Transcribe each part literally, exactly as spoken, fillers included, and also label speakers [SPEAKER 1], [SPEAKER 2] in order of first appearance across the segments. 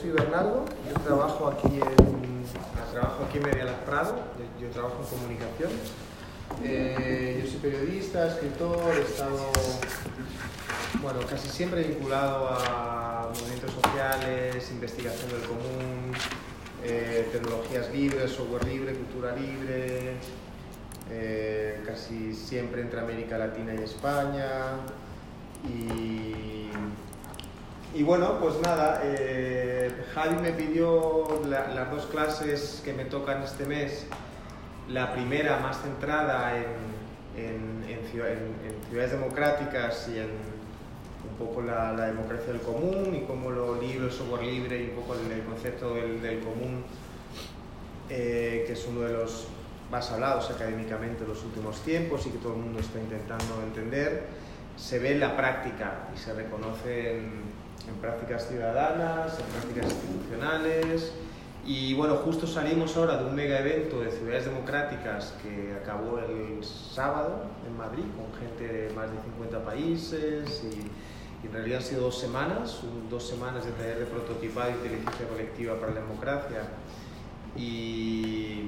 [SPEAKER 1] Soy Bernardo, yo trabajo aquí en, trabajo aquí en Medialas Prado, yo, yo trabajo en comunicación. Eh, yo soy periodista, escritor, he estado bueno, casi siempre vinculado a movimientos sociales, investigación del común, eh, tecnologías libres, software libre, cultura libre, eh, casi siempre entre América Latina y España. Y, y bueno, pues nada, eh, Javi me pidió la, las dos clases que me tocan este mes. La primera más centrada en, en, en, ciudad, en, en ciudades democráticas y en un poco la, la democracia del común y cómo lo libre, el software libre y un poco el, el concepto del, del común, eh, que es uno de los más hablados académicamente en los últimos tiempos y que todo el mundo está intentando entender, se ve en la práctica y se reconoce en, en prácticas ciudadanas, en prácticas institucionales. Y bueno, justo salimos ahora de un mega evento de ciudades democráticas que acabó el sábado en Madrid con gente de más de cincuenta países y, y en realidad han sido dos semanas, un, dos semanas de taller de prototipado de inteligencia colectiva para la democracia y,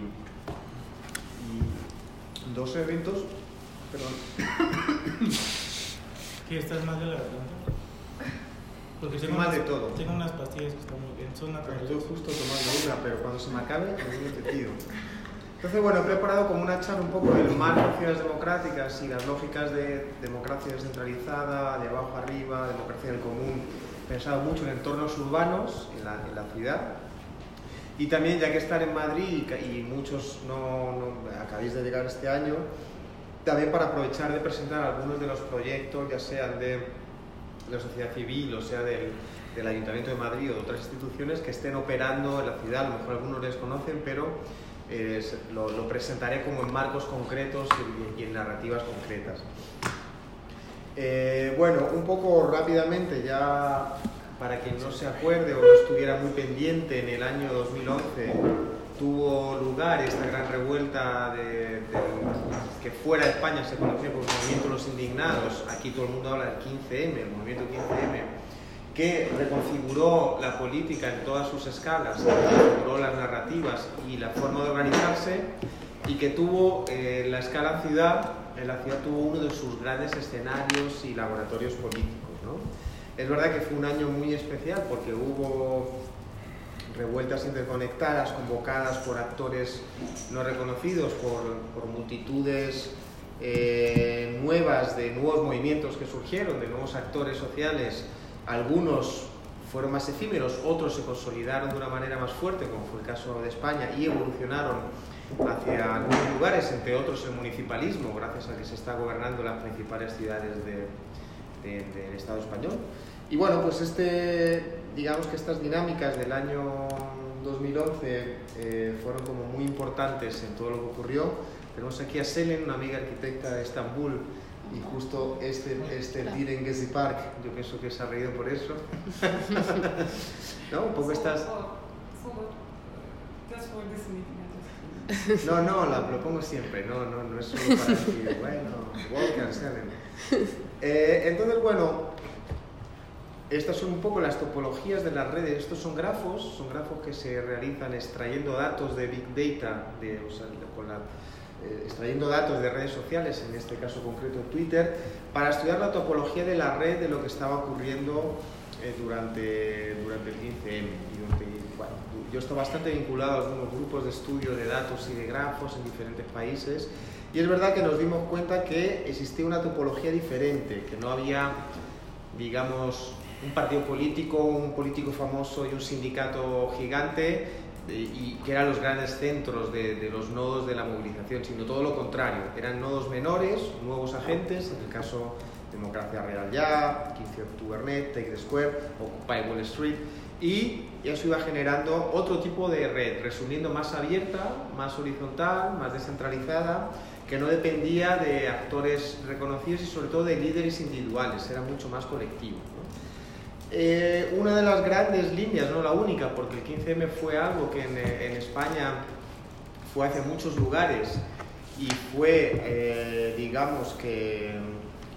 [SPEAKER 1] y dos eventos, perdón.
[SPEAKER 2] ¿Qué estás más de la garganta? Porque tengo
[SPEAKER 1] más
[SPEAKER 2] unas,
[SPEAKER 1] de todo.
[SPEAKER 2] Tengo unas pastillas que están muy bien, son naturales.
[SPEAKER 1] Estoy justo tomando una, pero cuando se me acabe, me voy metido. Entonces, bueno, he preparado como una charla un poco del marco de ciudades democráticas y las lógicas de democracia descentralizada, de abajo arriba, democracia del común, pensado mucho en entornos urbanos, en la, en la ciudad. Y también, ya que estar en Madrid y muchos no, no acabáis de llegar este año, también para aprovechar de presentar algunos de los proyectos, ya sean de la sociedad civil, o sea, del, del Ayuntamiento de Madrid o de otras instituciones que estén operando en la ciudad. A lo mejor algunos les conocen, pero eh, lo, lo presentaré como en marcos concretos y, y en narrativas concretas. Eh, bueno, un poco rápidamente, ya para quien no se acuerde o no estuviera muy pendiente, en el año dos mil once tuvo lugar esta gran revuelta de, de, que fuera de España se conocía como el movimiento de los indignados. Aquí todo el mundo habla del quince eme, el movimiento quince eme, que reconfiguró la política en todas sus escalas, reconfiguró las narrativas y la forma de organizarse, y que tuvo eh, la escala ciudad, en la ciudad tuvo uno de sus grandes escenarios y laboratorios políticos, ¿no? Es verdad que fue un año muy especial porque hubo revueltas interconectadas convocadas por actores no reconocidos, por, por multitudes eh, nuevas de nuevos movimientos que surgieron, de nuevos actores sociales. Algunos fueron más efímeros, otros se consolidaron de una manera más fuerte, como fue el caso de España, y evolucionaron hacia algunos lugares, entre otros el municipalismo, gracias a que se está gobernando las principales ciudades de, de, del Estado español. Y bueno, pues este, digamos que estas dinámicas del año dos mil once eh, fueron como muy importantes en todo lo que ocurrió. Tenemos aquí a Selen, una amiga arquitecta de Estambul, y justo este, este Diren Gezi Park, yo pienso que se ha reído por eso. ¿No? Un poco estas... No, no, la, lo pongo siempre, no, no, no es solo para decir, bueno, welcome, Selen. Eh, entonces, bueno, estas son un poco las topologías de las redes. Estos son grafos, son grafos que se realizan extrayendo datos de Big Data, de, o sea, con la, eh, extrayendo datos de redes sociales, en este caso concreto Twitter, para estudiar la topología de la red de lo que estaba ocurriendo eh, durante, durante el quince eme. Y durante, bueno, yo estoy bastante vinculado a algunos grupos de estudio de datos y de grafos en diferentes países, y es verdad que nos dimos cuenta que existía una topología diferente, que no había, digamos, un partido político, un político famoso y un sindicato gigante, eh, y que eran los grandes centros de, de los nodos de la movilización, sino todo lo contrario. Eran nodos menores, nuevos agentes, en el caso Democracia Real Ya, quince de octubre net, Take the Square, Occupy Wall Street, y eso iba generando otro tipo de red, resumiendo más abierta, más horizontal, más descentralizada, que no dependía de actores reconocidos y sobre todo de líderes individuales, era mucho más colectivo, ¿no? Eh, una de las grandes líneas, no la única, porque el quince eme fue algo que en, en España fue hacia muchos lugares y fue, eh, digamos que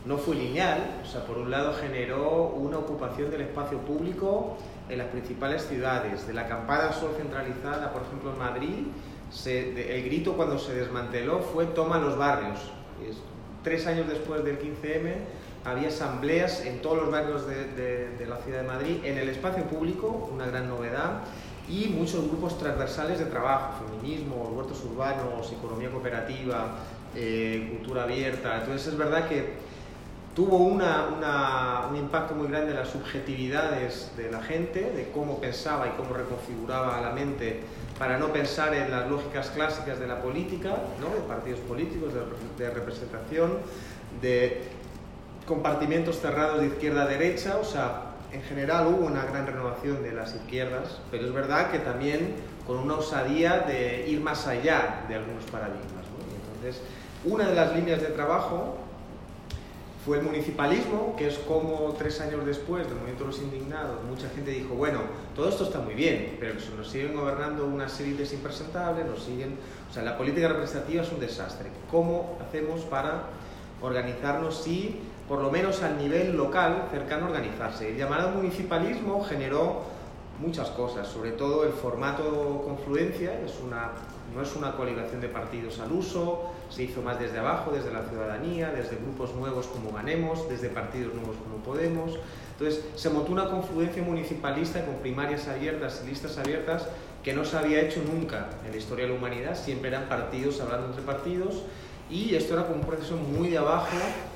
[SPEAKER 1] no fue lineal. O sea, por un lado generó una ocupación del espacio público en las principales ciudades. De la campana Sol centralizada, por ejemplo, en Madrid, se, de, el grito cuando se desmanteló fue toma los barrios. Es, tres años después del quince eme había asambleas en todos los barrios de, de, de la ciudad de Madrid, en el espacio público, una gran novedad, y muchos grupos transversales de trabajo, feminismo, huertos urbanos, economía cooperativa, eh, cultura abierta. Entonces es verdad que tuvo una, una, un impacto muy grande en las subjetividades de la gente, de cómo pensaba y cómo reconfiguraba la mente para no pensar en las lógicas clásicas de la política, ¿no? De partidos políticos, de, de representación, de compartimentos cerrados de izquierda a derecha. O sea, en general hubo una gran renovación de las izquierdas, pero es verdad que también con una osadía de ir más allá de algunos paradigmas, ¿no? Y entonces, una de las líneas de trabajo fue el municipalismo, que es como tres años después del movimiento de los indignados, mucha gente dijo, bueno, todo esto está muy bien, pero nos siguen gobernando unas élites impresentables, nos siguen... O sea, la política representativa es un desastre. ¿Cómo hacemos para organizarnos si, por lo menos al nivel local, cercano a organizarse? El llamado municipalismo generó muchas cosas, sobre todo el formato confluencia, es una, no es una coligación de partidos al uso, se hizo más desde abajo, desde la ciudadanía, desde grupos nuevos como Ganemos, desde partidos nuevos como Podemos. Entonces se montó una confluencia municipalista con primarias abiertas y listas abiertas que no se había hecho nunca en la historia de la humanidad. Siempre eran partidos hablando entre partidos, y esto era como un proceso muy de abajo.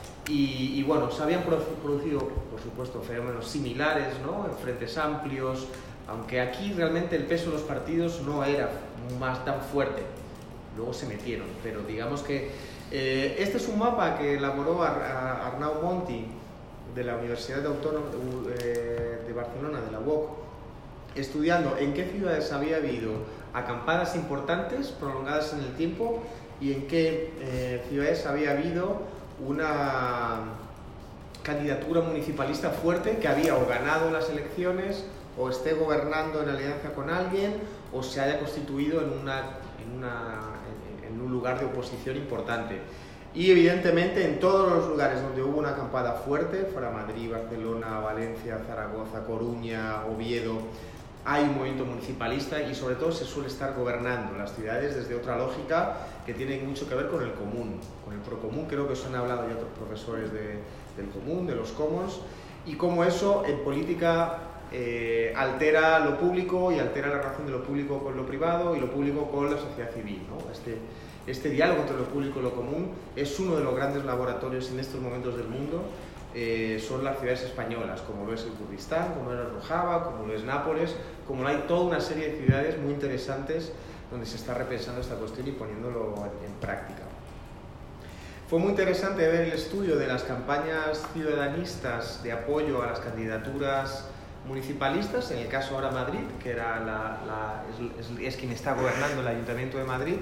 [SPEAKER 1] Y, y bueno, se habían producido, por supuesto, fenómenos similares, ¿no? En frentes amplios, aunque aquí realmente el peso de los partidos no era más tan fuerte. Luego se metieron, pero digamos que eh, este es un mapa que elaboró Ar Ar Arnau Monti de la Universidad Autónoma de, de Barcelona, de la U O C, estudiando en qué ciudades había habido acampadas importantes, prolongadas en el tiempo, y en qué eh, ciudades había habido una candidatura municipalista fuerte que había o ganado las elecciones, o esté gobernando en alianza con alguien, o se haya constituido en, una, en, una, en, en un lugar de oposición importante. Y evidentemente en todos los lugares donde hubo una acampada fuerte, fuera Madrid, Barcelona, Valencia, Zaragoza, Coruña, Oviedo, hay un movimiento municipalista, y sobre todo se suele estar gobernando las ciudades desde otra lógica que tiene mucho que ver con el común, con el procomún. Creo que os han hablado ya otros profesores de, del común, de los commons, y cómo eso en política eh, altera lo público y altera la relación de lo público con lo privado y lo público con la sociedad civil, ¿no? Este, este diálogo entre lo público y lo común es uno de los grandes laboratorios en estos momentos del mundo. Eh, son las ciudades españolas, como lo es el Kurdistán, como lo es Rojava, como lo es Nápoles, como hay toda una serie de ciudades muy interesantes donde se está repensando esta cuestión y poniéndolo en práctica. Fue muy interesante ver el estudio de las campañas ciudadanistas de apoyo a las candidaturas municipalistas, en el caso ahora Madrid, que era la, la, es, es, es quien está gobernando el Ayuntamiento de Madrid.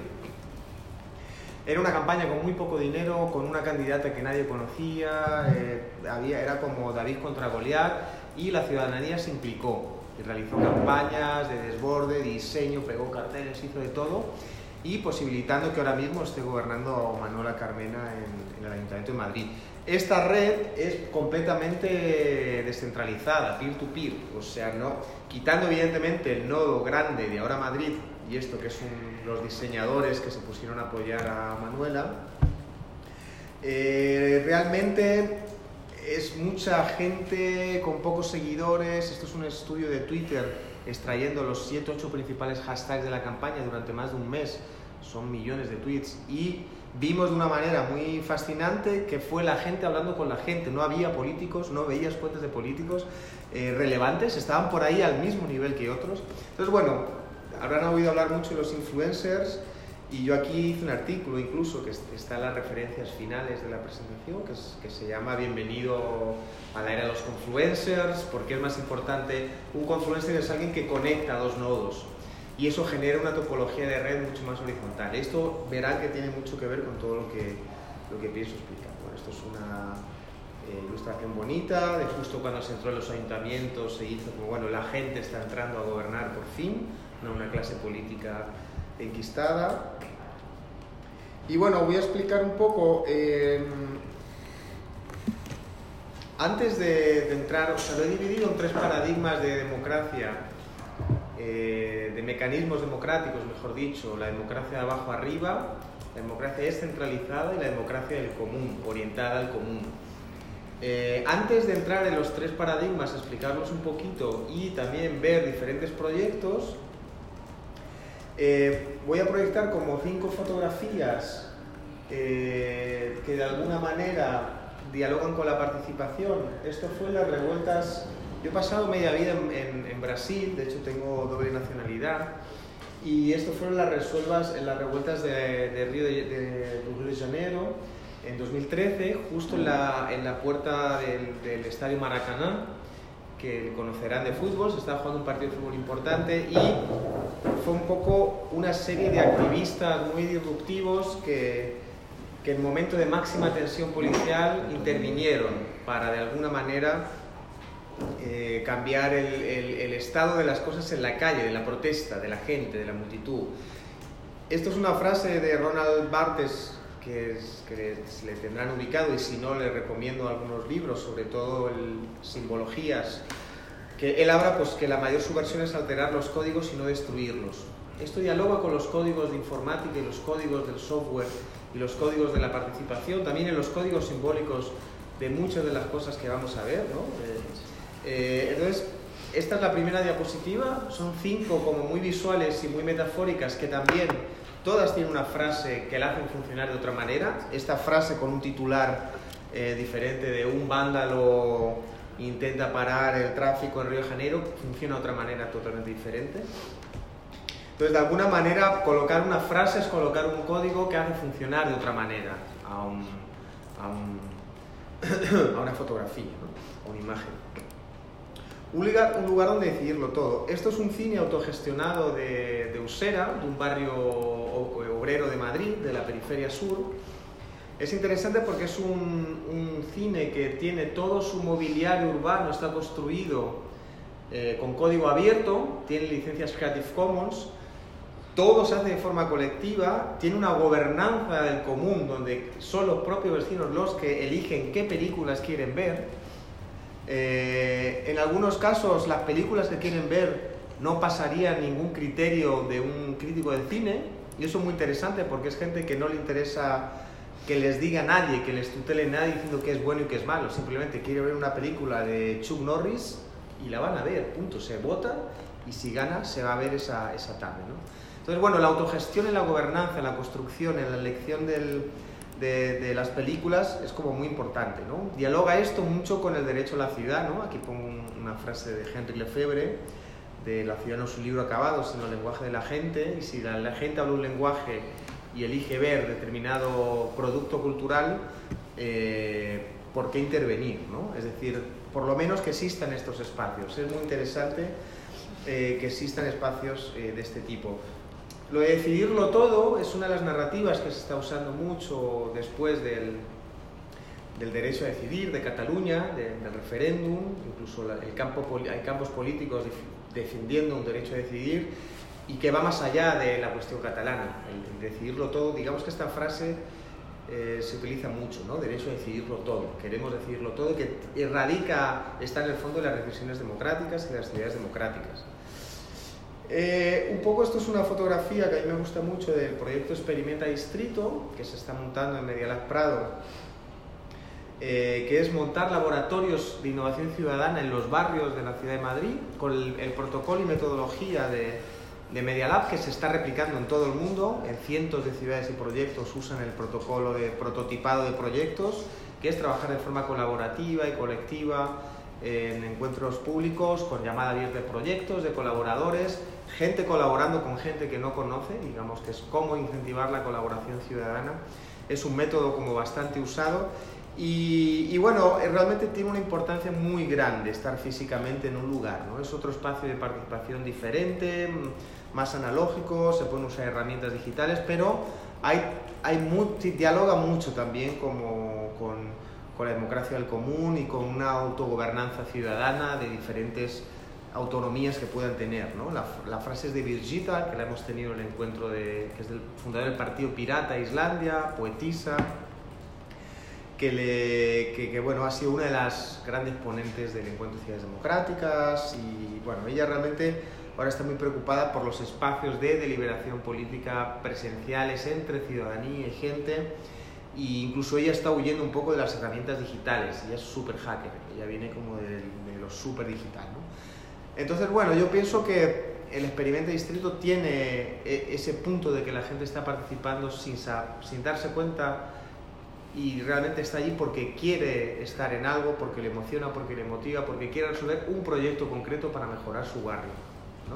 [SPEAKER 1] Era una campaña con muy poco dinero, con una candidata que nadie conocía, eh, había, era como David contra Goliat, y la ciudadanía se implicó y realizó campañas de desborde, de diseño, pegó carteles, hizo de todo, y posibilitando que ahora mismo esté gobernando Manuela Carmena en, en el Ayuntamiento de Madrid. Esta red es completamente descentralizada, peer-to-peer, o sea, no, quitando evidentemente el nodo grande de ahora Madrid, y esto que son los diseñadores que se pusieron a apoyar a Manuela, eh, realmente es mucha gente con pocos seguidores. Esto es un estudio de Twitter extrayendo los siete ocho principales hashtags de la campaña durante más de un mes, son millones de tweets, y vimos de una manera muy fascinante que fue la gente hablando con la gente. No había políticos, no veías fuentes de políticos eh, relevantes, estaban por ahí al mismo nivel que otros. Entonces, bueno, habrán oído hablar mucho de los influencers, y yo aquí hice un artículo incluso que está en las referencias finales de la presentación, que, es, que se llama Bienvenido a la era de los confluencers, porque es más importante. Un confluencer es alguien que conecta dos nodos, y eso genera una topología de red mucho más horizontal. Esto verán que tiene mucho que ver con todo lo que, lo que pienso explicar. Bueno, esto es una eh, ilustración bonita de justo cuando se entró en los ayuntamientos, se hizo como, bueno, la gente está entrando a gobernar por fin, no una clase política enquistada. Y bueno, voy a explicar un poco eh, antes de, de entrar, o sea, lo he dividido en tres paradigmas de democracia, eh, de mecanismos democráticos, mejor dicho, la democracia de abajo arriba, la democracia descentralizada y la democracia del común, orientada al común. Eh, antes de entrar en los tres paradigmas, explicarlos un poquito y también ver diferentes proyectos, eh, voy a proyectar como cinco fotografías eh, que de alguna manera dialogan con la participación. Esto fue en las revueltas. Yo he pasado media vida en, en, en Brasil, de hecho tengo doble nacionalidad, y esto fueron las resuelvas en las revueltas de, de Río de, de, de Río de Janeiro en dos mil trece, justo en la, en la puerta del, del estadio Maracaná, que conocerán de fútbol. Se estaba jugando un partido de fútbol importante y fue un poco una serie de activistas muy disruptivos que, que en momento de máxima tensión policial intervinieron para de alguna manera eh, cambiar el, el, el estado de las cosas en la calle, de la protesta, de la gente, de la multitud. Esto es una frase de Ronald Barthes que, es, que le tendrán ubicado, y si no, les recomiendo algunos libros, sobre todo el, simbologías, que él habla pues, que la mayor subversión es alterar los códigos y no destruirlos. Esto dialoga con los códigos de informática y los códigos del software y los códigos de la participación, también en los códigos simbólicos de muchas de las cosas que vamos a ver, ¿no? Eh, eh, entonces, esta es la primera diapositiva, son cinco como muy visuales y muy metafóricas, que también todas tienen una frase que la hacen funcionar de otra manera. Esta frase con un titular eh, diferente de un vándalo intenta parar el tráfico en Río de Janeiro, funciona de otra manera totalmente diferente. Entonces, de alguna manera, colocar una frase es colocar un código que hace funcionar de otra manera a, un, a, un, a una fotografía, ¿no? A una imagen. Un lugar, un lugar donde decidirlo todo. Esto es un cine autogestionado de, de Usera, de un barrio obrero de Madrid, de la periferia sur. Es interesante porque es un, un cine que tiene todo su mobiliario urbano, está construido eh, con código abierto, tiene licencias Creative Commons, todo se hace de forma colectiva, tiene una gobernanza del común donde son los propios vecinos los que eligen qué películas quieren ver. Eh, en algunos casos las películas que quieren ver no pasarían ningún criterio de un crítico de cine, y eso es muy interesante porque es gente que no le interesa que les diga nadie, que les tutele nadie diciendo que es bueno y que es malo, simplemente quiere ver una película de Chuck Norris y la van a ver, punto, se vota y si gana se va a ver esa, esa tarde, ¿no? Entonces, bueno, la autogestión en la gobernanza, en la construcción, en la elección del, de, de las películas es como muy importante, ¿no? Dialoga esto mucho con el derecho a la ciudad, ¿no? Aquí pongo un, una frase de Henry Lefebvre, de La ciudad no es un libro acabado, sino el lenguaje de la gente, y si la, la gente habla un lenguaje y elige ver determinado producto cultural, eh, ¿por qué intervenir, ¿no? Es decir, por lo menos que existan estos espacios. Es muy interesante eh, que existan espacios eh, de este tipo. Lo de decidirlo todo es una de las narrativas que se está usando mucho después del, del derecho a decidir de Cataluña, de, del referéndum, incluso la, el campo, hay campos políticos defendiendo un derecho a decidir y que va más allá de la cuestión catalana, el, el decidirlo todo. Digamos que esta frase eh, se utiliza mucho, ¿no? Derecho a decidirlo todo, queremos decidirlo todo, que radica, está en el fondo de las decisiones democráticas y de las sociedades democráticas. Eh, un poco esto es una fotografía que a mí me gusta mucho del proyecto Experimenta Distrito, que se está montando en Medialab Prado, eh, que es montar laboratorios de innovación ciudadana en los barrios de la ciudad de Madrid, con el, el protocolo y metodología de, de Medialab, que se está replicando en todo el mundo. En cientos de ciudades y proyectos usan el protocolo de prototipado de proyectos, que es trabajar de forma colaborativa y colectiva en encuentros públicos, con llamada abierta de proyectos, de colaboradores, gente colaborando con gente que no conoce, digamos que es cómo incentivar la colaboración ciudadana. Es un método como bastante usado y, y bueno, realmente tiene una importancia muy grande estar físicamente en un lugar, ¿no? Es otro espacio de participación diferente, más analógico, se pueden usar herramientas digitales, pero hay, hay multi, dialoga mucho también como con con la democracia del común y con una autogobernanza ciudadana de diferentes autonomías que puedan tener, ¿no? La, la frase es de Birgitta, que la hemos tenido en el encuentro, de, que es del fundador del Partido Pirata Islandia, poetisa. que, le, que, que bueno, ha sido una de las grandes ponentes del encuentro de ciudades democráticas y bueno, ella realmente ahora está muy preocupada por los espacios de deliberación política presenciales entre ciudadanía y gente, e incluso ella está huyendo un poco de las herramientas digitales. Ella es súper hacker, ella viene como de, de lo súper digital, ¿no? Entonces, bueno, yo pienso que el experimento distrito tiene ese punto de que la gente está participando sin, sin darse cuenta y realmente está allí porque quiere estar en algo, porque le emociona, porque le motiva, porque quiere resolver un proyecto concreto para mejorar su barrio, ¿no?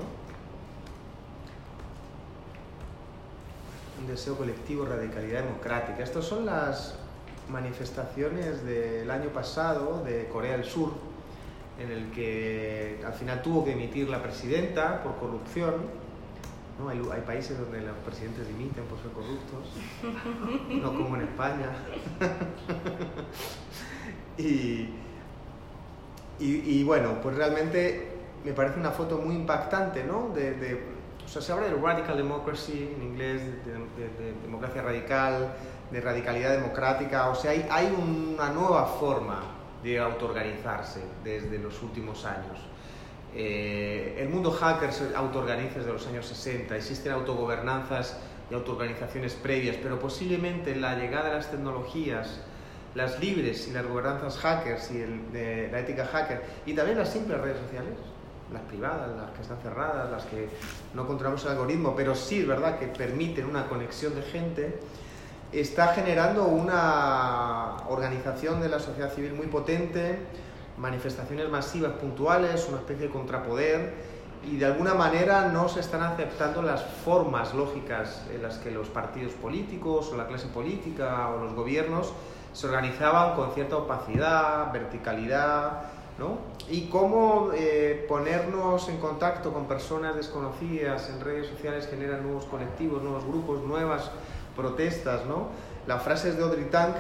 [SPEAKER 1] Un deseo colectivo, radicalidad democrática. Estas son las manifestaciones del año pasado de Corea del Sur, en el que al final tuvo que dimitir la presidenta por corrupción, ¿no? Hay, hay países donde los presidentes dimiten por ser corruptos, no como en España. y, y, y bueno, pues realmente me parece una foto muy impactante, ¿no? De, de, o sea, se habla de radical democracy en inglés, de, de, de democracia radical, de radicalidad democrática, o sea, hay, hay una nueva forma de autoorganizarse desde los últimos años. Eh, el mundo hacker se autoorganiza desde los años sesenta, existen autogobernanzas y autoorganizaciones previas, pero posiblemente la llegada de las tecnologías, las libres y las gobernanzas hackers y el, de, la ética hacker, y también las simples redes sociales, las privadas, las que están cerradas, las que no controlamos el algoritmo, pero sí es verdad que permiten una conexión de gente, está generando una organización de la sociedad civil muy potente, manifestaciones masivas puntuales, una especie de contrapoder, y de alguna manera no se están aceptando las formas lógicas en las que los partidos políticos o la clase política o los gobiernos se organizaban con cierta opacidad, verticalidad, ¿no? Y cómo eh, ponernos en contacto con personas desconocidas en redes sociales genera nuevos colectivos, nuevos grupos, nuevas protestas, ¿no? La frase es de Audrey Tang,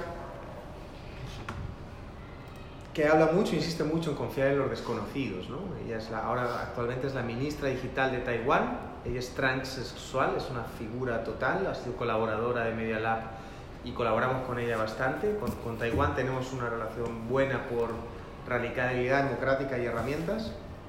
[SPEAKER 1] que habla mucho, insiste mucho en confiar en los desconocidos, ¿no? Ella es la, ahora actualmente es la ministra digital de Taiwán, ella es transexual, es una figura total, ha sido colaboradora de Media Lab y colaboramos con ella bastante. Con, con Taiwán tenemos una relación buena por radicalidad democrática y herramientas.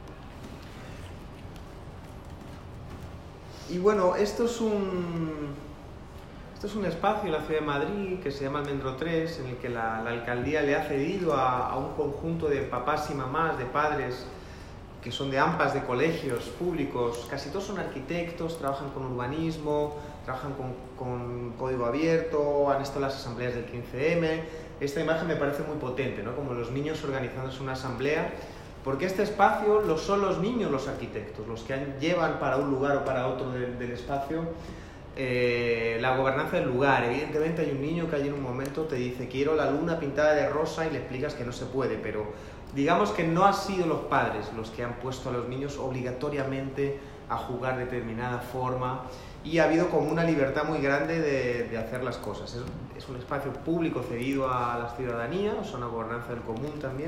[SPEAKER 1] Y bueno, esto es un... Esto es un espacio en la ciudad de Madrid que se llama Almendro tres, en el que la, la alcaldía le ha cedido a, a un conjunto de papás y mamás, de padres, que son de AMPAs, de colegios públicos. Casi todos son arquitectos, trabajan con urbanismo, trabajan con, con código abierto, han estado en las asambleas del quince eme. Esta imagen me parece muy potente, ¿no? Como los niños organizándose una asamblea, porque este espacio lo son los niños los arquitectos, los que han, llevan para un lugar o para otro del, del espacio Eh, la gobernanza del lugar. Evidentemente hay un niño que allí en un momento te dice quiero la luna pintada de rosa y le explicas que no se puede, pero digamos que no han sido los padres los que han puesto a los niños obligatoriamente a jugar de determinada forma, y ha habido como una libertad muy grande de, de hacer las cosas. Es, es un espacio público cedido a la ciudadanía, o sea, una gobernanza del común también.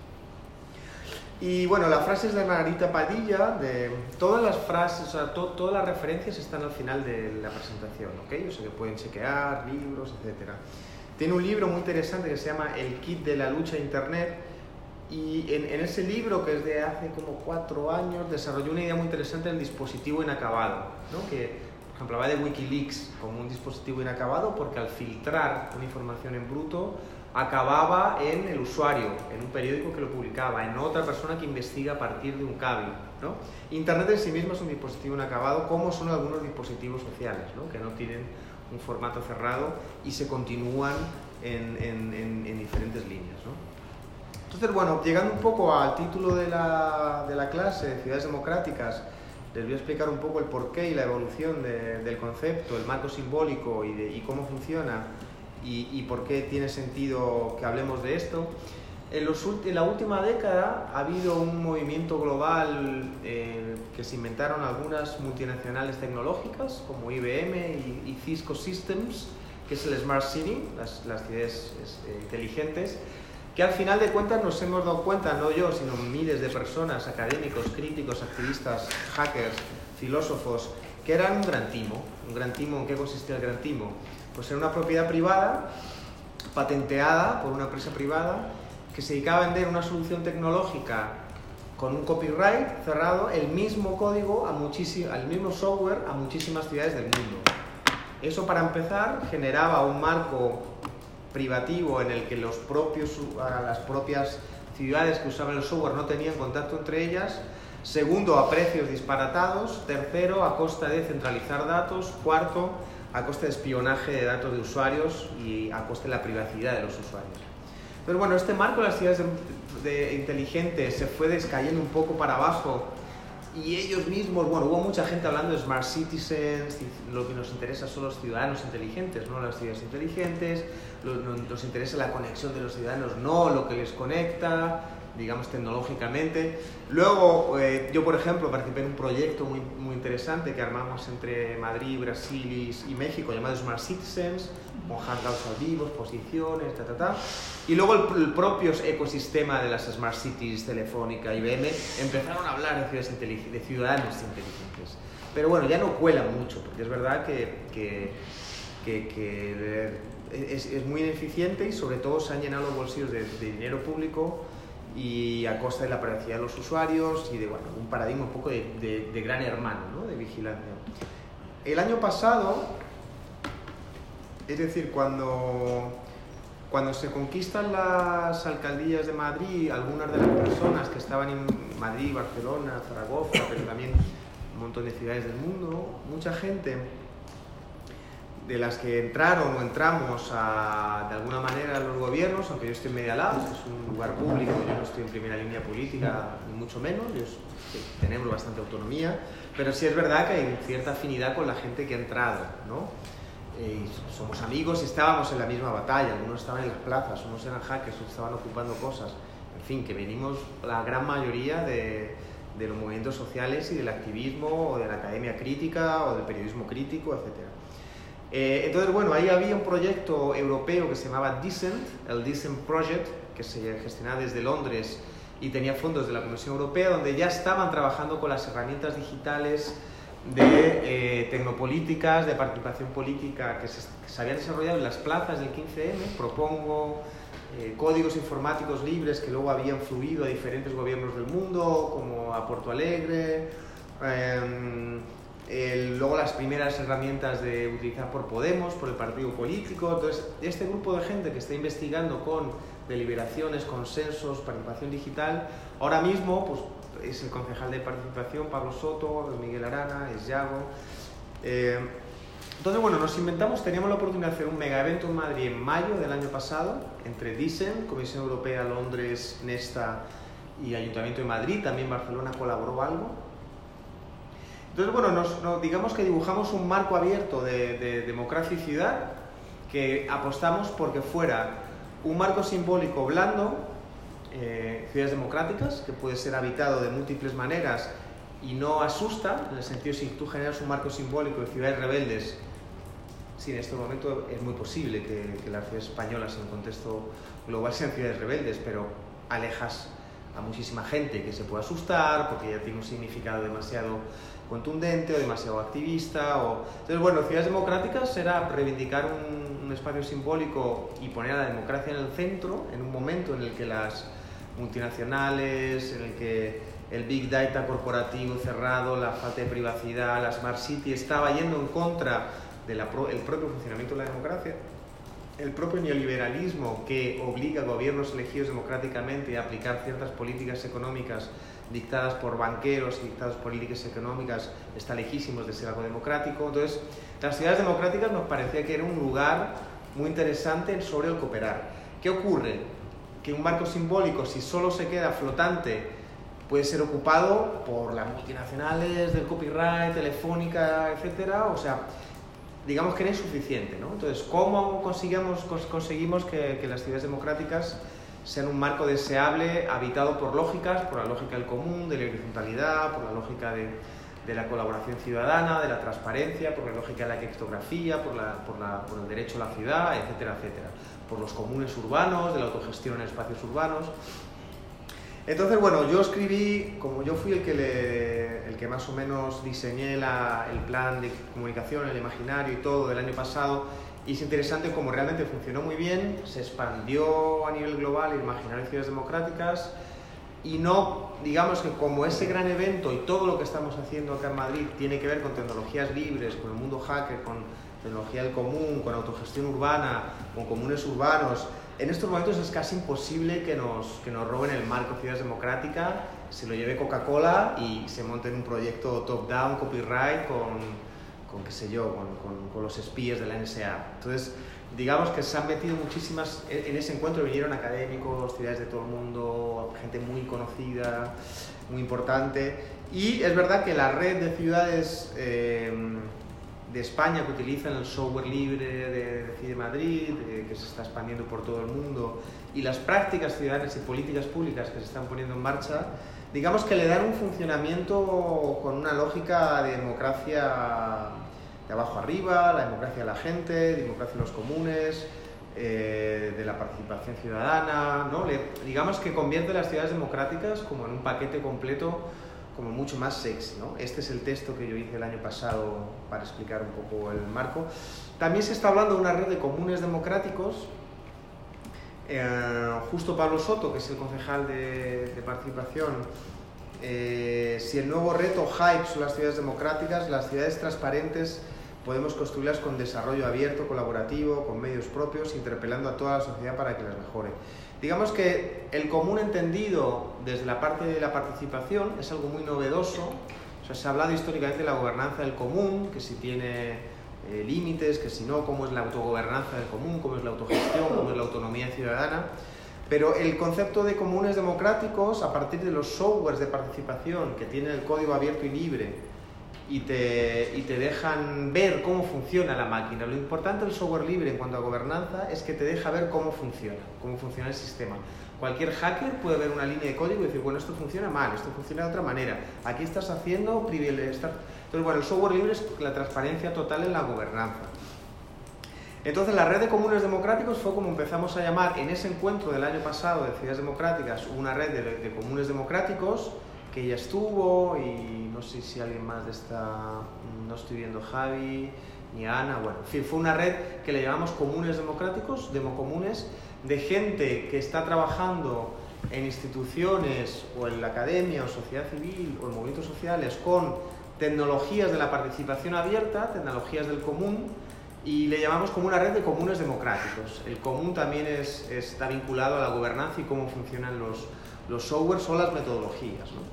[SPEAKER 1] Y bueno, la frase es de Margarita Padilla, de todas las frases, o sea, to, todas las referencias están al final de la presentación, ¿ok? O sea, que pueden chequear, libros, etcétera. Tiene un libro muy interesante que se llama El Kit de la Lucha de Internet, y en, en ese libro, que es de hace como cuatro años, desarrolló una idea muy interesante del dispositivo inacabado, ¿no? Que, por ejemplo, va de Wikileaks como un dispositivo inacabado porque al filtrar una información en bruto, acababa en el usuario, en un periódico que lo publicaba, en otra persona que investiga a partir de un cable, ¿no? Internet en sí mismo es un dispositivo inacabado, como son algunos dispositivos sociales, ¿no? Que no tienen un formato cerrado y se continúan en, en, en, en diferentes líneas, ¿no? Entonces, bueno, llegando un poco al título de la, de la clase, de Ciudades Democráticas, les voy a explicar un poco el porqué y la evolución de, del concepto, el marco simbólico y, de, y cómo funciona. Y, y por qué tiene sentido que hablemos de esto. En, los, en la última década ha habido un movimiento global eh, que se inventaron algunas multinacionales tecnológicas como I B M y, y Cisco Systems, que es el Smart City, las, las ciudades eh, inteligentes, que al final de cuentas nos hemos dado cuenta, no yo, sino miles de personas, académicos, críticos, activistas, hackers, filósofos, que eran un gran timo. ¿Un gran timo? ¿En qué consistía el gran timo? Pues era una propiedad privada patenteada por una empresa privada que se dedicaba a vender una solución tecnológica con un copyright cerrado, el mismo código, a al mismo software a muchísimas ciudades del mundo. Eso, para empezar, generaba un marco privativo en el que los propios, las propias ciudades que usaban el software no tenían contacto entre ellas. Segundo, a precios disparatados. Tercero, a costa de centralizar datos. Cuarto, a costa de espionaje de datos de usuarios y a costa de la privacidad de los usuarios. Pero bueno, este marco de las ciudades de, de inteligentes se fue descayendo un poco para abajo, y ellos mismos, bueno, hubo mucha gente hablando de Smart Citizens, y lo que nos interesa son los ciudadanos inteligentes, no las ciudades inteligentes, lo, nos interesa la conexión de los ciudadanos, no lo que les conecta, digamos, tecnológicamente. Luego, eh, yo, por ejemplo, participé en un proyecto muy, muy interesante que armamos entre Madrid, Brasil y, y México, llamado Smart Citizens, con hangouts al vivo, exposiciones, ta, ta, ta. Y luego el, el propio ecosistema de las Smart Cities, Telefónica, I B M, empezaron a hablar de, ciudades de ciudadanos inteligentes. Pero bueno, ya no cuela mucho, porque es verdad que, que, que, que es, es muy ineficiente, y sobre todo se han llenado los bolsillos de, de dinero público, y a costa de la privacidad de los usuarios y de, bueno, un paradigma un poco de, de, de gran hermano, ¿no? De vigilancia. El año pasado, es decir, cuando, cuando se conquistan las alcaldías de Madrid, algunas de las personas que estaban en Madrid, Barcelona, Zaragoza, pero también un montón de ciudades del mundo, mucha gente de las que entraron o entramos a, de alguna manera, a los gobiernos, aunque yo estoy medio al lado, es un lugar público, yo no estoy en primera línea política, ni mucho menos, yo, tenemos bastante autonomía, pero sí es verdad que hay cierta afinidad con la gente que ha entrado, ¿no? Eh, somos amigos y estábamos en la misma batalla, algunos estaban en las plazas, unos eran hackers, otros estaban ocupando cosas, en fin, que venimos la gran mayoría de, de los movimientos sociales y del activismo, o de la academia crítica, o del periodismo crítico, etcétera. Eh, entonces, bueno, ahí había un proyecto europeo que se llamaba Decent, el Decent Project, que se gestionaba desde Londres y tenía fondos de la Comisión Europea, donde ya estaban trabajando con las herramientas digitales de eh, tecnopolíticas, de participación política, que se, que se habían desarrollado en las plazas del quince eme. Propongo eh, códigos informáticos libres que luego habían fluido a diferentes gobiernos del mundo, como a Porto Alegre, eh, El, luego las primeras herramientas de utilizar por Podemos, por el partido político. Entonces, este grupo de gente que está investigando con deliberaciones, consensos, participación digital, ahora mismo pues, es el concejal de participación, Pablo Soto, Miguel Arana, es Yago. Eh, entonces, bueno, nos inventamos, teníamos la oportunidad de hacer un mega evento en Madrid en mayo del año pasado, entre Decent, Comisión Europea, Londres, Nesta y Ayuntamiento de Madrid. También Barcelona colaboró algo. Entonces, bueno, nos, nos, digamos que dibujamos un marco abierto de, de democracia y ciudad, que apostamos porque fuera un marco simbólico blando, eh, ciudades democráticas, que puede ser habitado de múltiples maneras y no asusta, en el sentido, si tú generas un marco simbólico de ciudades rebeldes, sí, en este momento es muy posible que, que las ciudades españolas en un contexto global sean ciudades rebeldes, pero alejas a muchísima gente que se puede asustar porque ya tiene un significado demasiado contundente o demasiado activista. O... Entonces, bueno, ciudades democráticas será reivindicar un, un espacio simbólico y poner a la democracia en el centro, en un momento en el que las multinacionales, en el que el Big Data corporativo cerrado, la falta de privacidad, la Smart City estaba yendo en contra del propio funcionamiento de la democracia. El propio neoliberalismo, que obliga a gobiernos elegidos democráticamente a aplicar ciertas políticas económicas dictadas por banqueros y dictadas por políticas económicas, está lejísimos de ser algo democrático. Entonces, las ciudades democráticas nos parecía que era un lugar muy interesante sobre el cooperar. ¿Qué ocurre? Que un marco simbólico, si solo se queda flotante, puede ser ocupado por las multinacionales del copyright, Telefónica, etcétera. O sea, digamos que no es suficiente, ¿no? Entonces, ¿cómo conseguimos, conseguimos que, que las ciudades democráticas sean un marco deseable, habitado por lógicas, por la lógica del común, de la horizontalidad, por la lógica de, de la colaboración ciudadana, de la transparencia, por la lógica de la criptografía, por, la, por, la, por el derecho a la ciudad, etcétera, etcétera, por los comunes urbanos, de la autogestión en espacios urbanos? Entonces, bueno, yo escribí, como yo fui el que, le, el que más o menos diseñé la, el plan de comunicación, el imaginario y todo del año pasado, Y es interesante cómo realmente funcionó muy bien, se expandió a nivel global el imaginario de ciudades democráticas y no, digamos que como ese gran evento y todo lo que estamos haciendo acá en Madrid tiene que ver con tecnologías libres, con el mundo hacker, con tecnología del común, con autogestión urbana, con comunes urbanos, en estos momentos es casi imposible que nos, que nos roben el marco de ciudades democráticas, se lo lleve Coca-Cola y se monte en un proyecto top-down, copyright, con... con qué sé yo, con, con, con los espías de la N S A. Entonces, digamos que se han metido muchísimas... En ese encuentro vinieron académicos, ciudades de todo el mundo, gente muy conocida, muy importante. Y es verdad que la red de ciudades eh, de España que utilizan el software libre de, de Cide Madrid, de, que se está expandiendo por todo el mundo, y las prácticas ciudadanas y políticas públicas que se están poniendo en marcha, digamos que le dan un funcionamiento con una lógica de democracia de abajo arriba, la democracia de la gente, democracia de los comunes, eh, de la participación ciudadana, ¿no? Le, digamos que convierte las ciudades democráticas como en un paquete completo, como mucho más sexy, ¿no? Este es el texto que yo hice el año pasado para explicar un poco el marco. También se está hablando de una red de comunes democráticos. Eh, justo Pablo Soto, que es el concejal de, de participación, eh, si el nuevo reto hype son las ciudades democráticas, las ciudades transparentes podemos construirlas con desarrollo abierto, colaborativo, con medios propios, interpelando a toda la sociedad para que las mejore. Digamos que el común entendido desde la parte de la participación es algo muy novedoso. O sea, se ha hablado históricamente de la gobernanza del común, que si tiene Eh, límites, que si no, cómo es la autogobernanza del común, cómo es la autogestión, cómo es la autonomía ciudadana. Pero el concepto de comunes democráticos, a partir de los softwares de participación que tienen el código abierto y libre y te, y te dejan ver cómo funciona la máquina. Lo importante del software libre en cuanto a gobernanza es que te deja ver cómo funciona, cómo funciona el sistema. Cualquier hacker puede ver una línea de código y decir, bueno, esto funciona mal, esto funciona de otra manera, aquí estás haciendo privilegios. Entonces, bueno, el software libre es la transparencia total en la gobernanza. Entonces, la red de comunes democráticos fue como empezamos a llamar en ese encuentro del año pasado de ciudades democráticas, una red de, de comunes democráticos que ya estuvo, y no sé si alguien más de esta, no estoy viendo Javi ni Ana, bueno, en fin, fue una red que le llamamos comunes democráticos, democomunes, de gente que está trabajando en instituciones o en la academia o sociedad civil o en movimientos sociales con tecnologías de la participación abierta, tecnologías del común, y le llamamos como una red de comunes democráticos. El común también es, está vinculado a la gobernanza y cómo funcionan los, los softwares o las metodologías, ¿no?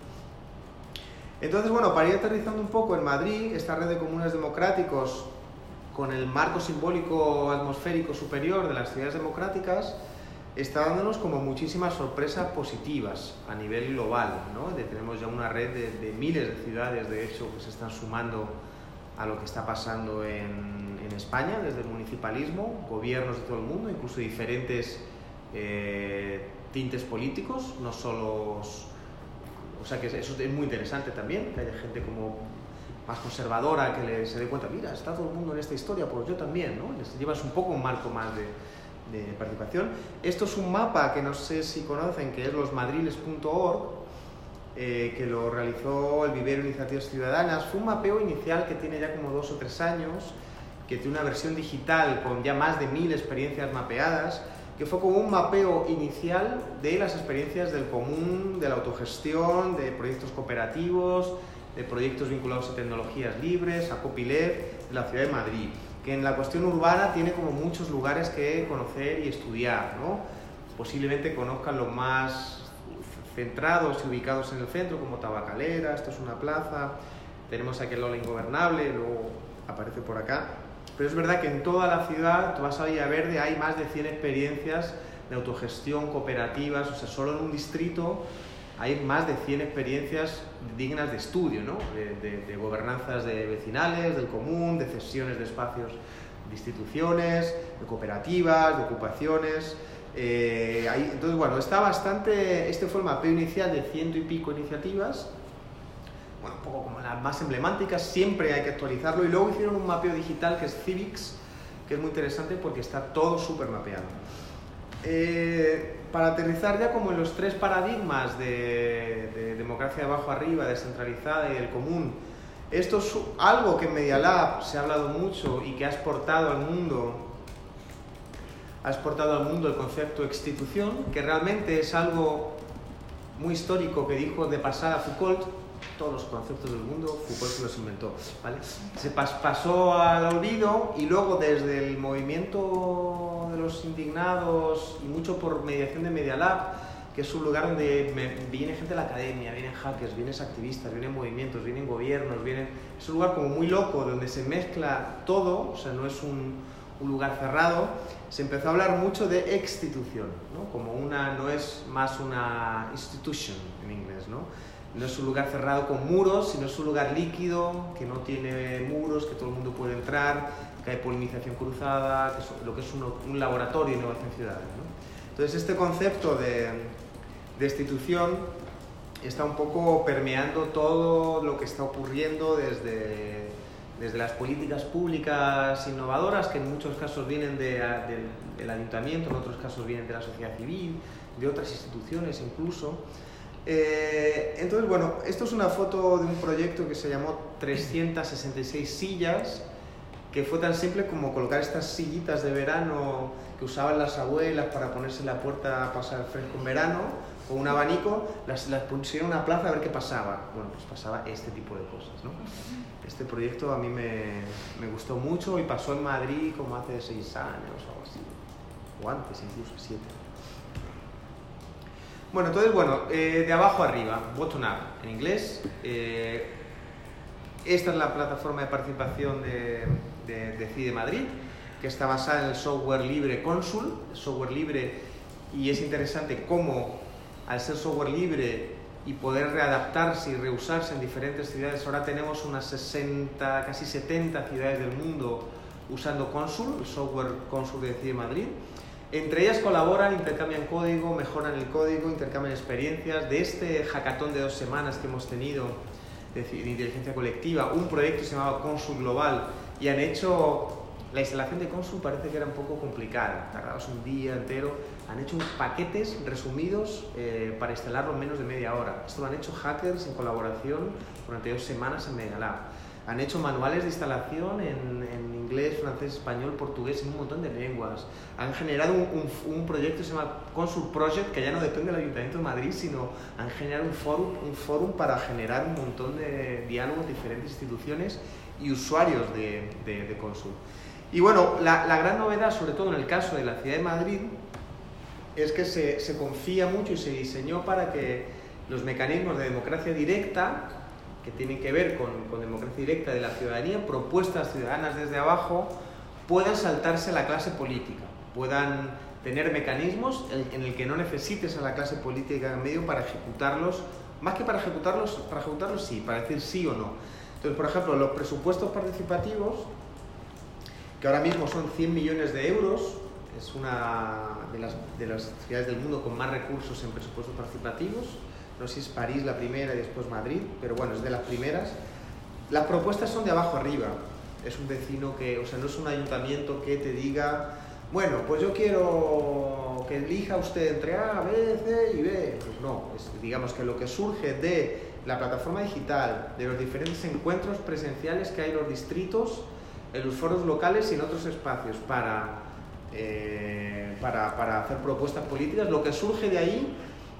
[SPEAKER 1] Entonces, bueno, para ir aterrizando un poco, en Madrid, esta red de comunes democráticos, con el marco simbólico atmosférico superior de las ciudades democráticas, está dándonos como muchísimas sorpresas positivas a nivel global, ¿no? De, tenemos ya una red de, de miles de ciudades, de hecho, que se están sumando a lo que está pasando en, en España, desde el municipalismo, gobiernos de todo el mundo, incluso diferentes eh, tintes políticos, no solo... O sea, que eso es muy interesante también, que haya gente como más conservadora, que le, se dé cuenta, mira, está todo el mundo en esta historia, pues yo también, ¿no? Les llevas un poco un marco más de... de participación. Esto es un mapa que no sé si conocen, que es los madriles punto org, eh, que lo realizó el Vivero Iniciativas Ciudadanas. Fue un mapeo inicial que tiene ya como dos o tres años, que tiene una versión digital con ya más de mil experiencias mapeadas, que fue como un mapeo inicial de las experiencias del común, de la autogestión, de proyectos cooperativos, de proyectos vinculados a tecnologías libres, a copyleft, de la ciudad de Madrid, que en la cuestión urbana tiene como muchos lugares que conocer y estudiar, ¿no? Posiblemente conozcan los más centrados y ubicados en el centro, como Tabacalera, esto es una plaza, tenemos aquí el Ola Ingobernable, luego aparece por acá, pero es verdad que en toda la ciudad, tú vas a Villaverde, hay más de cien experiencias de autogestión, cooperativas, o sea, solo en un distrito hay más de cien experiencias dignas de estudio, ¿no? De, de, de gobernanzas de vecinales, del común, de cesiones de espacios de instituciones, de cooperativas, de ocupaciones. Eh, hay, entonces, bueno, está bastante... Este fue el mapeo inicial de ciento y pico iniciativas. Bueno, un poco como las más emblemáticas, siempre hay que actualizarlo. Y luego hicieron un mapeo digital que es Civics, que es muy interesante porque está todo súper mapeado. Eh, para aterrizar ya como en los tres paradigmas de, de democracia de abajo arriba, descentralizada y del común, esto es algo que en Media Lab se ha hablado mucho y que ha exportado al mundo ha exportado al mundo el concepto de institución, que realmente es algo muy histórico que dijo de pasada Foucault. Todos los conceptos del mundo Foucault se los inventó, ¿vale? Se pas pasó al olvido y luego desde el movimiento de los indignados y mucho por mediación de Media Lab, que es un lugar donde me, viene gente de la academia, vienen hackers, vienen activistas, vienen movimientos, vienen gobiernos, vienen... es un lugar como muy loco donde se mezcla todo, o sea, no es un, un lugar cerrado. Se empezó a hablar mucho de institución, ¿no? Como una, no es más una institution en inglés, ¿no? No es un lugar cerrado con muros, sino es un lugar líquido, que no tiene muros, que todo el mundo puede entrar, que hay polinización cruzada, que es lo que es un, un laboratorio de innovación ciudadana, ¿no? Entonces este concepto de, de institución está un poco permeando todo lo que está ocurriendo desde, desde las políticas públicas innovadoras, que en muchos casos vienen de, de, del ayuntamiento, en otros casos vienen de la sociedad civil, de otras instituciones incluso. Eh, entonces, bueno, esto es una foto de un proyecto que se llamó trescientas sesenta y seis sillas, que fue tan simple como colocar estas sillitas de verano que usaban las abuelas para ponerse en la puerta a pasar fresco en verano, con un abanico, las, las pusieron en una plaza a ver qué pasaba. Bueno, pues pasaba este tipo de cosas, ¿no? Este proyecto a mí me, me gustó mucho y pasó en Madrid como hace seis años o algo así, o antes incluso, siete. Bueno, entonces, bueno, eh, de abajo arriba, bottom up en inglés. Eh, esta es la plataforma de participación de, de, de CIDE Madrid, que está basada en el software libre Consul, software libre, y es interesante cómo, al ser software libre y poder readaptarse y reusarse en diferentes ciudades, ahora tenemos unas sesenta, casi setenta ciudades del mundo usando Consul, el software Consul de CIDE Madrid. Entre ellas colaboran, intercambian código, mejoran el código, intercambian experiencias. De este hackathon de dos semanas que hemos tenido de, de inteligencia colectiva, un proyecto se llamaba Consul Global, y han hecho... La instalación de Consul parece que era un poco complicada, tardabas un día entero. Han hecho paquetes resumidos eh, para instalarlo en menos de media hora. Esto lo han hecho hackers en colaboración durante dos semanas en Media Lab. Han hecho manuales de instalación en, en inglés, francés, español, portugués, en un montón de lenguas. Han generado un, un, un proyecto que se llama Consul Project, que ya no depende del Ayuntamiento de Madrid, sino han generado un fórum, un fórum para generar un montón de diálogos de diferentes instituciones y usuarios de, de, de Consul. Y bueno, la, la gran novedad, sobre todo en el caso de la Ciudad de Madrid, es que se, se confía mucho y se diseñó para que los mecanismos de democracia directa, que tienen que ver con, con democracia directa de la ciudadanía, propuestas ciudadanas desde abajo, puedan saltarse a la clase política, puedan tener mecanismos en, en el que no necesites a la clase política en medio para ejecutarlos, más que para ejecutarlos, para ejecutarlos sí, para decir sí o no. Entonces, por ejemplo, los presupuestos participativos, que ahora mismo son cien millones de euros, es una de las, de las ciudades del mundo con más recursos en presupuestos participativos. No sé si es París la primera y después Madrid, pero bueno, es de las primeras. Las propuestas son de abajo arriba. Es un vecino que, o sea, no es un ayuntamiento que te diga, bueno, pues yo quiero que elija usted entre A, B, C y B. Pues no, es, digamos que lo que surge de la plataforma digital, de los diferentes encuentros presenciales que hay en los distritos, en los foros locales y en otros espacios para, eh, para, para hacer propuestas políticas, lo que surge de ahí,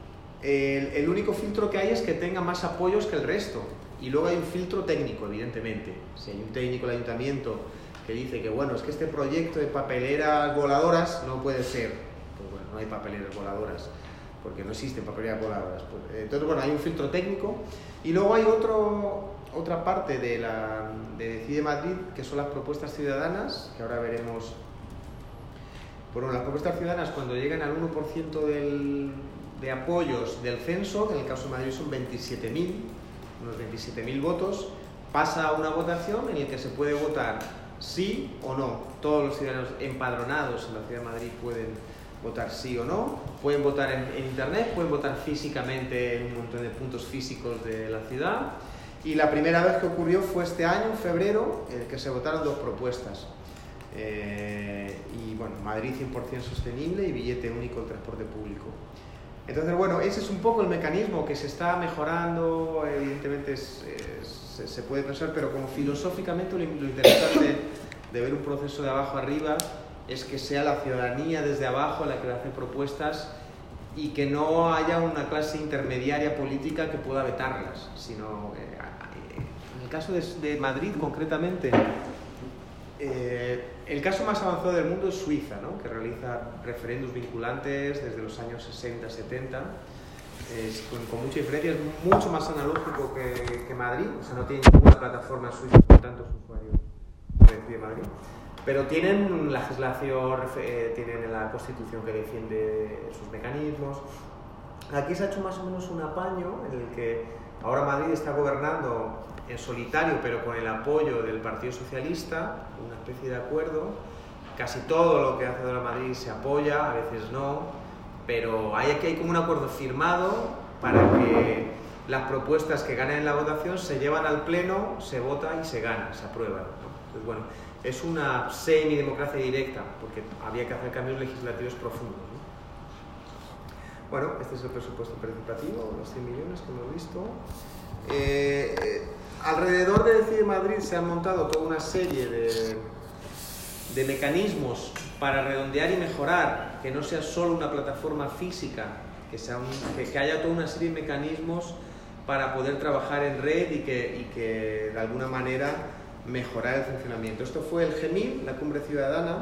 [SPEAKER 1] el, el único filtro que hay es que tenga más apoyos que el resto. Y luego hay un filtro técnico, evidentemente. Si hay un técnico del ayuntamiento que dice que bueno, es que este proyecto de papeleras voladoras no puede ser, pues bueno, no hay papeleras voladoras, porque no existen papeleras voladoras. Entonces, bueno, hay un filtro técnico. Y luego hay otro... otra parte de, la, de CIDE Madrid, que son las propuestas ciudadanas, que ahora veremos. Bueno, las propuestas ciudadanas, cuando llegan al uno por ciento del, de apoyos del censo, en el caso de Madrid son veintisiete mil, unos veintisiete mil votos, pasa a una votación en la que se puede votar sí o no. Todos los ciudadanos empadronados en la Ciudad de Madrid pueden votar sí o no, pueden votar en, en internet, pueden votar físicamente en un montón de puntos físicos de la ciudad. Y la primera vez que ocurrió fue este año, en febrero, en el que se votaron dos propuestas. Eh, y bueno, Madrid cien por ciento sostenible y billete único en transporte público. Entonces, bueno, ese es un poco el mecanismo que se está mejorando, evidentemente es, es, se, se puede pensar, pero como filosóficamente lo, lo interesante de ver un proceso de abajo arriba es que sea la ciudadanía desde abajo la que le hace propuestas y que no haya una clase intermediaria política que pueda vetarlas, sino eh, en el caso de, de Madrid concretamente, eh, el caso más avanzado del mundo es Suiza, ¿no? Que realiza referendos vinculantes desde los años sesenta, setenta, eh, con, con mucha diferencia, es mucho más analógico que, que Madrid, o sea, no tiene ninguna plataforma suiza con tantos usuarios como decide Madrid. Pero tienen legislación, eh, tienen la Constitución que defiende sus mecanismos. Aquí se ha hecho más o menos un apaño en el que ahora Madrid está gobernando en solitario, pero con el apoyo del Partido Socialista, una especie de acuerdo. Casi todo lo que hace ahora Madrid se apoya, a veces no, pero hay aquí hay como un acuerdo firmado para que las propuestas que ganen en la votación se llevan al Pleno, se vota y se gana, se aprueban, ¿no? Entonces, bueno, es una semidemocracia directa, porque había que hacer cambios legislativos profundos, ¿no? Bueno, este es el presupuesto participativo, los cien millones que hemos visto. Eh, eh, alrededor de Decide Madrid se han montado toda una serie de, de mecanismos para redondear y mejorar, que no sea solo una plataforma física, que, sea un, que, que haya toda una serie de mecanismos para poder trabajar en red y que, y que de alguna manera mejorar el funcionamiento. Esto fue el G M I, la Cumbre Ciudadana,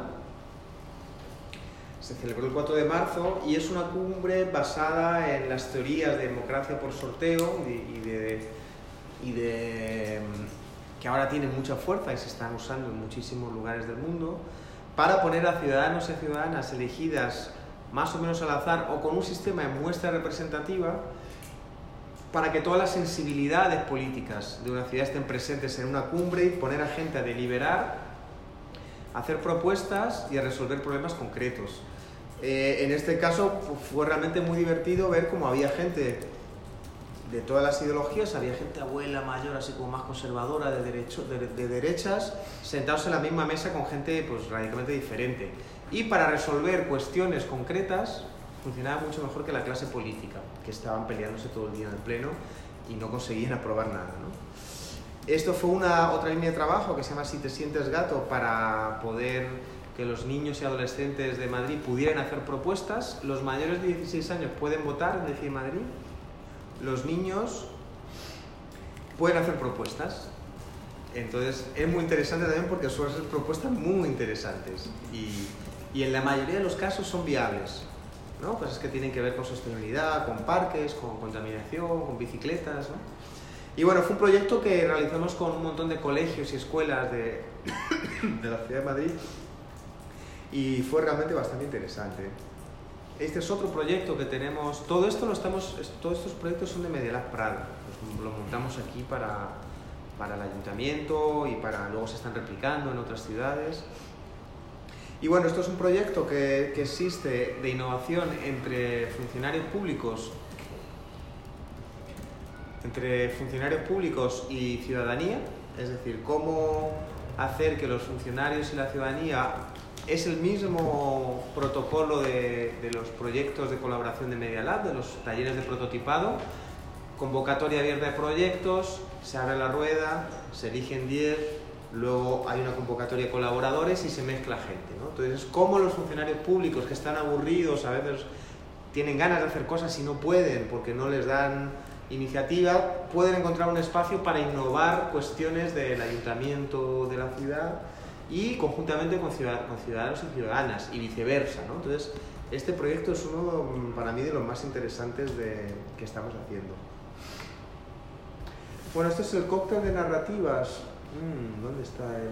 [SPEAKER 1] se celebró el cuatro de marzo y es una cumbre basada en las teorías de democracia por sorteo y, y, de, y de que ahora tienen mucha fuerza y se están usando en muchísimos lugares del mundo para poner a ciudadanos y ciudadanas elegidas más o menos al azar o con un sistema de muestra representativa para que todas las sensibilidades políticas de una ciudad estén presentes en una cumbre y poner a gente a deliberar, a hacer propuestas y a resolver problemas concretos. Eh, en este caso fue realmente muy divertido ver cómo había gente de todas las ideologías, había gente abuela, mayor, así como más conservadora, de, derecho, de, de derechas, sentados en la misma mesa con gente pues, radicalmente diferente. Y para resolver cuestiones concretas funcionaba mucho mejor que la clase política, que estaban peleándose todo el día en el pleno y no conseguían aprobar nada, ¿no? Esto fue una otra línea de trabajo que se llama Si te sientes gato, para poder que los niños y adolescentes de Madrid pudieran hacer propuestas. Los mayores de dieciséis años pueden votar en Decide Madrid. Los niños pueden hacer propuestas. Entonces es muy interesante también porque suelen ser propuestas muy interesantes y, y en la mayoría de los casos son viables, ¿no? Cosas que tienen que ver con sostenibilidad, con parques, con contaminación, con bicicletas, ¿no? Y bueno, fue un proyecto que realizamos con un montón de colegios y escuelas de, de la ciudad de Madrid y fue realmente bastante interesante. Este es otro proyecto que tenemos, todo esto lo estamos, todos estos proyectos son de Media Lab Prado, los, lo montamos aquí para, para el ayuntamiento y para luego se están replicando en otras ciudades. Y bueno, esto es un proyecto que, que existe de innovación entre funcionarios públicos, entre funcionarios públicos y ciudadanía, es decir, cómo hacer que los funcionarios y la ciudadanía es el mismo protocolo de, de los proyectos de colaboración de Media Lab, de los talleres de prototipado, convocatoria abierta de proyectos, se abre la rueda, se eligen diez, luego hay una convocatoria de colaboradores y se mezcla gente, ¿no? Entonces, cómo los funcionarios públicos que están aburridos, a veces tienen ganas de hacer cosas y no pueden porque no les dan iniciativa, pueden encontrar un espacio para innovar cuestiones del ayuntamiento de la ciudad y conjuntamente con ciudadanos y ciudadanas y viceversa, ¿no? Entonces, este proyecto es uno para mí de los más interesantes de, que estamos haciendo. Bueno, este es el cóctel de narrativas. Mm, ¿Dónde está el...?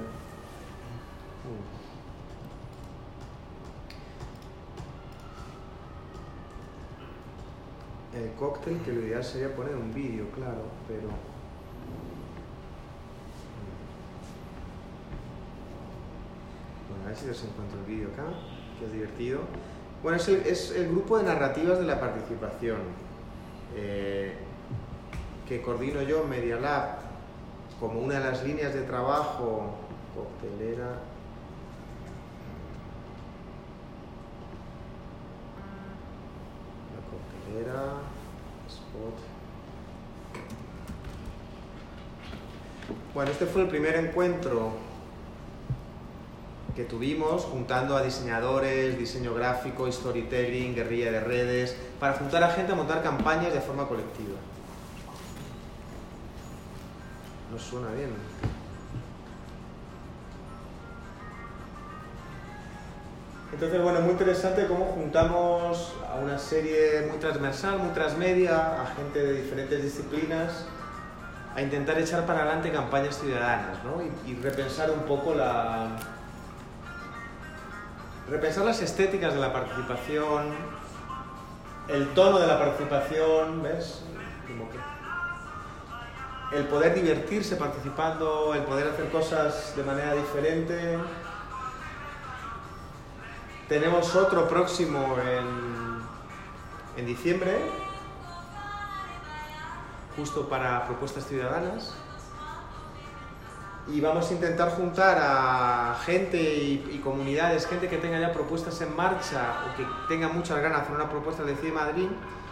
[SPEAKER 1] Mm. El cóctel, que lo ideal sería poner un vídeo, claro, pero... Bueno, a ver si os encuentro el vídeo acá, que es divertido. Bueno, es el, es el grupo de narrativas de la participación, eh, que coordino yo en Media Lab como una de las líneas de trabajo coctelera. La coctelera, spot. Bueno, este fue el primer encuentro que tuvimos, juntando a diseñadores, diseño gráfico, storytelling, guerrilla de redes, para juntar a gente a montar campañas de forma colectiva. ¿No suena bien? Entonces, bueno, muy interesante cómo juntamos a una serie muy transversal, muy transmedia, a gente de diferentes disciplinas, a intentar echar para adelante campañas ciudadanas, ¿no? y, y repensar un poco la... repensar las estéticas de la participación, el tono de la participación, ¿ves? Como que el poder divertirse participando, el poder hacer cosas de manera diferente. Tenemos otro próximo en, en diciembre, justo para propuestas ciudadanas. Y vamos a intentar juntar a gente y, y comunidades, gente que tenga ya propuestas en marcha o que tenga muchas ganas de hacer una propuesta de Decide Madrid,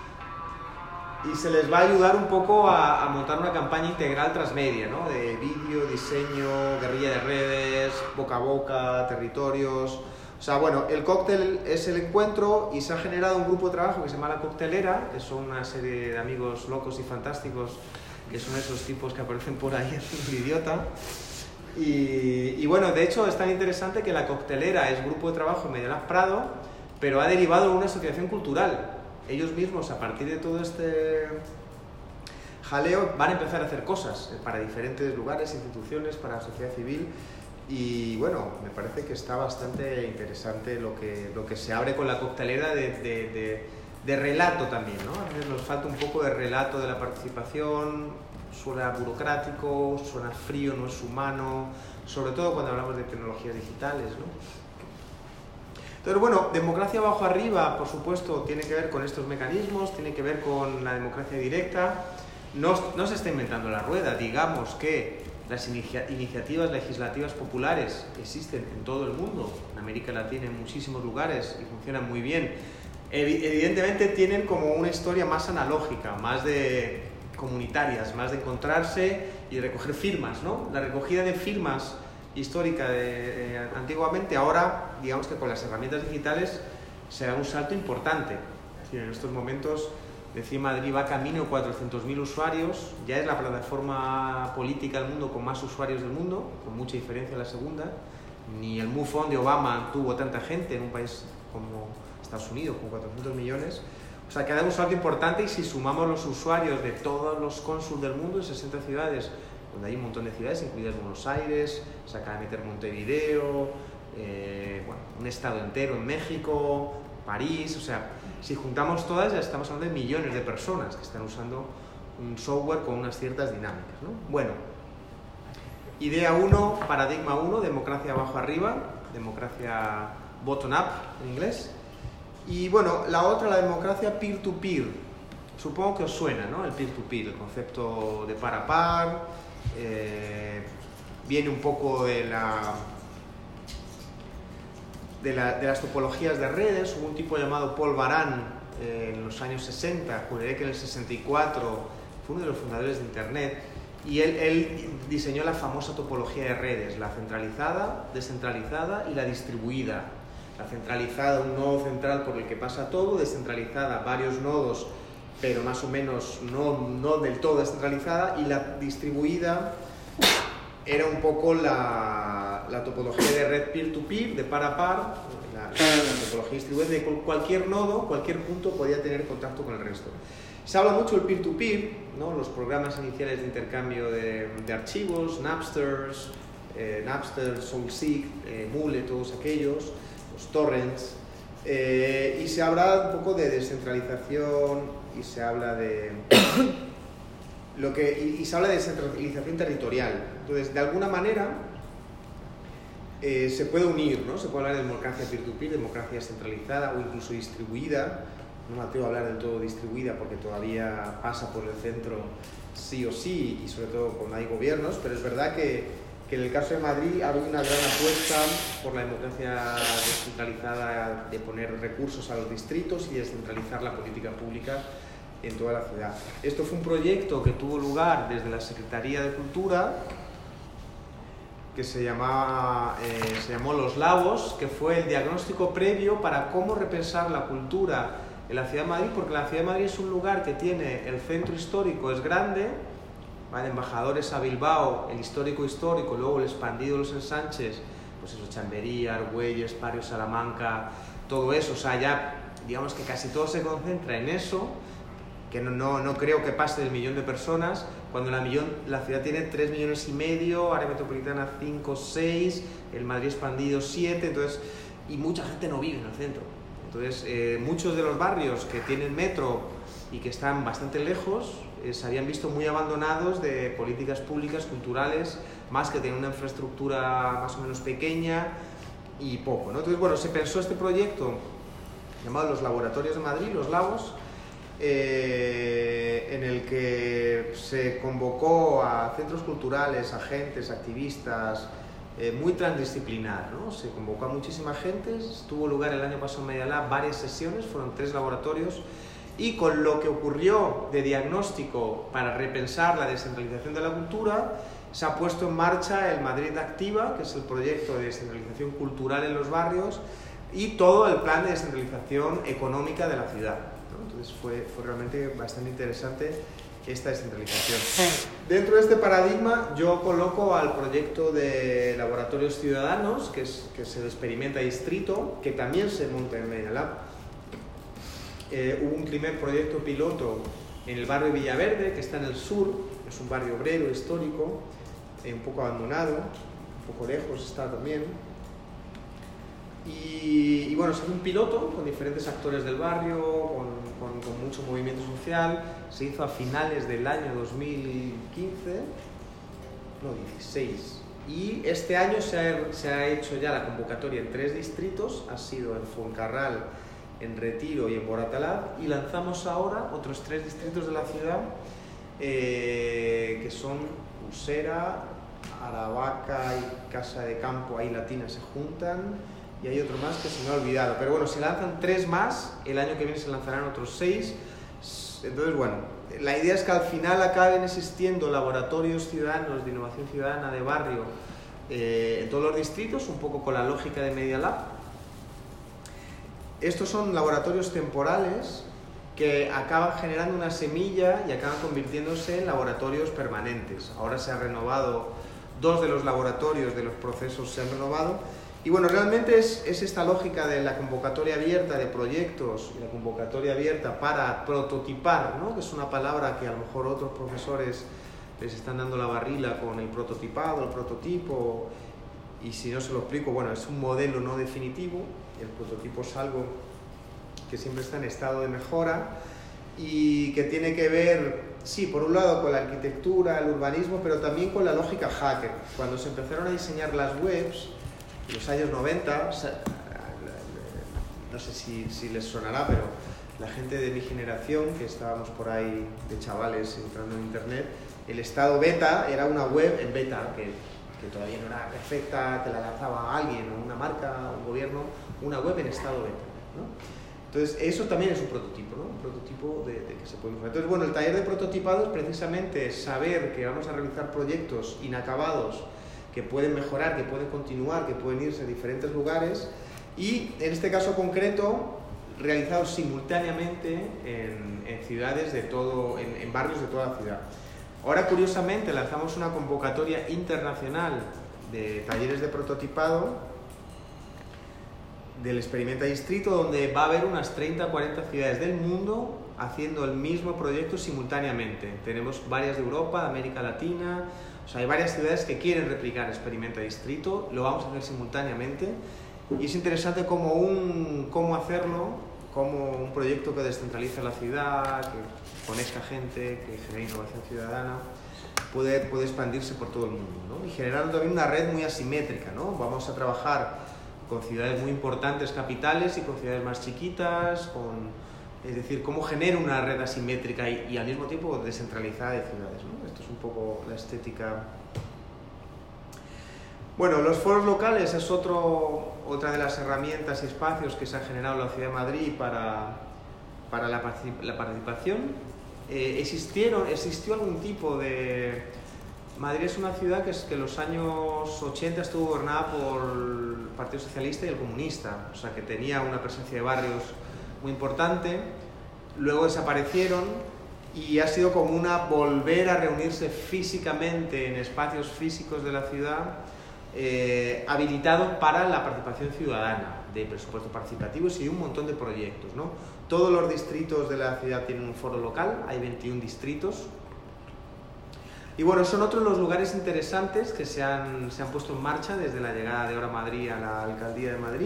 [SPEAKER 1] y se les va a ayudar un poco a, a montar una campaña integral transmedia, ¿no? De vídeo, diseño, guerrilla de redes, boca a boca, territorios. O sea, bueno, el cóctel es el encuentro y se ha generado un grupo de trabajo que se llama La Coctelera, que son una serie de amigos locos y fantásticos, que son esos tipos que aparecen por ahí haciendo el idiota. Y, y bueno, de hecho es tan interesante que La Coctelera es grupo de trabajo en Mediolanz Prado, pero ha derivado en una asociación cultural. Ellos mismos, a partir de todo este jaleo, van a empezar a hacer cosas para diferentes lugares, instituciones, para la sociedad civil. Y bueno, me parece que está bastante interesante lo que, lo que se abre con La Coctelera de, de, de, de relato también, ¿no? A veces nos falta un poco de relato de la participación, suena burocrático, suena frío, no es humano, sobre todo cuando hablamos de tecnologías digitales, ¿no? Entonces, bueno, democracia abajo arriba, por supuesto, tiene que ver con estos mecanismos, tiene que ver con la democracia directa. No, no se está inventando la rueda, digamos que las inicia iniciativas legislativas populares existen en todo el mundo, en América Latina, en muchísimos lugares, y funcionan muy bien. Evidentemente tienen como una historia más analógica, más de comunitarias, más de encontrarse y recoger firmas, ¿no? La recogida de firmas histórica de, eh, antiguamente, ahora, digamos que con las herramientas digitales se da un salto importante. Es decir, en estos momentos Decide Madrid va camino de cuatrocientos mil usuarios, ya es la plataforma política del mundo con más usuarios del mundo, con mucha diferencia a la segunda. Ni el MoveOn de Obama tuvo tanta gente en un país como Estados Unidos, con cuatrocientos millones. O sea, que da un salto importante, y si sumamos los usuarios de todos los cónsuls del mundo en sesenta ciudades, donde hay un montón de ciudades, incluidas Buenos Aires, se acaba de meter Montevideo, eh, bueno, un estado entero en México, París, o sea, si juntamos todas ya estamos hablando de millones de personas que están usando un software con unas ciertas dinámicas, ¿no? Bueno, idea uno, paradigma uno, democracia abajo arriba, democracia bottom up en inglés. Y bueno, la otra, la democracia peer-to-peer. Supongo que os suena, ¿no? El peer-to-peer, el concepto de par a par, eh, viene un poco de la... De, la, de las topologías de redes. Hubo un tipo llamado Paul Baran eh, en los años sesenta, juré que en el sesenta y cuatro, fue uno de los fundadores de Internet, y él, él diseñó la famosa topología de redes, la centralizada, descentralizada y la distribuida. La centralizada, un nodo central por el que pasa todo; descentralizada, varios nodos, pero más o menos no, no del todo descentralizada; y la distribuida era un poco la, la topología de red peer-to-peer, de par a par, la, la topología distribuida de cualquier nodo, cualquier punto podía tener contacto con el resto. Se habla mucho del peer-to-peer, ¿no? Los programas iniciales de intercambio de, de archivos, Napster, eh, Napster, SoulSeek, eh, Mule, todos aquellos, los torrents, eh, y se habla un poco de descentralización, y se habla de... Lo que, y, y se habla de descentralización territorial. Entonces, de alguna manera, eh, se puede unir, ¿no? Se puede hablar de democracia peer-to-peer, democracia descentralizada o incluso distribuida. No me atrevo a hablar del todo distribuida porque todavía pasa por el centro sí o sí, y sobre todo cuando hay gobiernos, pero es verdad que, que en el caso de Madrid ha habido una gran apuesta por la democracia descentralizada, de poner recursos a los distritos y descentralizar la política pública en toda la ciudad. Esto fue un proyecto que tuvo lugar desde la Secretaría de Cultura, que se, llamaba, eh, se llamó Los Lagos, que fue el diagnóstico previo para cómo repensar la cultura en la Ciudad de Madrid, porque la Ciudad de Madrid es un lugar que tiene, el centro histórico es grande, ¿vale? Embajadores a Bilbao, el histórico histórico, luego el expandido, los ensanches, pues eso, Chamberí, Argüelles, Barrio Salamanca, todo eso, o sea, ya digamos que casi todo se concentra en eso, que no, no, no creo que pase del millón de personas, cuando la, millón, la ciudad tiene tres millones y medio, área metropolitana cinco, seis, el Madrid expandido siete, entonces, y mucha gente no vive en el centro. Entonces, eh, muchos de los barrios que tienen metro y que están bastante lejos, eh, se habían visto muy abandonados de políticas públicas, culturales, más que tener una infraestructura más o menos pequeña y poco, ¿no? Entonces, bueno, se pensó este proyecto llamado Los Laboratorios de Madrid, Los Lagos, eh, en el que se convocó a centros culturales, agentes, activistas, eh, muy transdisciplinar, ¿no? Se convocó a muchísima gente, tuvo lugar el año pasado en Media Lab varias sesiones, fueron tres laboratorios, y con lo que ocurrió de diagnóstico para repensar la descentralización de la cultura, se ha puesto en marcha el Madrid Activa, que es el proyecto de descentralización cultural en los barrios, y todo el plan de descentralización económica de la ciudad, ¿no? Entonces fue, fue realmente bastante interesante esta descentralización. Dentro de este paradigma yo coloco al proyecto de laboratorios ciudadanos, que es, que es el Experimenta Distrito, que también se monta en Media Lab. Eh, hubo un primer proyecto piloto en el barrio Villaverde, que está en el sur, es un barrio obrero, histórico, eh, un poco abandonado, un poco lejos está también. Y, y bueno, se hace un piloto con diferentes actores del barrio, con, con, con mucho movimiento social. Se hizo a finales del año dos mil quince, no, dieciséis. Y este año se ha, se ha hecho ya la convocatoria en tres distritos, ha sido en Fuencarral, en Retiro y en Moratalaz, y lanzamos ahora otros tres distritos de la ciudad, eh, que son Usera, Aravaca y Casa de Campo, ahí Latina se juntan, y hay otro más que se me ha olvidado, pero bueno, se lanzan tres más, el año que viene se lanzarán otros seis. Entonces, bueno, la idea es que al final acaben existiendo laboratorios ciudadanos de innovación ciudadana de barrio eh, en todos los distritos, un poco con la lógica de Media Lab. Estos son laboratorios temporales que acaban generando una semilla y acaban convirtiéndose en laboratorios permanentes. Ahora se han renovado, dos de los laboratorios de los procesos se han renovado. Y bueno, realmente es, es esta lógica de la convocatoria abierta de proyectos y la convocatoria abierta para prototipar, ¿no? Que es una palabra que a lo mejor otros profesores les están dando la barrila con el prototipado, el prototipo, y si no se lo explico, bueno, es un modelo no definitivo, el prototipo es algo que siempre está en estado de mejora y que tiene que ver, sí, por un lado con la arquitectura, el urbanismo, pero también con la lógica hacker. Cuando se empezaron a diseñar las webs, en los años noventa, no sé si, si les sonará, pero la gente de mi generación, que estábamos por ahí de chavales entrando en internet, el estado beta era una web en beta, que, que todavía no era perfecta, te la lanzaba alguien, o una marca, un gobierno, una web en estado beta, ¿no? Entonces, eso también es un prototipo, ¿no? Un prototipo de, de que se puede mejorar. Entonces, bueno, el taller de prototipado es precisamente saber que vamos a realizar proyectos inacabados que pueden mejorar, que pueden continuar, que pueden irse a diferentes lugares y, en este caso concreto, realizados simultáneamente en, en ciudades de todo, en, en barrios de toda la ciudad. Ahora, curiosamente, lanzamos una convocatoria internacional de talleres de prototipado del Experimenta Distrito, donde va a haber unas treinta a cuarenta ciudades del mundo haciendo el mismo proyecto simultáneamente. Tenemos varias de Europa, de América Latina. O sea, hay varias ciudades que quieren replicar Experimenta Distrito, lo vamos a hacer simultáneamente y es interesante cómo, un, cómo hacerlo, como un proyecto que descentraliza la ciudad, que conecta gente, que genera innovación ciudadana, puede, puede expandirse por todo el mundo, ¿no? Y generando también una red muy asimétrica, ¿no? Vamos a trabajar con ciudades muy importantes, capitales, y con ciudades más chiquitas, con... Es decir, cómo genera una red asimétrica y, y al mismo tiempo descentralizada de ciudades, ¿no? Esto es un poco la estética. Bueno, los foros locales es otro, otra de las herramientas y espacios que se han generado en la Ciudad de Madrid para, para la, particip la participación. Eh, existieron, existió algún tipo de, Madrid es una ciudad que, es, que en los años ochenta estuvo gobernada por el Partido Socialista y el Comunista, o sea que tenía una presencia de barrios muy importante. Luego desaparecieron y ha sido como una volver a reunirse físicamente en espacios físicos de la ciudad, eh, habilitado para la participación ciudadana, de presupuestos participativos y un montón de proyectos, ¿no? Todos los distritos de la ciudad tienen un foro local, hay veintiún distritos. Y bueno, son otros los lugares interesantes que se han, se han puesto en marcha desde la llegada de Ahora Madrid a la Alcaldía de Madrid.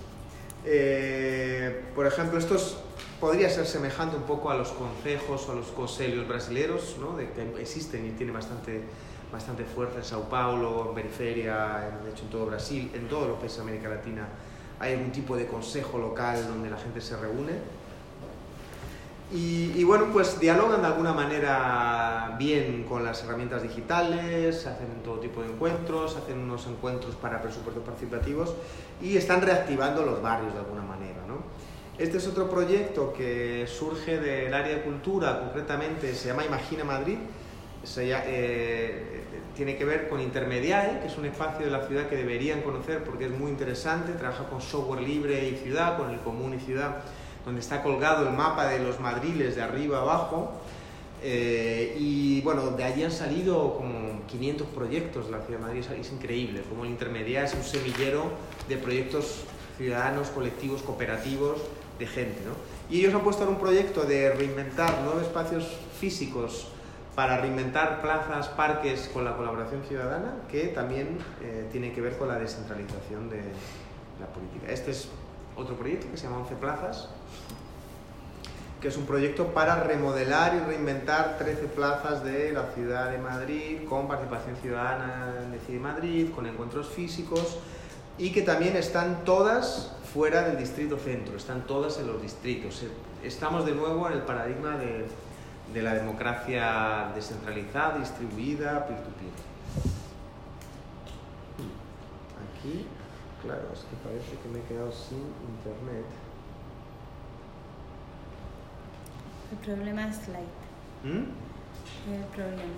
[SPEAKER 1] Eh, por ejemplo, esto es, podría ser semejante un poco a los concejos o a los conselhos brasileños, ¿no? De que existen y tienen bastante, bastante fuerza en Sao Paulo, en periferia, en, de hecho en todo Brasil, en todos los países de América Latina hay algún tipo de consejo local donde la gente se reúne. Y, y bueno, pues dialogan de alguna manera bien con las herramientas digitales, hacen todo tipo de encuentros, hacen unos encuentros para presupuestos participativos y están reactivando los barrios de alguna manera, ¿no? Este es otro proyecto que surge del área de cultura, concretamente se llama Imagina Madrid, se, eh, tiene que ver con Intermediae, que es un espacio de la ciudad que deberían conocer porque es muy interesante, trabaja con software libre y ciudad, con el común y ciudad, donde está colgado el mapa de los madriles de arriba a abajo, eh, y bueno, de allí han salido como quinientos proyectos de la ciudad de Madrid, es increíble, como el Intermediae es un semillero de proyectos ciudadanos, colectivos, cooperativos, de gente, ¿no? Y ellos han puesto en un proyecto de reinventar nuevos espacios físicos para reinventar plazas, parques con la colaboración ciudadana, que también eh, tiene que ver con la descentralización de la política. Este es otro proyecto que se llama once plazas, que es un proyecto para remodelar y reinventar trece plazas de la ciudad de Madrid con participación ciudadana en Decide Madrid, con encuentros físicos y que también están todas fuera del distrito centro, están todas en los distritos. Estamos de nuevo en el paradigma de, de la democracia descentralizada, distribuida, peer-to-peer. Aquí, claro, es que parece que me he quedado sin internet.
[SPEAKER 3] El problema es Slide.
[SPEAKER 1] ¿Mm?
[SPEAKER 3] El problema.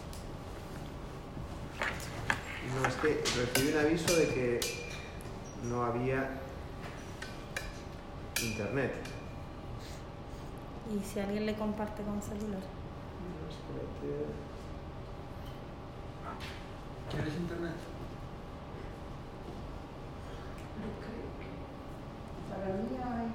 [SPEAKER 1] No, es que recibí un aviso de que no había internet.
[SPEAKER 3] ¿Y si alguien le comparte con celular?
[SPEAKER 1] No, espérate.
[SPEAKER 2] ¿Quieres internet?
[SPEAKER 3] Para mí hay.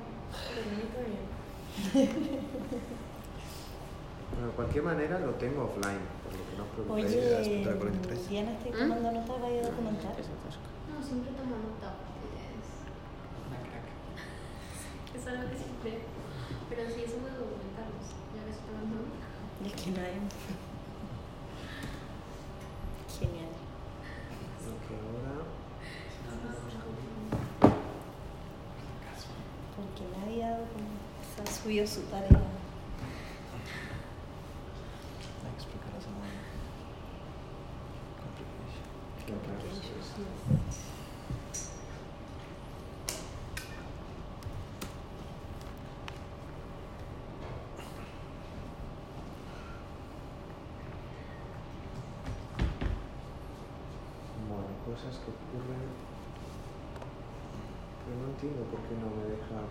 [SPEAKER 1] Bueno, de cualquier manera lo tengo offline, por lo que no os preocupéis.
[SPEAKER 3] Oye, Diana, estoy tomando
[SPEAKER 4] ¿Mm?
[SPEAKER 3] nota, vaya a documentar.
[SPEAKER 4] No, siempre tomo nota. Es...
[SPEAKER 2] Una crack.
[SPEAKER 4] es algo que siempre... Pero sí, eso de documentarlos. Ya ves tomando nota.
[SPEAKER 3] Es que no hay. Genial.
[SPEAKER 1] Ok, ahora...
[SPEAKER 3] Porque nadie ha dado como- se ha subido su tarea.
[SPEAKER 1] Qué raro es esto. Bueno, cosas que ocurren, pero no entiendo por qué no me deja.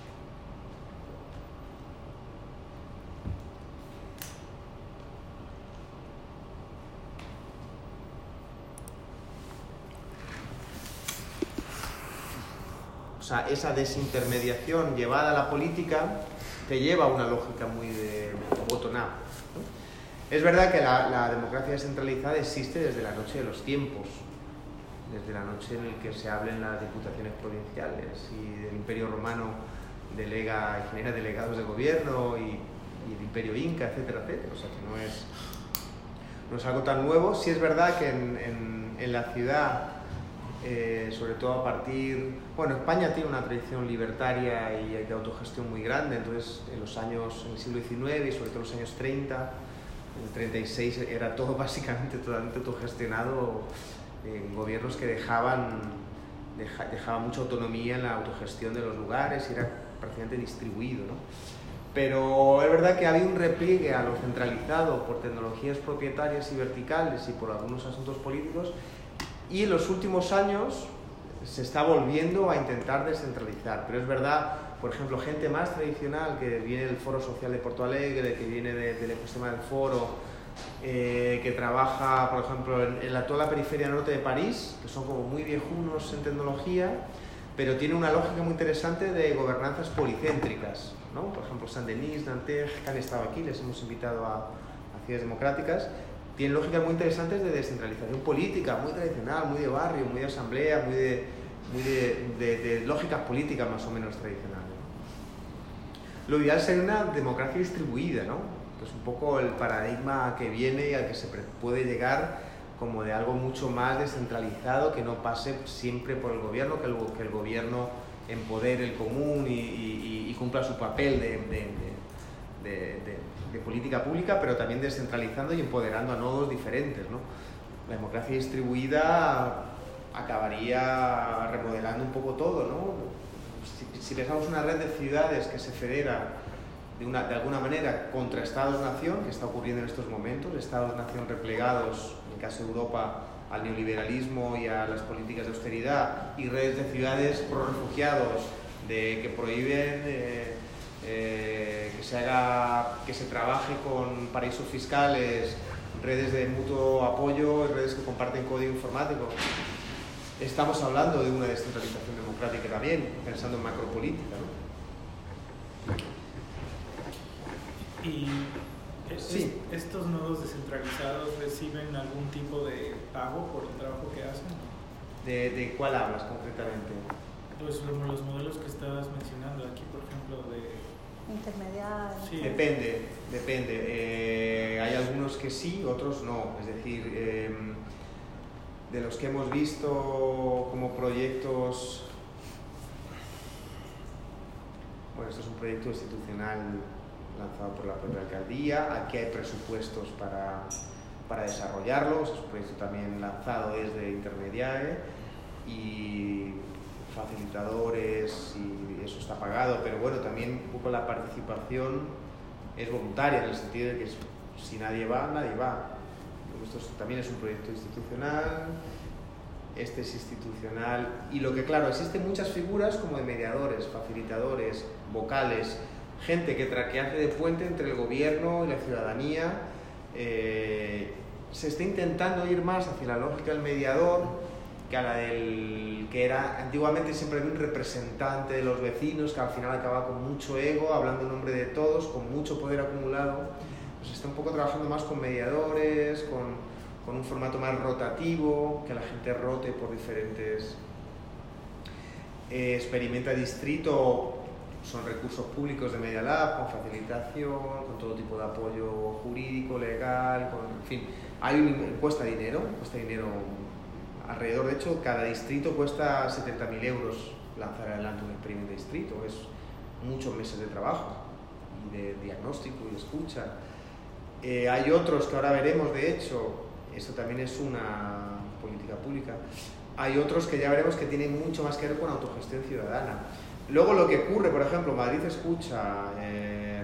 [SPEAKER 1] O sea, esa desintermediación llevada a la política te lleva a una lógica muy de bottom-up, ¿no? Es verdad que la, la democracia descentralizada existe desde la noche de los tiempos, desde la noche en la que se habla en las diputaciones provinciales y el Imperio Romano delega y genera delegados de gobierno y, y el Imperio Inca, etcétera, etcétera. O sea que no es, no es algo tan nuevo. Sí es verdad que en, en, en la ciudad, eh, sobre todo a partir... Bueno, España tiene una tradición libertaria y de autogestión muy grande, entonces en los años, en el siglo diecinueve y sobre todo en los años treinta, en el treinta y seis era todo básicamente totalmente autogestionado, eh, gobiernos que dejaban, deja, dejaban mucha autonomía en la autogestión de los lugares y era prácticamente distribuido, ¿no? Pero es verdad que ha habido un repliegue a lo centralizado por tecnologías propietarias y verticales y por algunos asuntos políticos, y en los últimos años se está volviendo a intentar descentralizar. Pero es verdad, por ejemplo, gente más tradicional que viene del Foro Social de Porto Alegre, que viene de, del ecosistema del Foro, eh, que trabaja, por ejemplo, en, en la, toda la periferia norte de París, que son como muy viejunos en tecnología, pero tiene una lógica muy interesante de gobernanzas policéntricas, ¿no? Por ejemplo, Saint-Denis, Nanterre, que han estado aquí, les hemos invitado a, a ciudades democráticas, tienen lógicas muy interesantes de descentralización política, muy tradicional, muy de barrio, muy de asamblea, muy de, muy de, de, de lógicas políticas más o menos tradicionales, ¿no? Lo ideal sería una democracia distribuida, ¿no? Que es un poco el paradigma que viene y al que se puede llegar, como de algo mucho más descentralizado, que no pase siempre por el gobierno, que el, que el gobierno empodere el común y, y, y cumpla su papel de, de, de, de, de, de política pública, pero también descentralizando y empoderando a nodos diferentes, ¿no? La democracia distribuida acabaría remodelando un poco todo, ¿no? Si, si pensamos una red de ciudades que se federa de, una, de alguna manera contra Estados-nación, que está ocurriendo en estos momentos, Estados-nación replegados, en el caso de Europa, al neoliberalismo y a las políticas de austeridad, y redes de ciudades pro refugiados de, que prohíben eh, eh, que se haga, que se trabaje con paraísos fiscales, redes de mutuo apoyo, redes que comparten código informático. Estamos hablando de una descentralización democrática también, pensando en macropolítica, ¿no?
[SPEAKER 2] Y es,
[SPEAKER 1] sí.
[SPEAKER 2] ¿Estos nodos descentralizados reciben algún tipo de pago por el trabajo que hacen?
[SPEAKER 1] ¿De, de cuál hablas concretamente?
[SPEAKER 2] Pues los modelos que estabas mencionando aquí, por ejemplo, de...
[SPEAKER 3] Intermediarios.
[SPEAKER 1] Sí. Depende, depende. Eh, hay algunos que sí, otros no. Es decir, eh, de los que hemos visto como proyectos... Bueno, esto es un proyecto institucional lanzado por la propia alcaldía. Aquí hay presupuestos para, para desarrollarlo. Es un proyecto también lanzado desde Intermediae y facilitadores, y eso está pagado, pero bueno, también un poco la participación es voluntaria, en el sentido de que si nadie va, nadie va. Esto es, también es un proyecto institucional, este es institucional, y lo que claro, existen muchas figuras como de mediadores, facilitadores, vocales, gente que, tra que hace de puente entre el gobierno y la ciudadanía. Eh, se está intentando ir más hacia la lógica del mediador que a la del que era antiguamente. Siempre había un representante de los vecinos que al final acababa con mucho ego, hablando en nombre de todos, con mucho poder acumulado. Pues está un poco trabajando más con mediadores, con, con un formato más rotativo, que la gente rote por diferentes... Eh, experimenta distrito, son recursos públicos de Media Lab, con facilitación, con todo tipo de apoyo jurídico, legal, con, en fin, hay un, cuesta dinero, cuesta dinero alrededor, de hecho, cada distrito cuesta setenta mil euros lanzar adelante un experimento de distrito, es muchos meses de trabajo y de diagnóstico y de escucha. Eh, hay otros que ahora veremos, de hecho, esto también es una política pública, hay otros que ya veremos que tienen mucho más que ver con autogestión ciudadana. Luego lo que ocurre, por ejemplo, Madrid Escucha, eh,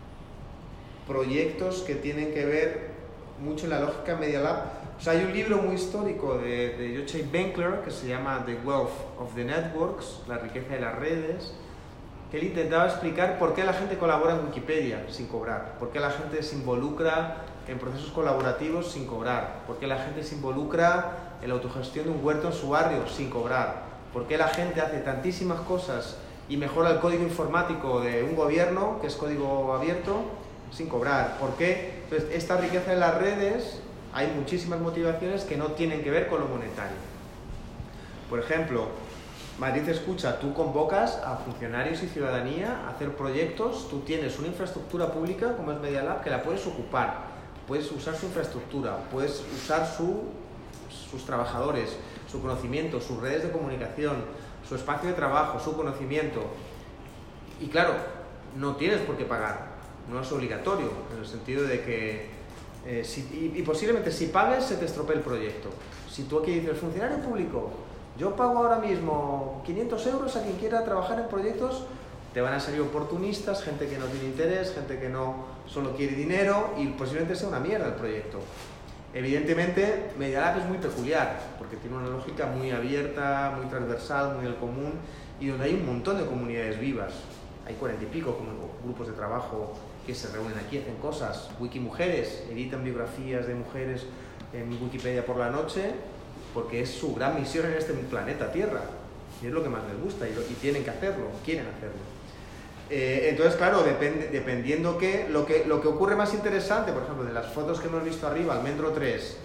[SPEAKER 1] proyectos que tienen que ver mucho en la lógica Media Lab. O sea, hay un libro muy histórico de, de Yochai Benkler que se llama The Wealth of the Networks, la riqueza de las redes, que él intentaba explicar por qué la gente colabora en Wikipedia sin cobrar, por qué la gente se involucra en procesos colaborativos sin cobrar, por qué la gente se involucra en la autogestión de un huerto en su barrio sin cobrar, por qué la gente hace tantísimas cosas y mejora el código informático de un gobierno, que es código abierto, sin cobrar. ¿Por qué? Entonces, esta riqueza de las redes, hay muchísimas motivaciones que no tienen que ver con lo monetario. Por ejemplo, Madrid Escucha, tú convocas a funcionarios y ciudadanía a hacer proyectos, tú tienes una infraestructura pública como es Media Lab que la puedes ocupar, puedes usar su infraestructura, puedes usar su, sus trabajadores, su conocimiento, sus redes de comunicación, su espacio de trabajo, su conocimiento. Y claro, no tienes por qué pagar, no es obligatorio, en el sentido de que eh, si, y, y posiblemente si pagues se te estropee el proyecto. Si tú aquí dices, funcionario público, yo pago ahora mismo quinientos euros a quien quiera trabajar en proyectos Te van a salir oportunistas, gente que no tiene interés, gente que no solo quiere dinero y posiblemente sea una mierda el proyecto. Evidentemente, Media Lab es muy peculiar porque tiene una lógica muy abierta, muy transversal, muy del común y donde hay un montón de comunidades vivas. Hay cuarenta y pico como grupos de trabajo que se reúnen aquí, hacen cosas. Wikimujeres, editan biografías de mujeres en Wikipedia por la noche porque es su gran misión en este planeta Tierra y es lo que más les gusta y, lo, y tienen que hacerlo, quieren hacerlo. Eh, entonces, claro, depende, dependiendo que lo, que lo que ocurre más interesante, por ejemplo, de las fotos que hemos visto arriba, Almendro tres,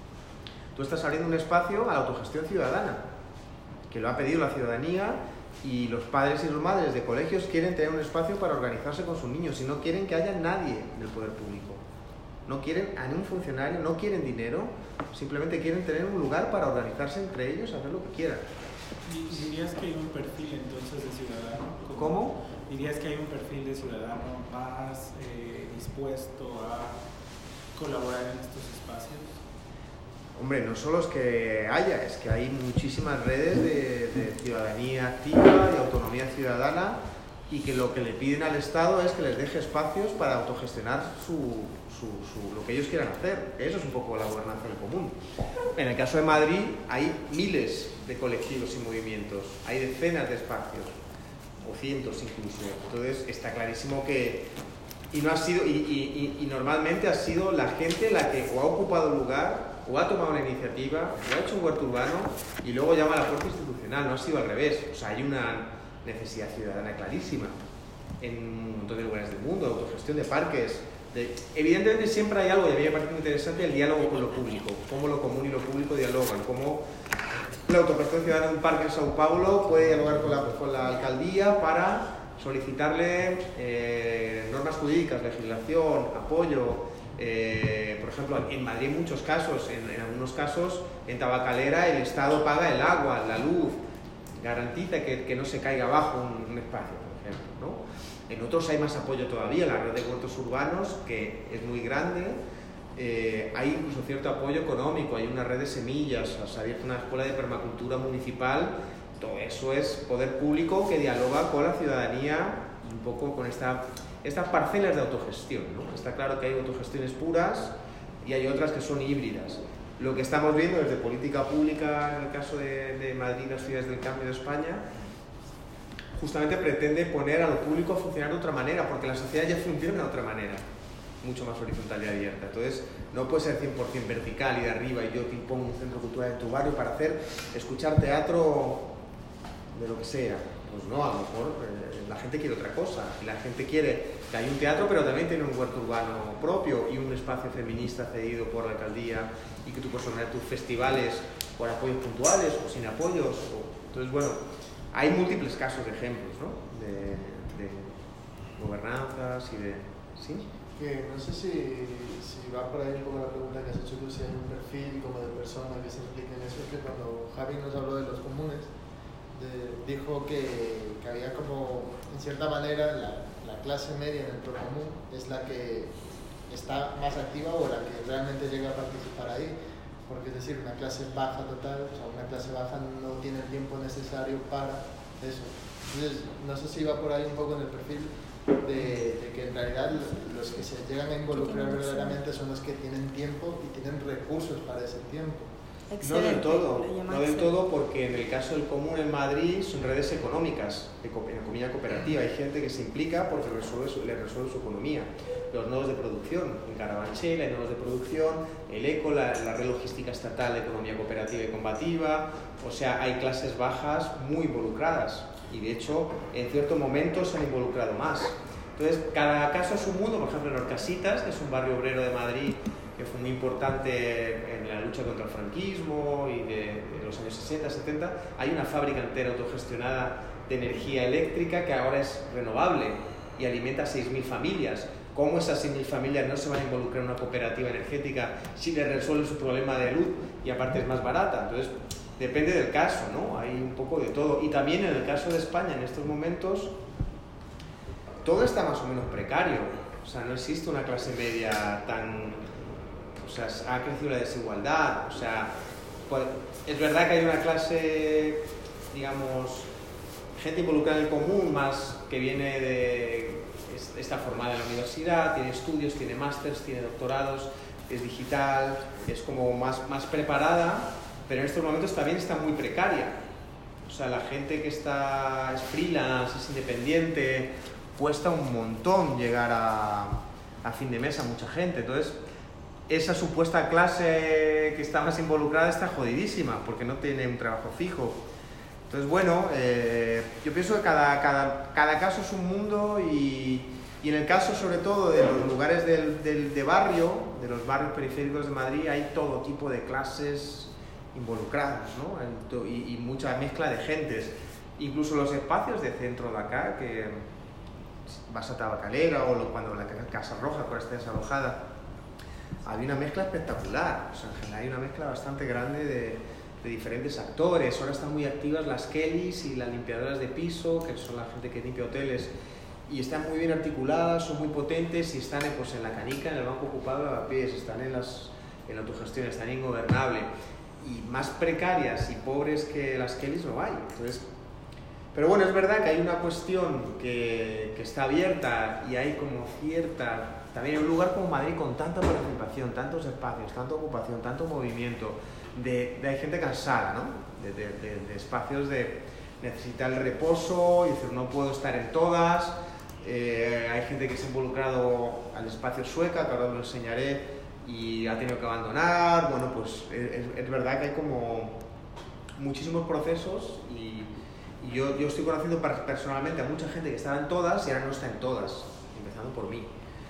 [SPEAKER 1] tú estás abriendo un espacio a la autogestión ciudadana, que lo ha pedido la ciudadanía y los padres y las madres de colegios quieren tener un espacio para organizarse con sus niños y no quieren que haya nadie del poder público. No quieren a ningún funcionario, no quieren dinero, simplemente quieren tener un lugar para organizarse entre ellos, hacer lo que quieran.
[SPEAKER 2] ¿Dirías que hay un perfil entonces de ciudadano?
[SPEAKER 1] ¿Cómo?
[SPEAKER 2] ¿Dirías que hay un perfil de ciudadano más eh, dispuesto a colaborar en estos espacios?
[SPEAKER 1] Hombre, no solo es que haya, es que hay muchísimas redes de, de ciudadanía activa, de autonomía ciudadana y que lo que le piden al Estado es que les deje espacios para autogestionar su, su, su, lo que ellos quieran hacer. Eso es un poco la gobernanza en común. En el caso de Madrid hay miles de colectivos y movimientos, hay decenas de espacios, o cientos incluso. Entonces está clarísimo que... Y, no ha sido, y, y, y, y normalmente ha sido la gente la que o ha ocupado el lugar, o ha tomado una iniciativa, o ha hecho un huerto urbano, y luego llama a la puerta institucional, no ha sido al revés. O sea, hay una necesidad ciudadana clarísima en un montón de lugares del mundo, de autogestión de parques. De... Evidentemente siempre hay algo, y a mí me parece muy interesante, el diálogo con lo público, cómo lo común y lo público dialogan, cómo la autogestión ciudadana de un parque en Sao Paulo puede dialogar con la, con la alcaldía para solicitarle eh, normas jurídicas, legislación, apoyo. Eh, por ejemplo, en Madrid en muchos casos, en, en algunos casos, en Tabacalera el Estado paga el agua, la luz, garantiza que, que no se caiga abajo un, un espacio, por ejemplo, ¿no? En otros hay más apoyo todavía, la red de huertos urbanos, que es muy grande, eh, hay incluso cierto apoyo económico, hay una red de semillas, se ha abierto una escuela de permacultura municipal. Todo eso es poder público que dialoga con la ciudadanía un poco con esta, estas parcelas de autogestión, ¿no? Está claro que hay autogestiones puras y hay otras que son híbridas. Lo que estamos viendo desde política pública, en el caso de, de Madrid, las ciudades del cambio de España, justamente pretende poner a lo público a funcionar de otra manera, porque la sociedad ya funciona de otra manera, mucho más horizontal y abierta. Entonces, no puede ser cien por cien vertical y de arriba y yo te impongo un centro cultural en tu barrio para hacer, escuchar teatro de lo que sea. Pues no, a lo mejor eh, la gente quiere otra cosa, y la gente quiere que haya un teatro pero también tiene un huerto urbano propio y un espacio feminista cedido por la alcaldía y que tú puedes organizar tus festivales por apoyos puntuales o sin apoyos. O... Entonces, bueno, hay múltiples casos de ejemplos, ¿no? de, de gobernanzas y de... ¿Sí?
[SPEAKER 5] Que no sé si, si va por ahí un poco la pregunta que has hecho tú, si hay un perfil como de persona que se implique en eso, que cuando Javi nos habló de los comunes, de, dijo que, que había como, en cierta manera, la, la clase media en el procomún es la que está más activa o la que realmente llega a participar ahí, porque es decir, una clase baja total, o sea, una clase baja no tiene el tiempo necesario para eso. Entonces, no sé si va por ahí un poco en el perfil De, de que en realidad los que se llegan a involucrar verdaderamente son los que tienen tiempo y tienen recursos para ese tiempo.
[SPEAKER 1] No del todo, no del todo, porque en el caso del común en Madrid son redes económicas, de economía cooperativa. Hay gente que se implica porque resuelve su, le resuelve su economía. Los nodos de producción, en Carabanchel hay nodos de producción, el ECO, la, la red logística estatal de economía cooperativa y combativa. O sea, hay clases bajas muy involucradas. Y de hecho, en ciertos momentos se han involucrado más. Entonces, cada caso es un mundo. Por ejemplo, en Orcasitas, que es un barrio obrero de Madrid que fue muy importante en la lucha contra el franquismo y de, de los años sesenta, setenta, hay una fábrica entera autogestionada de energía eléctrica que ahora es renovable y alimenta a seis mil familias. ¿Cómo esas seis mil familias no se van a involucrar en una cooperativa energética si les resuelve su problema de luz y aparte es más barata? Entonces, depende del caso, ¿no? Hay un poco de todo. Y también en el caso de España, en estos momentos, todo está más o menos precario. O sea, no existe una clase media tan... O sea, ha crecido la desigualdad. O sea, pues, es verdad que hay una clase, digamos, gente involucrada en el común, más que viene de... está formada en la universidad, tiene estudios, tiene másters, tiene doctorados, es digital, es como más, más preparada, pero en estos momentos también está muy precaria. O sea, la gente que está, es freelance, es independiente, cuesta un montón llegar a, a fin de mes a mucha gente. Entonces, esa supuesta clase que está más involucrada está jodidísima porque no tiene un trabajo fijo. Entonces, bueno, eh, yo pienso que cada, cada, cada caso es un mundo y, y en el caso sobre todo de los lugares del, del, de barrio, de los barrios periféricos de Madrid, hay todo tipo de clases involucradas, ¿no? Y, y mucha mezcla de gentes. Incluso los espacios de centro de acá, que vas a Tabacalera o lo, cuando la Casa Roja ahora está desalojada, había una mezcla espectacular. O sea, en general hay una mezcla bastante grande de, de diferentes actores. Ahora están muy activas las Kellys y las limpiadoras de piso, que son la gente que limpia hoteles, y están muy bien articuladas, son muy potentes y están pues, en la canica, en el banco ocupado de Lavapiés, están en, las, en la autogestión, están en Ingobernable. Y más precarias y pobres que las Kellys no hay. Entonces, pero bueno, es verdad que hay una cuestión que, que está abierta y hay como cierta... También en un lugar como Madrid con tanta participación, tantos espacios, tanta ocupación, tanto movimiento, de, de hay gente cansada, ¿no? De, de, de, de espacios de necesitar el reposo y decir no puedo estar en todas. Eh, hay gente que se ha involucrado al espacio Sueca, que ahora lo enseñaré, y ha tenido que abandonar. Bueno, pues es, es verdad que hay como muchísimos procesos y, y yo, yo estoy conociendo personalmente a mucha gente que estaba en todas y ahora no está en todas, empezando por mí.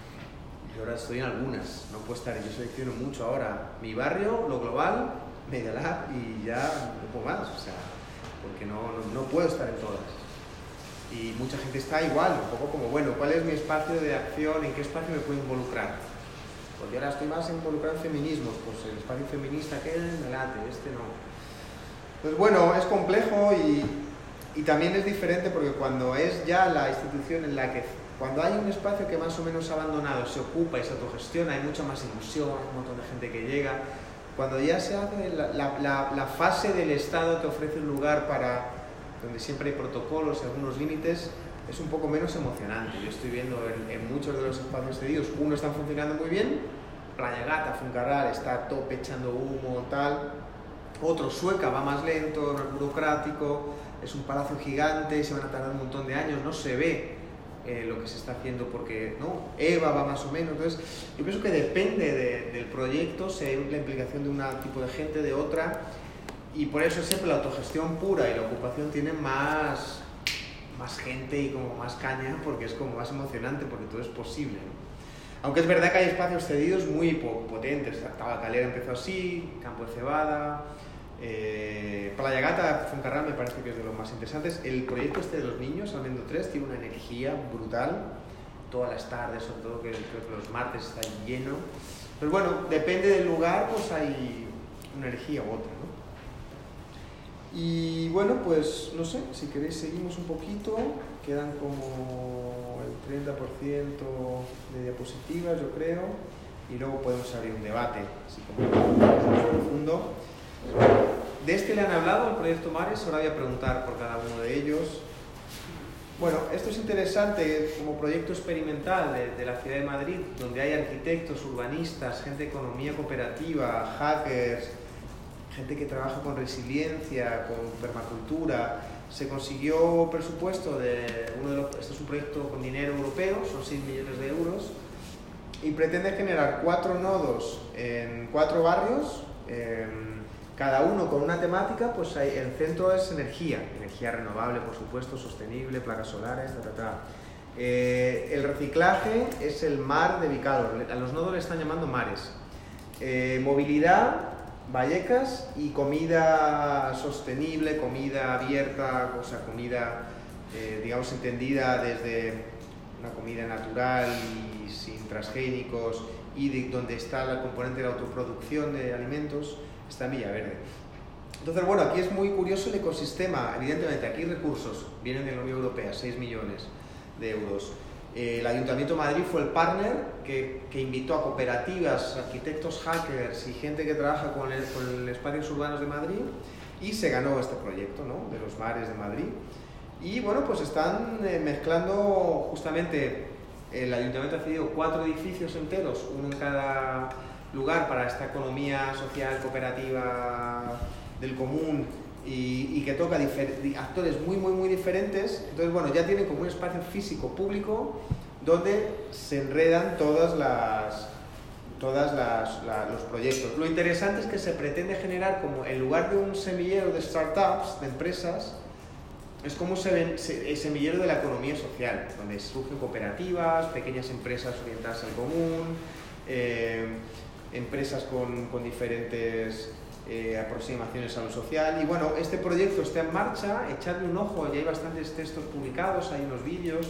[SPEAKER 1] Yo ahora estoy en algunas, no puedo estar, yo selecciono mucho ahora mi barrio, lo global, Media Lab y ya no puedo más, o sea, porque no, no, no puedo estar en todas. Y mucha gente está igual, un poco como, bueno, ¿cuál es mi espacio de acción? ¿En qué espacio me puedo involucrar? Porque ahora estoy más involucrado en feminismos, pues el espacio feminista que me late, este no. Pues bueno, es complejo y, y también es diferente porque cuando es ya la institución en la que, cuando hay un espacio que más o menos abandonado, se ocupa y se autogestiona, hay mucha más ilusión, un montón de gente que llega. Cuando ya se hace la, la, la, la fase del Estado te ofrece un lugar para, donde siempre hay protocolos y algunos límites, es un poco menos emocionante. Yo estoy viendo en, en muchos de los espacios cedidos, uno están funcionando muy bien, Playa Gata, Fuencarral, está a tope echando humo, tal. Otro, Sueca, va más lento, no es burocrático, es un palacio gigante, se van a tardar un montón de años, no se ve eh, lo que se está haciendo porque, ¿no? Eva va más o menos. Entonces, yo pienso que depende de, del proyecto, si hay la implicación de un tipo de gente, de otra, y por eso siempre la autogestión pura y la ocupación tienen más... más gente y como más caña porque es como más emocionante porque todo es posible, ¿no? Aunque es verdad que hay espacios cedidos muy potentes. Tabacalera empezó así, Campo de Cebada, eh, Playa Gata, Fuencarral me parece que es de los más interesantes. El proyecto este de los niños, Almendro tres, tiene una energía brutal todas las tardes, sobre todo que creo que los martes está lleno. Pero bueno, depende del lugar, pues hay una energía u otra, ¿no? Y bueno, pues no sé, si queréis seguimos un poquito, quedan como el treinta por ciento de diapositivas, yo creo, y luego podemos abrir un debate, así como más profundo. De este le han hablado, el proyecto Mares, ahora voy a preguntar por cada uno de ellos. Bueno, esto es interesante como proyecto experimental de, de la ciudad de Madrid, donde hay arquitectos, urbanistas, gente de economía cooperativa, hackers, gente que trabaja con resiliencia, con permacultura. Se consiguió presupuesto de uno de los, este es un proyecto con dinero europeo, son seis millones de euros, y pretende generar cuatro nodos en cuatro barrios, eh, cada uno con una temática. Pues hay, el centro es energía, energía renovable, por supuesto, sostenible, placas solares, ta, ta, ta. Eh, el reciclaje es el mar de Vicálvaro, a los nodos le están llamando mares. Eh, movilidad, Vallecas, y comida sostenible, comida abierta, o sea, comida, eh, digamos, entendida desde una comida natural y sin transgénicos, y de, donde está la componente de la autoproducción de alimentos, está en Villaverde. Entonces, bueno, aquí es muy curioso el ecosistema. Evidentemente, aquí recursos vienen de la Unión Europea, seis millones de euros. El Ayuntamiento de Madrid fue el partner que, que invitó a cooperativas, arquitectos, hackers y gente que trabaja con, el, con los espacios urbanos de Madrid, y se ganó este proyecto, ¿no?, de los mares de Madrid. Y bueno, pues están eh, mezclando justamente, el ayuntamiento ha cedido cuatro edificios enteros, uno en cada lugar para esta economía social cooperativa del común y, y que toca actores muy muy muy diferentes. Entonces bueno, ya tienen como un espacio físico público donde se enredan todas las todas las, la, los proyectos. Lo interesante es que se pretende generar como, en lugar de un semillero de startups, de empresas, es como un semillero de la economía social, donde surgen cooperativas, pequeñas empresas orientadas al común, eh, empresas con, con diferentes eh, aproximaciones a lo social. Y bueno, este proyecto está en marcha, echadle un ojo, ya hay bastantes textos publicados, hay unos vídeos.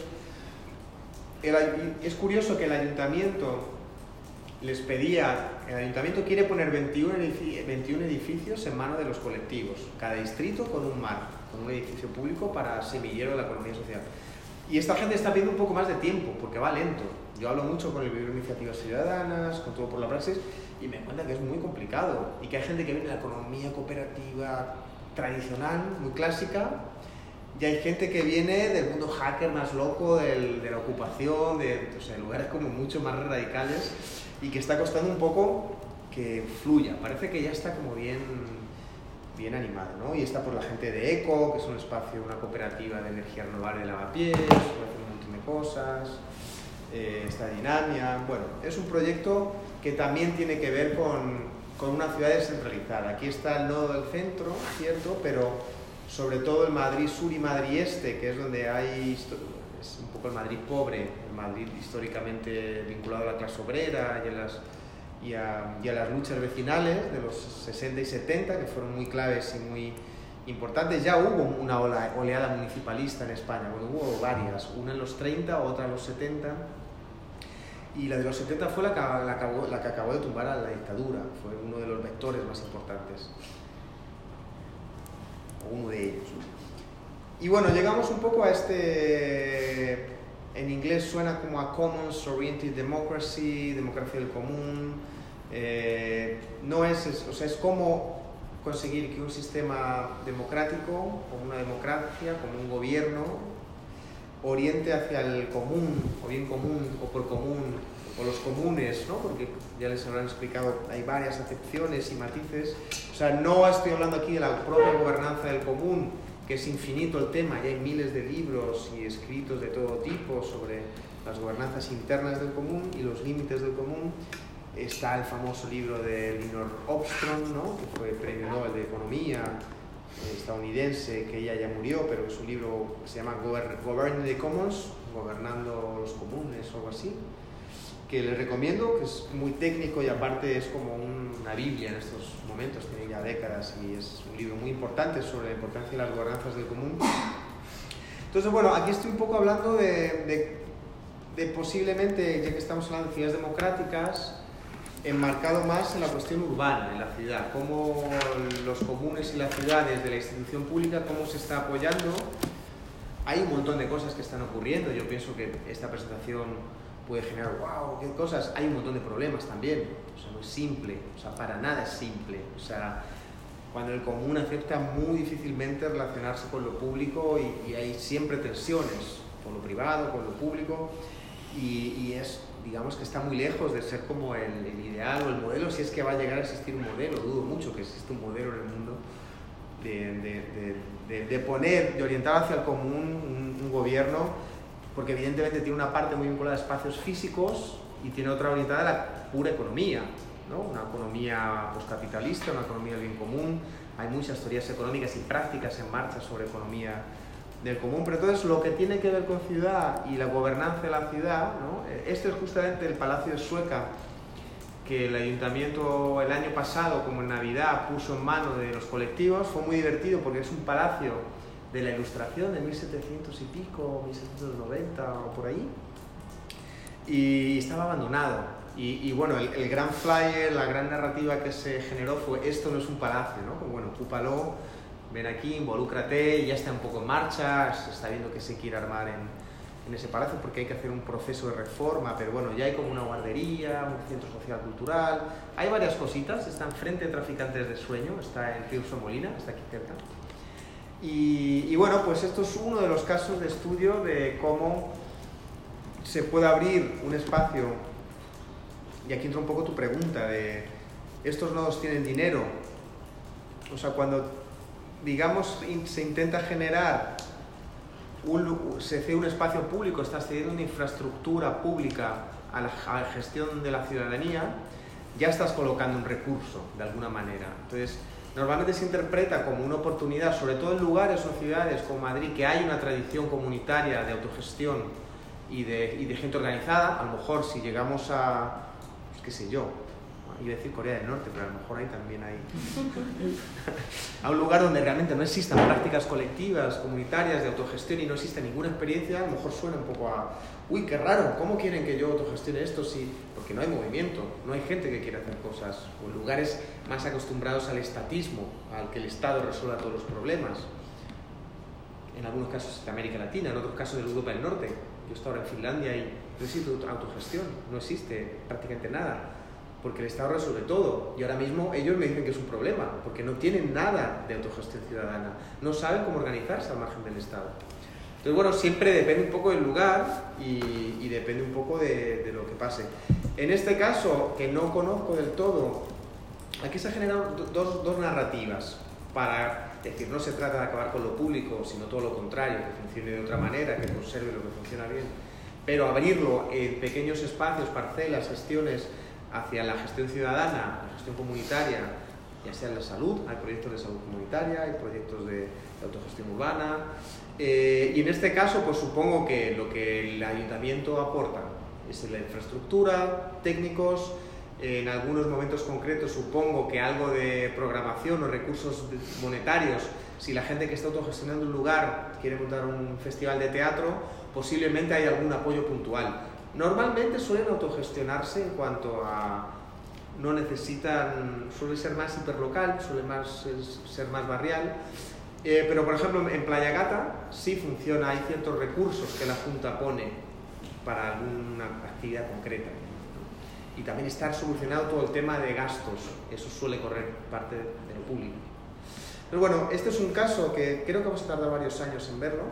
[SPEAKER 1] El, es curioso que el ayuntamiento les pedía, el ayuntamiento quiere poner veintiún edificios en manos de los colectivos, cada distrito con un mar, con un edificio público para semillero de la economía social. Y esta gente está pidiendo un poco más de tiempo, porque va lento. Yo hablo mucho con el Bureau de Iniciativas Ciudadanas, con Todo por la Praxis, y me cuentan que es muy complicado, y que hay gente que viene de la economía cooperativa tradicional, muy clásica, y hay gente que viene del mundo hacker más loco, del, de la ocupación, de, o sea, lugares como mucho más radicales, y que está costando un poco que fluya. Parece que ya está como bien, bien animado, ¿no? Y está por la gente de ECO, que es un espacio, una cooperativa de energía renovable de Lavapiés, puede hacer un montón de cosas, eh, está Dinamia. Bueno, es un proyecto que también tiene que ver con, con una ciudad descentralizada. Aquí está el nodo del centro, ¿cierto? Pero sobre todo el Madrid sur y Madrid este, que es donde hay, es un poco el Madrid pobre, el Madrid históricamente vinculado a la clase obrera y a las, y a, y a las luchas vecinales de los sesenta y setenta, que fueron muy claves y muy importantes. Ya hubo una ola, oleada municipalista en España, bueno, hubo varias, una en los treinta, otra en los setenta, y la de los setenta fue la que, la, acabó, la que acabó de tumbar a la dictadura, fue uno de los vectores más importantes, o uno de ellos. Y bueno, llegamos un poco a este, en inglés suena como a Commons Oriented Democracy, democracia del común. Eh, no es, es, o sea, es como conseguir que un sistema democrático, como una democracia, como un gobierno, oriente hacia el común, o bien común, o por común, o los comunes, ¿no? Porque ya les habrán explicado, hay varias acepciones y matices. O sea, no estoy hablando aquí de la propia gobernanza del común, que es infinito el tema, y hay miles de libros y escritos de todo tipo sobre las gobernanzas internas del común y los límites del común. Está el famoso libro de Elinor Ostrom, ¿no? Que fue premio Nobel de Economía eh, estadounidense, que ella ya murió, pero es un libro que se llama Governing the Commons, Gobernando los Comunes o algo así, que les recomiendo, que es muy técnico y aparte es como una biblia en estos momentos, tiene ya décadas y es un libro muy importante sobre la importancia de las gobernanzas del común. Entonces, bueno, aquí estoy un poco hablando de, de, de posiblemente, ya que estamos hablando de ciudades democráticas, enmarcado más en la cuestión urbana, en la ciudad, cómo los comunes y las ciudades de la institución pública, cómo se está apoyando. Hay un montón de cosas que están ocurriendo, yo pienso que esta presentación puede generar, wow, qué cosas, hay un montón de problemas también, o sea, no es simple, o sea, para nada es simple, o sea, cuando el común acepta muy difícilmente relacionarse con lo público y, y hay siempre tensiones con lo privado, con lo público, y, y es, digamos que está muy lejos de ser como el, el ideal o el modelo, si es que va a llegar a existir un modelo, dudo mucho que exista un modelo en el mundo de, de, de, de, de poner, de orientar hacia el común un, un gobierno, porque evidentemente tiene una parte muy vinculada a espacios físicos y tiene otra orientada a la pura economía, ¿no? Una economía postcapitalista, una economía del bien común. Hay muchas teorías económicas y prácticas en marcha sobre economía del común, pero entonces lo que tiene que ver con ciudad y la gobernanza de la ciudad, ¿no? Este es justamente el Palacio de Sueca, que el ayuntamiento el año pasado, como en Navidad, puso en manos de los colectivos. Fue muy divertido porque es un palacio de la Ilustración de mil setecientos y pico, mil setecientos noventa o por ahí, y estaba abandonado. Y, y bueno, el, el gran flyer, la gran narrativa que se generó fue: esto no es un palacio, ¿no? Pues bueno, ocúpalo, ven aquí, involúcrate, ya está un poco en marcha, se está viendo que se quiere armar en, en ese palacio porque hay que hacer un proceso de reforma, pero bueno, ya hay como una guardería, un centro social cultural, hay varias cositas, está enfrente de Traficantes de Sueño, está en Tirso Molina, está aquí cerca. Y, y bueno, pues esto es uno de los casos de estudio de cómo se puede abrir un espacio, y aquí entra un poco tu pregunta de ¿estos nodos tienen dinero? O sea, cuando digamos se intenta generar un, se hace un espacio público, estás cediendo una infraestructura pública a la, a la gestión de la ciudadanía, ya estás colocando un recurso de alguna manera. Entonces, normalmente se interpreta como una oportunidad, sobre todo en lugares o ciudades como Madrid, que hay una tradición comunitaria de autogestión y de, y de gente organizada. A lo mejor si llegamos a, pues qué sé yo, iba a decir Corea del Norte, pero a lo mejor ahí también hay a un lugar donde realmente no existan prácticas colectivas, comunitarias de autogestión y no existe ninguna experiencia, a lo mejor suena un poco a uy, qué raro, ¿cómo quieren que yo autogestione esto? Si, porque no hay movimiento, no hay gente que quiera hacer cosas, o en lugares más acostumbrados al estatismo, al que el Estado resuelva todos los problemas. En algunos casos de América Latina, en otros casos de Europa del Norte. Yo he estado ahora en Finlandia y no existe autogestión, no existe prácticamente nada, porque el Estado resuelve todo. Y ahora mismo ellos me dicen que es un problema, porque no tienen nada de autogestión ciudadana, no saben cómo organizarse al margen del Estado. Entonces, bueno, siempre depende un poco del lugar y, y depende un poco de, de lo que pase. En este caso, que no conozco del todo, aquí se han generado dos, dos narrativas para decir, no se trata de acabar con lo público, sino todo lo contrario, que funcione de otra manera, que conserve lo que funciona bien, pero abrirlo en pequeños espacios, parcelas, gestiones hacia la gestión ciudadana, la gestión comunitaria, ya sea en la salud, hay proyectos de salud comunitaria, hay proyectos de, de autogestión urbana, eh, y en este caso pues supongo que lo que el ayuntamiento aporta es la infraestructura, técnicos, eh, en algunos momentos concretos supongo que algo de programación o recursos monetarios, si la gente que está autogestionando un lugar quiere montar un festival de teatro, posiblemente hay algún apoyo puntual. Normalmente suelen autogestionarse en cuanto a no necesitan, suele ser más hiperlocal, suele más, ser más barrial, eh, pero por ejemplo en Playa Gata sí funciona, hay ciertos recursos que la Junta pone para alguna actividad concreta, ¿no? Y también está solucionado todo el tema de gastos, eso suele correr parte de lo público. Pero bueno, este es un caso que creo que vamos a tardar varios años en verlo,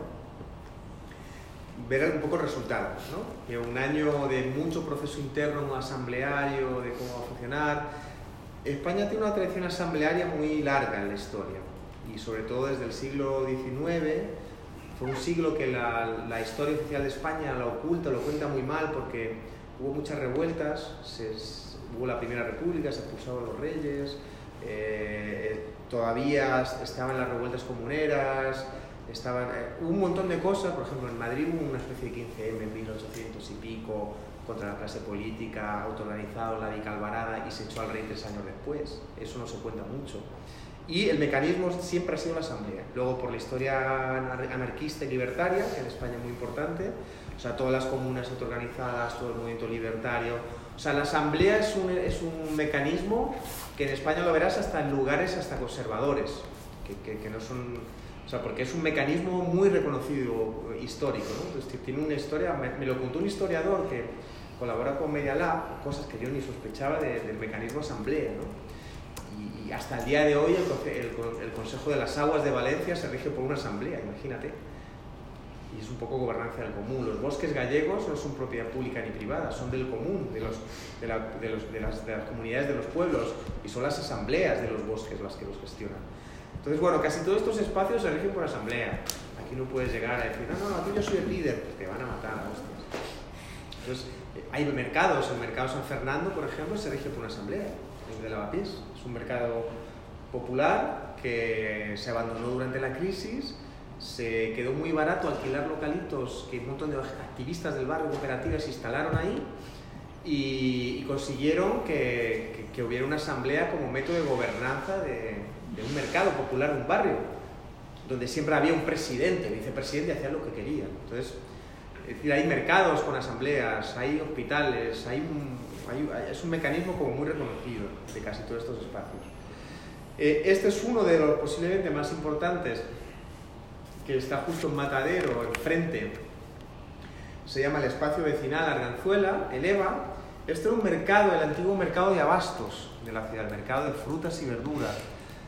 [SPEAKER 1] ver un poco resultados, ¿no? Lleva un año de mucho proceso interno asambleario, de cómo va a funcionar. España tiene una tradición asamblearia muy larga en la historia y sobre todo desde el siglo diecinueve. Fue un siglo que la, la historia oficial de España lo oculta, lo cuenta muy mal porque hubo muchas revueltas, se, hubo la Primera República, se expulsaron los reyes, eh, todavía estaban las revueltas comuneras, estaban, eh, hubo un montón de cosas. Por ejemplo en Madrid hubo una especie de quince eme en mil ochocientos y pico contra la clase política, autoorganizado, la Vicalvarada, y se echó al rey tres años después. Eso no se cuenta mucho. Y el mecanismo siempre ha sido la asamblea. Luego por la historia anarquista y libertaria, que en España es muy importante, o sea, todas las comunas autoorganizadas, todo el movimiento libertario. O sea, la asamblea es un, es un mecanismo que en España lo verás hasta en lugares hasta conservadores, que, que, que no son... O sea, porque es un mecanismo muy reconocido histórico, ¿no? Entonces, tiene una historia, me, me lo contó un historiador que colabora con Media Lab, cosas que yo ni sospechaba de, del mecanismo asamblea, ¿no? Y, y hasta el día de hoy el, el, el Consejo de las Aguas de Valencia se rige por una asamblea, imagínate. Y es un poco gobernanza del común. Los bosques gallegos no son propiedad pública ni privada, son del común, de, los, de, la, de, los, de, las, de las comunidades de los pueblos, y son las asambleas de los bosques las que los gestionan. Entonces, bueno, casi todos estos espacios se rigen por asamblea. Aquí no puedes llegar a decir, no, no, aquí yo soy el líder, pues te van a matar, hostias. Entonces, hay mercados, el mercado San Fernando, por ejemplo, se rige por una asamblea, el de Lavapiés. Es un mercado popular que se abandonó durante la crisis, se quedó muy barato alquilar localitos que un montón de activistas del barrio, cooperativas, se instalaron ahí y, y consiguieron que, que, que hubiera una asamblea como método de gobernanza de... de un mercado popular de un barrio, donde siempre había un presidente, el vicepresidente hacía lo que quería. Entonces, es decir, hay mercados con asambleas, hay hospitales, hay un, hay, es un mecanismo como muy reconocido de casi todos estos espacios. Eh, este es uno de los posiblemente más importantes, que está justo en Matadero, enfrente. Se llama el Espacio Vecinal Arganzuela, el EVA. Este era un mercado, el antiguo mercado de abastos de la ciudad, el mercado de frutas y verduras.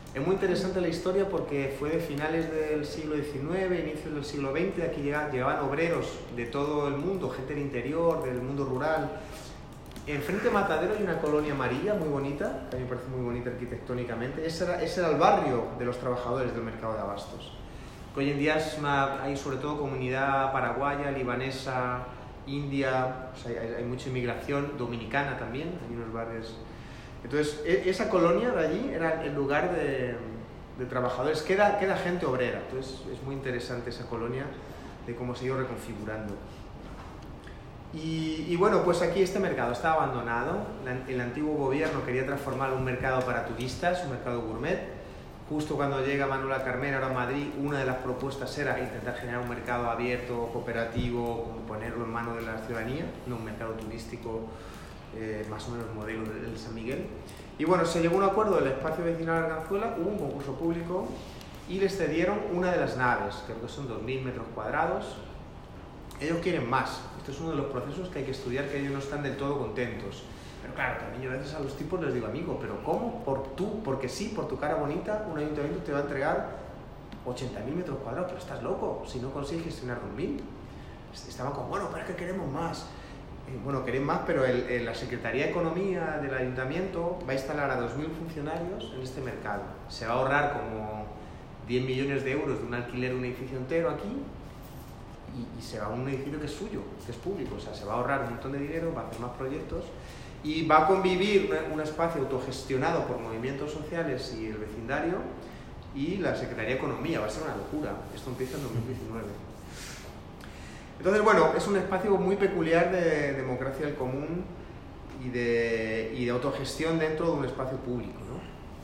[SPEAKER 1] Es muy interesante la historia porque fue de finales del siglo diecinueve, inicios del siglo veinte, aquí llegaban, llegaban obreros de todo el mundo, gente del interior, del mundo rural. Enfrente de Matadero hay una colonia amarilla muy bonita, que a mí me parece muy bonita arquitectónicamente. Ese era, ese era el barrio de los trabajadores del mercado de abastos. Que hoy en día es una, hay sobre todo comunidad paraguaya, libanesa, india, o sea, hay, hay mucha inmigración, dominicana también, hay unos barrios. Entonces, esa colonia de allí era el lugar de, de trabajadores, queda, queda gente obrera. Entonces, es muy interesante esa colonia de cómo se ha ido reconfigurando. Y, y bueno, pues aquí este mercado está abandonado. La, el antiguo gobierno quería transformarlo en un mercado para turistas, un mercado gourmet. Justo cuando llega Manuela Carmena ahora a Madrid, una de las propuestas era intentar generar un mercado abierto, cooperativo, ponerlo en manos de la ciudadanía, no un mercado turístico eh, más o menos modelo del San Miguel. Y bueno, se llegó a un acuerdo del espacio vecinal Arganzuela, hubo un concurso público y les cedieron una de las naves, creo que son dos mil metros cuadrados. Ellos quieren más. Este es uno de los procesos que hay que estudiar, que ellos no están del todo contentos. Pero claro, también yo a veces a los tipos les digo, amigo, ¿pero cómo? Por tú, porque sí, por tu cara bonita, un ayuntamiento te va a entregar ochenta mil metros cuadrados, pero estás loco, si no consigues gestionar dos mil. Estaban como, bueno, pero es que queremos más. Eh, bueno, queremos más, pero el, el, la Secretaría de Economía del Ayuntamiento va a instalar a dos mil funcionarios en este mercado. Se va a ahorrar como diez millones de euros de un alquiler de un edificio entero aquí. Y, y se va a un edificio que es suyo, que es público, o sea, se va a ahorrar un montón de dinero, va a hacer más proyectos y va a convivir una, un espacio autogestionado por movimientos sociales y el vecindario y la Secretaría de Economía. Va a ser una locura, esto empieza en dos mil diecinueve. Entonces, bueno, es un espacio muy peculiar de democracia del común y de, y de autogestión dentro de un espacio público, ¿no?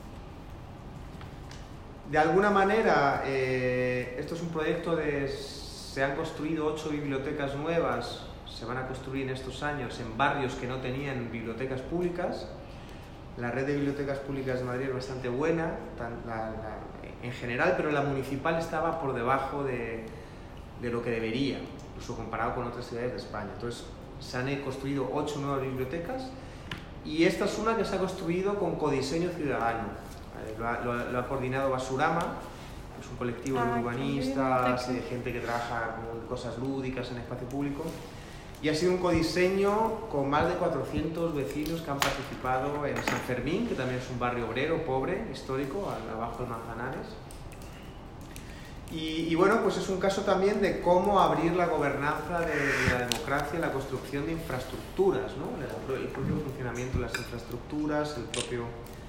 [SPEAKER 1] De alguna manera, eh, esto es un proyecto de... Se han construido ocho bibliotecas nuevas, se van a construir en estos años en barrios que no tenían bibliotecas públicas. La red de bibliotecas públicas de Madrid es bastante buena, tan, la, la, en general, pero la municipal estaba por debajo de, de lo que debería, incluso comparado con otras ciudades de España. Entonces, se han construido ocho nuevas bibliotecas y esta es una que se ha construido con codiseño ciudadano. Lo ha, lo, lo ha coordinado Basurama. Es un colectivo de urbanistas, de gente que trabaja con cosas lúdicas en espacio público. Y ha sido un codiseño con más de cuatrocientos vecinos que han participado en San Fermín, que también es un barrio obrero, pobre, histórico, abajo de Manzanares. Y, y bueno, pues es un caso también de cómo abrir la gobernanza de, de la democracia, la construcción de infraestructuras, ¿no? El propio funcionamiento de las infraestructuras, el propio...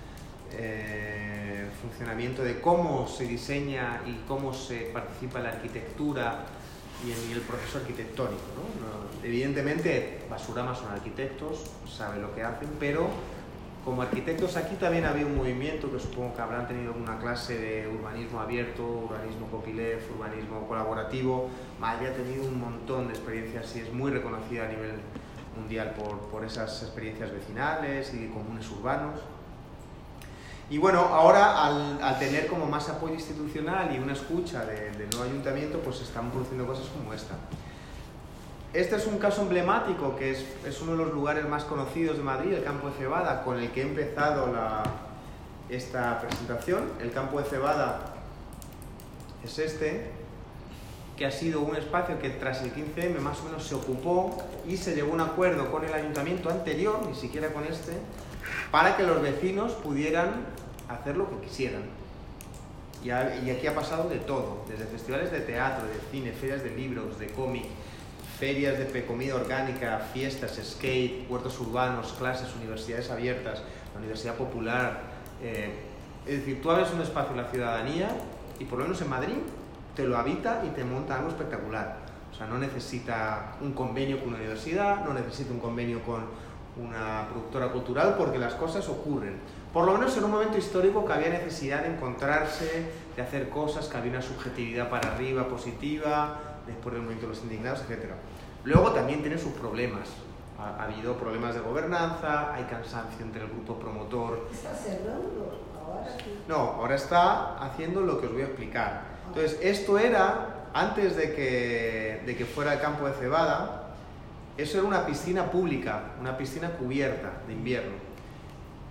[SPEAKER 1] Eh, funcionamiento de cómo se diseña y cómo se participa en la arquitectura y en el proceso arquitectónico, ¿no? No, evidentemente, Basurama son arquitectos, saben lo que hacen, pero como arquitectos aquí también había un movimiento que supongo que habrán tenido una clase de urbanismo abierto, urbanismo copyleft, urbanismo colaborativo. Madrid ha tenido un montón de experiencias y es muy reconocida a nivel mundial por, por esas experiencias vecinales y de comunes urbanos. Y bueno, ahora al, al tener como más apoyo institucional y una escucha de, del nuevo ayuntamiento, pues se están produciendo cosas como esta. Este es un caso emblemático, que es, es uno de los lugares más conocidos de Madrid, el Campo de Cebada, con el que he empezado la, esta presentación. El Campo de Cebada es este, que ha sido un espacio que tras el quince eme más o menos se ocupó y se llegó a un acuerdo con el ayuntamiento anterior, ni siquiera con este, para que los vecinos pudieran hacer lo que quisieran. Y, a, y aquí ha pasado de todo, desde festivales de teatro, de cine, ferias de libros, de cómic, ferias de comida orgánica, fiestas, skate, huertos urbanos, clases, universidades abiertas, la Universidad Popular. Eh, es decir, tú abres un espacio en la ciudadanía y por lo menos en Madrid te lo habita y te monta algo espectacular. O sea, no necesita un convenio con una universidad, no necesita un convenio con una productora cultural, porque las cosas ocurren. Por lo menos en un momento histórico que había necesidad de encontrarse, de hacer cosas, que había una subjetividad para arriba positiva, después del movimiento de los indignados, etcétera. Luego también tiene sus problemas. Ha, ha habido problemas de gobernanza, hay cansancio entre el grupo promotor.
[SPEAKER 6] ¿Está cerrando ahora?
[SPEAKER 1] No, ahora está haciendo lo que os voy a explicar. Entonces, esto era, antes de que, de que fuera el Campo de Cebada, eso era una piscina pública, una piscina cubierta de invierno.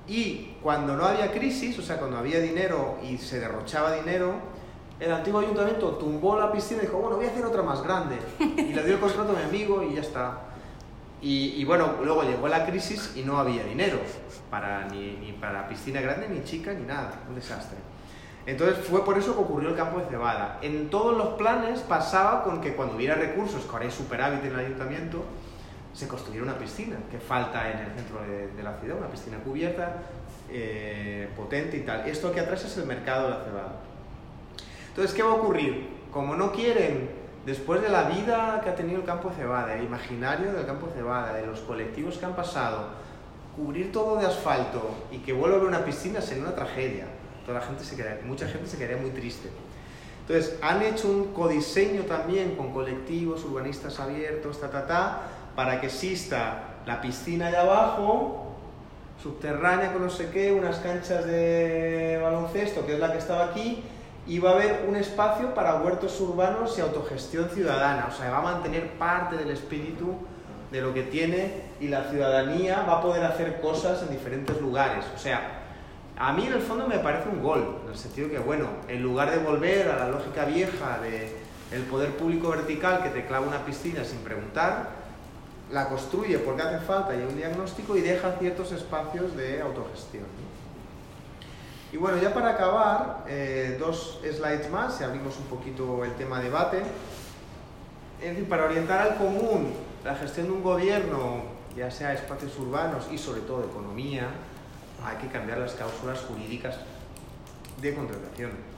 [SPEAKER 1] Y cuando no había crisis, o sea, cuando había dinero y se derrochaba dinero, el antiguo ayuntamiento tumbó la piscina y dijo, bueno, voy a hacer otra más grande. Y le dio el contrato a mi amigo y ya está. Y, y bueno, luego llegó la crisis y no había dinero para, ni, ni para piscina grande, ni chica, ni nada. Un desastre. Entonces fue por eso que ocurrió el campo de cebada. En todos los planes pasaba con que cuando hubiera recursos, que ahora hay superávit en el ayuntamiento, se construyera una piscina, que falta en el centro de, de la ciudad, una piscina cubierta, eh, potente y tal. Esto aquí atrás es el mercado de la cebada. Entonces, ¿qué va a ocurrir? Como no quieren, después de la vida que ha tenido el campo de cebada, el imaginario del campo de cebada, de los colectivos que han pasado, cubrir todo de asfalto y que vuelva a haber una piscina sería una tragedia. Toda la gente se quedaría, mucha gente se quedaría muy triste. Entonces, han hecho un codiseño también con colectivos, urbanistas abiertos, ta, ta, ta, para que exista la piscina allá abajo, subterránea con no sé qué, unas canchas de baloncesto, que es la que estaba aquí, y va a haber un espacio para huertos urbanos y autogestión ciudadana. O sea, va a mantener parte del espíritu de lo que tiene y la ciudadanía va a poder hacer cosas en diferentes lugares. O sea, a mí en el fondo me parece un gol, en el sentido que, bueno, en lugar de volver a la lógica vieja del poder público vertical que te clava una piscina sin preguntar, la construye porque hace falta y hay un diagnóstico y deja ciertos espacios de autogestión, ¿no? Y bueno, ya para acabar, eh, dos slides más y abrimos un poquito el tema debate. Es decir, para orientar al común la gestión de un gobierno, ya sea espacios urbanos y sobre todo economía, hay que cambiar las cláusulas jurídicas de contratación.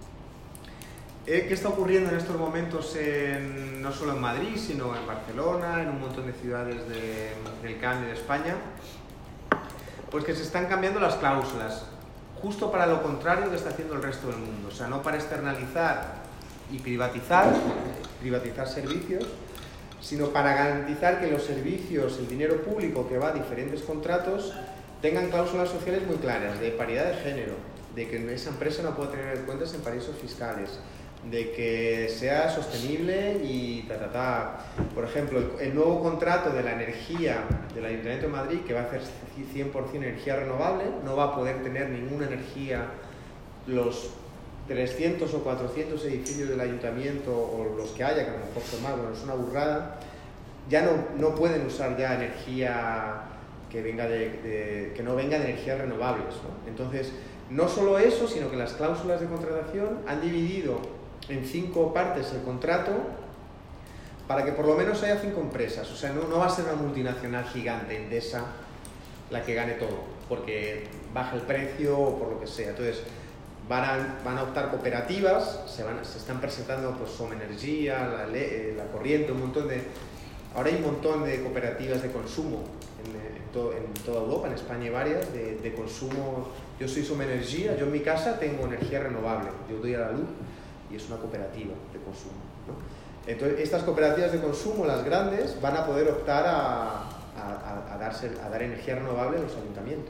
[SPEAKER 1] ¿Qué está ocurriendo en estos momentos en, no solo en Madrid, sino en Barcelona, en un montón de ciudades de, del cambio de España? Pues que se están cambiando las cláusulas, justo para lo contrario que está haciendo el resto del mundo. O sea, no para externalizar y privatizar, privatizar servicios, sino para garantizar que los servicios, el dinero público que va a diferentes contratos, tengan cláusulas sociales muy claras, de paridad de género, de que esa empresa no puede tener cuentas en paraísos fiscales, de que sea sostenible y ta, ta, ta. Por ejemplo, el, el nuevo contrato de la energía del Ayuntamiento de Madrid, que va a hacer cien por cien energía renovable, no va a poder tener ninguna energía los trescientos o cuatrocientos edificios del Ayuntamiento, o los que haya, que a lo mejor son más, bueno, es una burrada. Ya no, no pueden usar ya energía que, venga de, de, que no venga de energías renovables, ¿no? Entonces, no solo eso, sino que las cláusulas de contratación han dividido en cinco partes el contrato para que por lo menos haya cinco empresas. O sea, no, no va a ser una multinacional gigante, Endesa, la que gane todo, porque baja el precio o por lo que sea. Entonces, van a, van a optar cooperativas, se, van, se están presentando pues Somenergia, la, la Corriente, un montón de... Ahora hay un montón de cooperativas de consumo en, en, to, en toda Europa, en España hay varias, de, de consumo. Yo soy Somenergia, yo en mi casa tengo energía renovable, yo doy a la luz y es una cooperativa de consumo, ¿no? Entonces, estas cooperativas de consumo, las grandes, van a poder optar a, a, a, darse, a dar energía renovable a los ayuntamientos.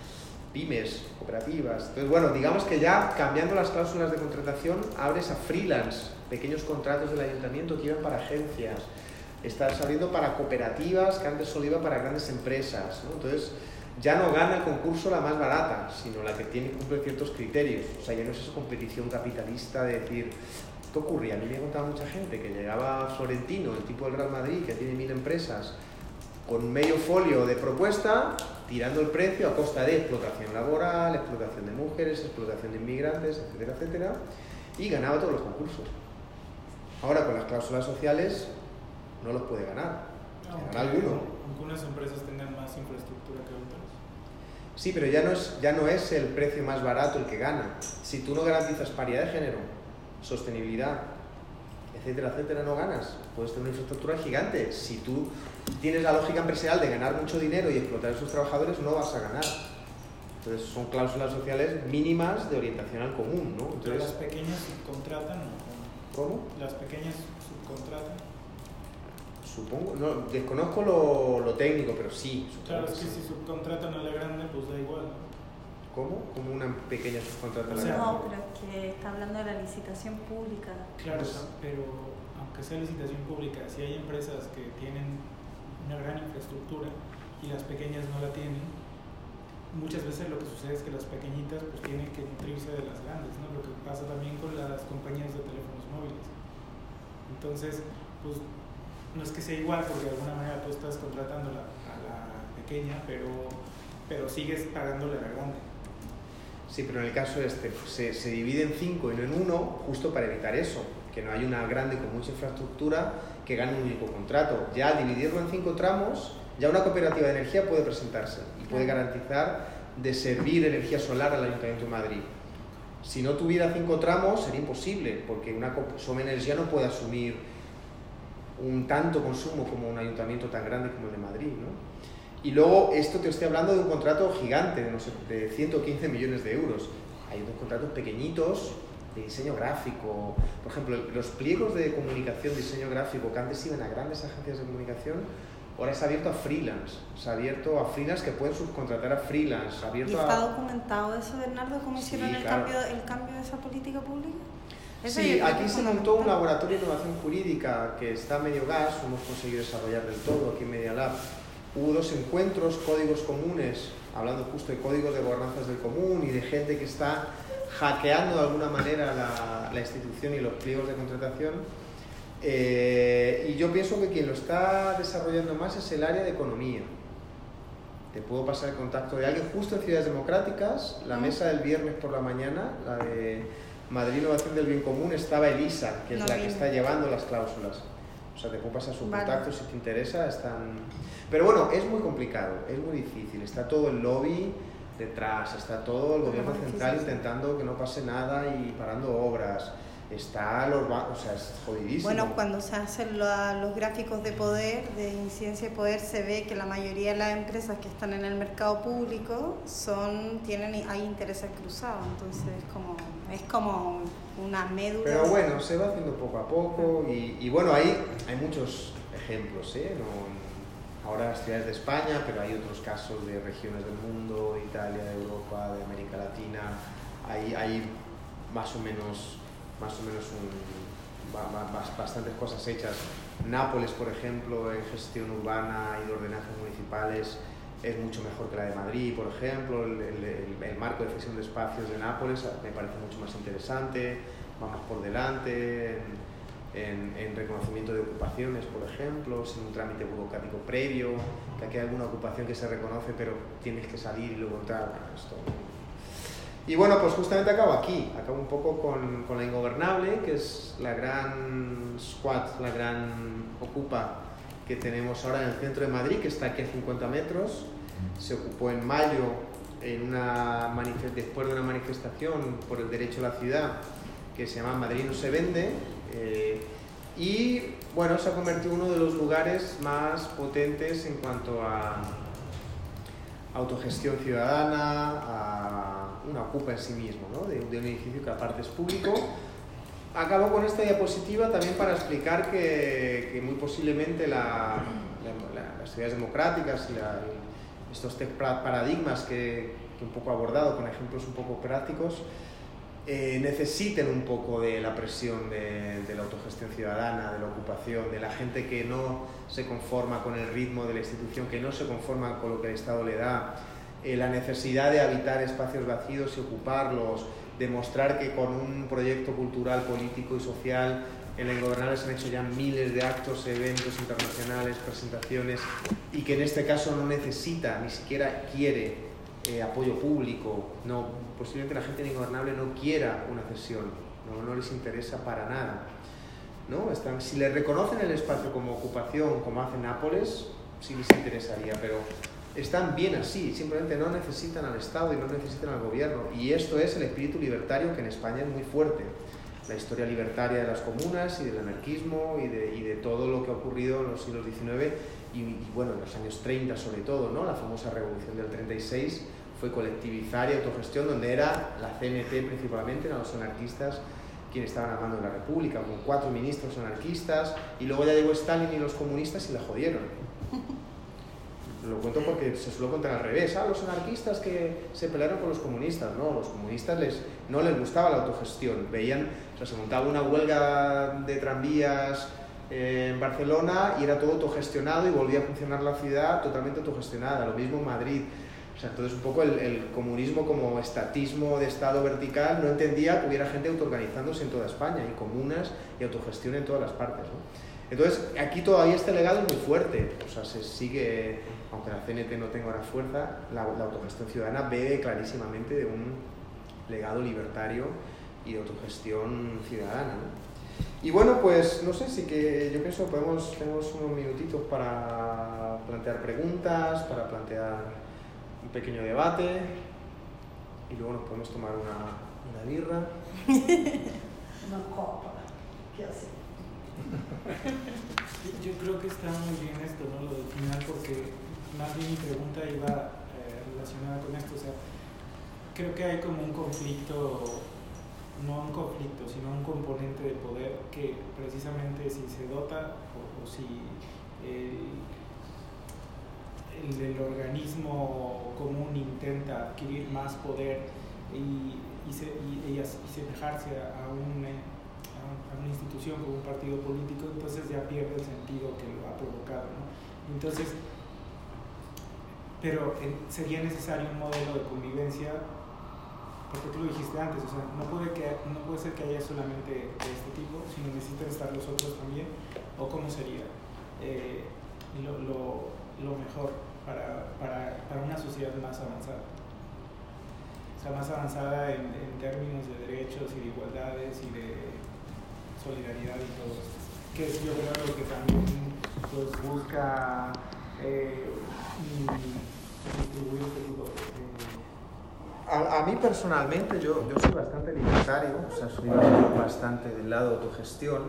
[SPEAKER 1] Pymes, cooperativas. Entonces, bueno, digamos que ya cambiando las cláusulas de contratación, abres a freelance, pequeños contratos del ayuntamiento que iban para agencias, estás abriendo para cooperativas que antes solo iba para grandes empresas, ¿no? Entonces, ya no gana el concurso la más barata, sino la que tiene que cumplir ciertos criterios. O sea, ya no es esa competición capitalista de decir, ¿qué ocurría? A mí me contaba mucha gente que llegaba Florentino, el tipo del Real Madrid, que tiene mil empresas, con medio folio de propuesta, tirando el precio a costa de explotación laboral, explotación de mujeres, explotación de inmigrantes, etcétera, etcétera, y ganaba todos los concursos. Ahora, con las cláusulas sociales, no los puede ganar.
[SPEAKER 2] Aunque,
[SPEAKER 1] Ganará alguno.
[SPEAKER 2] aunque unas empresas tengan más infraestructura que otras.
[SPEAKER 1] Sí, pero ya no, es, ya no es el precio más barato el que gana. Si tú no garantizas paridad de género, sostenibilidad, etcétera, etcétera, no ganas. Puedes tener una infraestructura gigante. Si tú tienes la lógica empresarial de ganar mucho dinero y explotar a sus trabajadores, no vas a ganar. Entonces son cláusulas sociales mínimas de orientación al común, ¿no? Entonces,
[SPEAKER 2] ¿pero las pequeñas subcontratan o cómo?
[SPEAKER 1] ¿Cómo?
[SPEAKER 2] ¿Las pequeñas subcontratan?
[SPEAKER 1] Supongo, no, desconozco lo, lo técnico, pero sí.
[SPEAKER 2] Claro, es que
[SPEAKER 1] sí.
[SPEAKER 2] si subcontratan a la grande, pues da igual, ¿no?
[SPEAKER 1] ¿Cómo? Como una pequeña subcontrata a la
[SPEAKER 2] O sea,
[SPEAKER 1] grande.
[SPEAKER 3] No, pero es que está hablando de la licitación pública.
[SPEAKER 2] Claro, pero aunque sea licitación pública, si hay empresas que tienen una gran infraestructura y las pequeñas no la tienen, muchas veces lo que sucede es que las pequeñitas pues tienen que nutrirse de las grandes, ¿no? Lo que pasa también con las compañías de teléfonos móviles. Entonces, pues no es que sea igual, porque de alguna manera tú estás contratando a la, a la pequeña, pero, pero sigues pagándole a la grande.
[SPEAKER 1] Sí, pero en el caso este se, se divide en cinco y no en uno, justo para evitar eso, que no hay una grande con mucha infraestructura que gane un único contrato. Ya al dividirlo en cinco tramos, ya una cooperativa de energía puede presentarse y puede garantizar de servir energía solar al Ayuntamiento de Madrid. Si no tuviera cinco tramos sería imposible, porque una Som Energia no puede asumir un tanto consumo como un ayuntamiento tan grande como el de Madrid, ¿no? Y luego, esto te estoy hablando de un contrato gigante, de, no sé, de ciento quince millones de euros. Hay unos contratos pequeñitos de diseño gráfico. Por ejemplo, los pliegos de comunicación, diseño gráfico, que antes iban a grandes agencias de comunicación, ahora se ha abierto a freelance. Se ha abierto a freelance que pueden subcontratar a freelance. Abierto
[SPEAKER 3] ¿Y está
[SPEAKER 1] a...
[SPEAKER 3] documentado eso, Bernardo, cómo hicieron
[SPEAKER 1] Sí,
[SPEAKER 3] el,
[SPEAKER 1] claro.
[SPEAKER 3] cambio, el cambio de esa política pública? Eso
[SPEAKER 1] Sí,
[SPEAKER 3] yo creo
[SPEAKER 1] aquí
[SPEAKER 3] que es
[SPEAKER 1] se montó un
[SPEAKER 3] fundamental.
[SPEAKER 1] laboratorio de innovación jurídica que está a medio gas, no hemos conseguido desarrollar del todo aquí en Media Lab. Hubo dos encuentros, códigos comunes, hablando justo de códigos de gobernanzas del común y de gente que está hackeando de alguna manera la, la institución y los pliegos de contratación. Eh, y yo pienso que quien lo está desarrollando más es el área de economía. Te puedo pasar el contacto de alguien justo en Ciudades Democráticas, la mesa del viernes por la mañana, la de Madrid Innovación del Bien Común, estaba Elisa, que es
[SPEAKER 3] No
[SPEAKER 1] la
[SPEAKER 3] vino.
[SPEAKER 1] que está llevando las cláusulas. O sea, te puedo pasar su
[SPEAKER 3] Vale.
[SPEAKER 1] contacto si te interesa. Están... Pero bueno, es muy complicado, es muy difícil. Está todo el lobby detrás, está todo el gobierno
[SPEAKER 3] Muy
[SPEAKER 1] central
[SPEAKER 3] difícil.
[SPEAKER 1] intentando que no pase nada y parando obras. Está los bancos, o sea, es jodidísimo.
[SPEAKER 3] Bueno, cuando se hacen la- los gráficos de poder, de incidencia de poder, se ve que la mayoría de las empresas que están en el mercado público son tienen hay intereses cruzados, entonces es como es como una médula.
[SPEAKER 1] Pero bueno, se va haciendo poco a poco y, y bueno, ahí hay muchos ejemplos, ¿eh? No, ahora las ciudades de España, pero hay otros casos de regiones del mundo, Italia, de Europa, de América Latina, hay, hay más o menos, más o menos un, ba- ba- bas- bastantes cosas hechas. Nápoles, por ejemplo, en gestión urbana y de ordenanzas municipales es mucho mejor que la de Madrid, por ejemplo. El, el, el, el marco de cesión de espacios de Nápoles me parece mucho más interesante, vamos por delante en, en, en reconocimiento de ocupaciones, por ejemplo, sin un trámite burocrático previo, que aquí hay alguna ocupación que se reconoce pero tienes que salir y luego entrar. Bueno, esto... Y bueno, pues justamente acabo aquí, acabo un poco con, con la Ingobernable, que es la gran squad, la gran ocupa que tenemos ahora en el centro de Madrid, que está aquí a cincuenta metros. Se ocupó en mayo, en una manifest- después de una manifestación por el derecho a la ciudad, que se llama Madrid no se vende, eh, y bueno, se ha convertido en uno de los lugares más potentes en cuanto a autogestión ciudadana, a una ocupa en sí mismo, ¿no? de, de un edificio que aparte es público. Acabo con esta diapositiva también para explicar que, que muy posiblemente la, la, la, las ciudades democráticas y la, estos tech paradigmas que, que un poco he abordado con ejemplos un poco prácticos eh, necesiten un poco de la presión de, de la autogestión ciudadana, de la ocupación, de la gente que no se conforma con el ritmo de la institución, que no se conforma con lo que el Estado le da, eh, la necesidad de habitar espacios vacíos y ocuparlos, demostrar que con un proyecto cultural, político y social en la Ingobernable se han hecho ya miles de actos, eventos internacionales, presentaciones, y que en este caso no necesita, ni siquiera quiere eh, apoyo público. No, posiblemente la gente en Ingobernable no quiera una cesión, no, no les interesa para nada, ¿no? Están, si les reconocen el espacio como ocupación, como hace Nápoles, sí les interesaría, pero están bien así, simplemente no necesitan al Estado y no necesitan al gobierno. Y esto es el espíritu libertario, que en España es muy fuerte. La historia libertaria de las comunas y del anarquismo y de, y de todo lo que ha ocurrido en los siglos diecinueve y, y bueno, en los años treinta sobre todo, ¿no? La famosa revolución del treinta y seis fue colectivizar y autogestión, donde era la C N T principalmente, eran los anarquistas quienes estaban al mando de la República, con cuatro ministros anarquistas, y luego ya llegó Stalin y los comunistas y la jodieron. Lo cuento porque se suele contar al revés. Ah, los anarquistas que se pelearon con los comunistas. No, los comunistas les, no les gustaba la autogestión. Veían, o sea, se montaba una huelga de tranvías eh, en Barcelona y era todo autogestionado y volvía a funcionar la ciudad totalmente autogestionada. Lo mismo en Madrid. O sea, entonces un poco el, el comunismo como estatismo de Estado vertical no entendía que hubiera gente autoorganizándose en toda España, y comunas y autogestión en todas las partes, ¿no? Entonces, aquí todavía este legado es muy fuerte, o sea, se sigue, aunque la C N T no tenga ahora fuerza, la, la autogestión ciudadana bebe clarísimamente de un legado libertario y de autogestión ciudadana, ¿no? Y bueno, pues no sé, sí que yo pienso que podemos, tenemos unos minutitos para plantear preguntas, para plantear un pequeño debate, y luego nos podemos tomar una, una birra.
[SPEAKER 6] Una copa. ¿Qué hace?
[SPEAKER 2] Yo creo que está muy bien esto, ¿no? Lo del final, porque más bien mi pregunta iba eh, relacionada con esto. O sea, creo que hay como un conflicto, no un conflicto, sino un componente de poder que precisamente si se dota o, o si el, el, el organismo común intenta adquirir más poder y, y, se, y, y, y semejarse a un... a una institución como un partido político, entonces ya pierde el sentido que lo ha provocado, ¿no? Entonces, pero eh, sería necesario un modelo de convivencia, porque tú lo dijiste antes, o sea, no puede, que, no puede ser que haya solamente de este tipo, sino necesitan estar los otros también, o cómo sería eh, lo, lo, lo mejor para, para, para una sociedad más avanzada. O sea, más avanzada en, en términos de derechos y de igualdades y de solidaridad y todo esto, que es yo creo lo que también pues, busca eh, distribuir este tipo de...
[SPEAKER 1] A, a mí personalmente, yo, yo soy bastante libertario, o sea, soy bastante del lado de autogestión,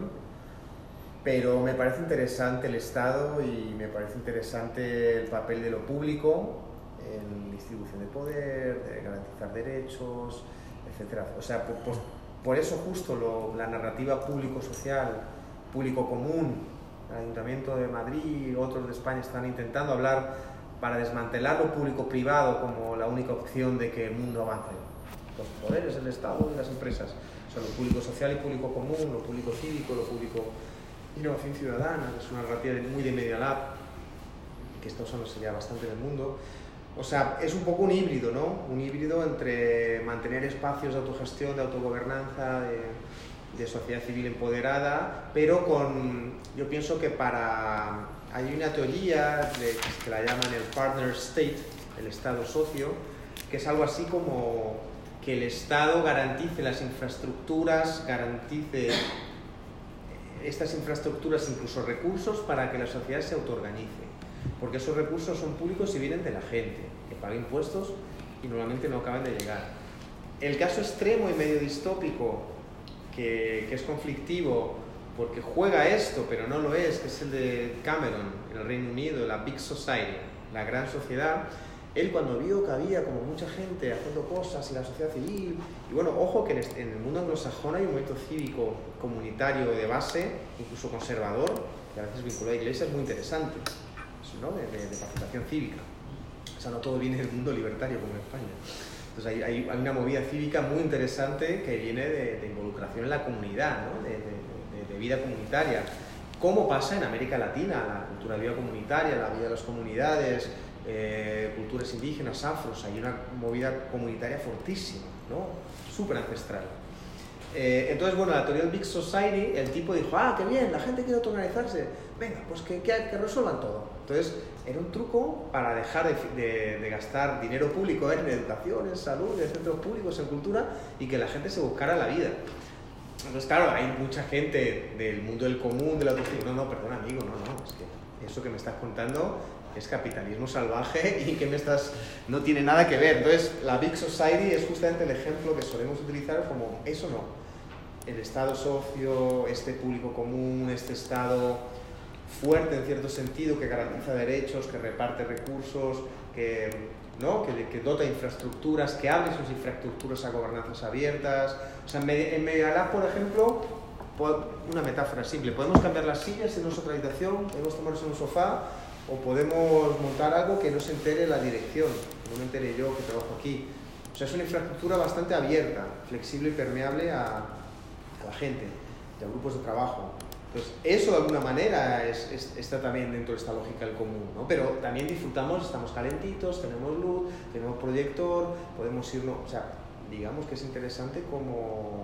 [SPEAKER 1] pero me parece interesante el Estado y me parece interesante el papel de lo público en distribución de poder, de garantizar derechos, etcétera. O sea, por, por, por eso justo lo, la narrativa público-social, público-común, el Ayuntamiento de Madrid y otros de España están intentando hablar para desmantelar lo público-privado como la única opción de que el mundo avance. Los poderes, el Estado y las empresas. O sea, lo público-social y público-común, lo público-cívico, lo público-innovación ciudadana, que es una narrativa muy de Media Lab, que está usándose ya bastante en el mundo. O sea, es un poco un híbrido, ¿no? Un híbrido entre mantener espacios de autogestión, de autogobernanza, de, de sociedad civil empoderada, pero con, yo pienso que para... Hay una teoría de, que la llaman el partner state, el Estado socio, que es algo así como que el Estado garantice las infraestructuras, garantice estas infraestructuras, incluso recursos, para que la sociedad se autoorganice. Porque esos recursos son públicos y vienen de la gente, que paga impuestos y normalmente no acaban de llegar. El caso extremo y medio distópico, que, que es conflictivo, porque juega esto, pero no lo es, que es el de Cameron, en el Reino Unido, la Big Society, la gran sociedad. Él cuando vio que había como mucha gente haciendo cosas y la sociedad civil, y bueno, ojo que en, este, en el mundo anglosajón hay un movimiento cívico comunitario de base, incluso conservador, que a veces vinculado a iglesias, muy interesante, ¿no? de, de, de participación cívica. O sea, no todo viene del mundo libertario como en España. Entonces hay, hay, hay una movida cívica muy interesante que viene de, de involucración en la comunidad, ¿no? de, de, de vida comunitaria, como pasa en América Latina, la cultura de vida comunitaria, la vida de las comunidades, eh, culturas indígenas, afros, hay una movida comunitaria fortísima, ¿no? Súper ancestral. Eh, entonces, bueno, la teoría del Big Society, el tipo dijo, ah, qué bien, la gente quiere autoorganizarse, venga, pues que, que, que resuelvan todo. Entonces, era un truco para dejar de, de, de gastar dinero público en educación, en salud, en centros públicos, en cultura, y que la gente se buscara la vida. Entonces, claro, hay mucha gente del mundo del común, de la autogestión. No, no, perdón, amigo, no, no, es que eso que me estás contando es capitalismo salvaje y que me estás... no tiene nada que ver. Entonces, la Big Society es justamente el ejemplo que solemos utilizar como eso no. El Estado socio, este público común, este Estado fuerte en cierto sentido, que garantiza derechos, que reparte recursos, que... ¿no? que, que dota infraestructuras, que abre sus infraestructuras a gobernanzas abiertas. O sea, en Media Lab, por ejemplo, una metáfora simple, podemos cambiar las sillas en nuestra habitación, podemos tomarnos en un sofá, o podemos montar algo que no se entere la dirección, que no me entere yo que trabajo aquí. O sea, es una infraestructura bastante abierta, flexible y permeable a, a la gente, y a grupos de trabajo. Entonces, eso de alguna manera es, es, está también dentro de esta lógica del común, ¿no? Pero también disfrutamos, estamos calentitos, tenemos luz, tenemos proyector, podemos irnos, o sea, digamos que es interesante como,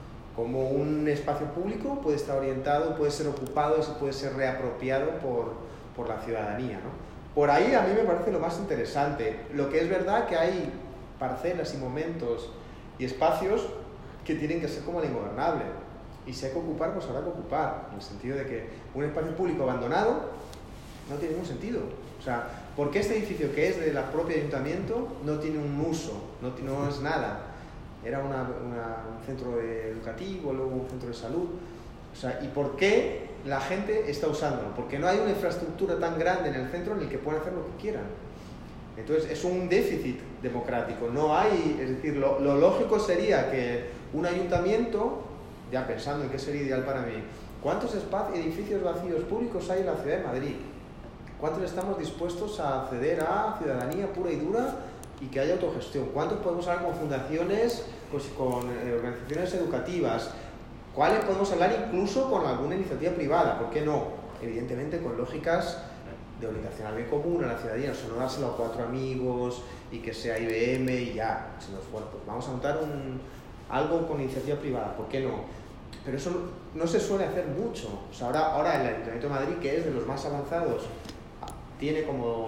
[SPEAKER 1] como un espacio público puede estar orientado, puede ser ocupado y puede ser reapropiado por, por la ciudadanía, ¿no? Por ahí a mí me parece lo más interesante. Lo que es verdad que hay parcelas y momentos y espacios que tienen que ser como el ingobernable. Y si hay que ocupar, pues habrá que ocupar, en el sentido de que un espacio público abandonado no tiene ningún sentido. O sea, ¿por qué este edificio que es del propio ayuntamiento no tiene un uso, no, no es nada? Era una, una, un centro educativo, luego un centro de salud. O sea, ¿y por qué la gente está usándolo? Porque no hay una infraestructura tan grande en el centro en el que puedan hacer lo que quieran. Entonces, es un déficit democrático. No hay, es decir, lo, lo lógico sería que un ayuntamiento, ya pensando en qué sería ideal para mí, ¿cuántos espacios, edificios vacíos públicos hay en la ciudad de Madrid? ¿Cuántos estamos dispuestos a acceder a ciudadanía pura y dura y que haya autogestión? ¿Cuántos podemos hablar con fundaciones, pues con eh, organizaciones educativas? ¿Cuáles podemos hablar incluso con alguna iniciativa privada? ¿Por qué no? Evidentemente con lógicas de orientación al bien común, a la ciudadanía, o sea, no dárselo a cuatro amigos y que sea I B M y ya, sino, bueno, pues vamos a montar un, algo con iniciativa privada, ¿por qué no? Pero eso no se suele hacer mucho. O sea, ahora, ahora el Ayuntamiento de Madrid, que es de los más avanzados, tiene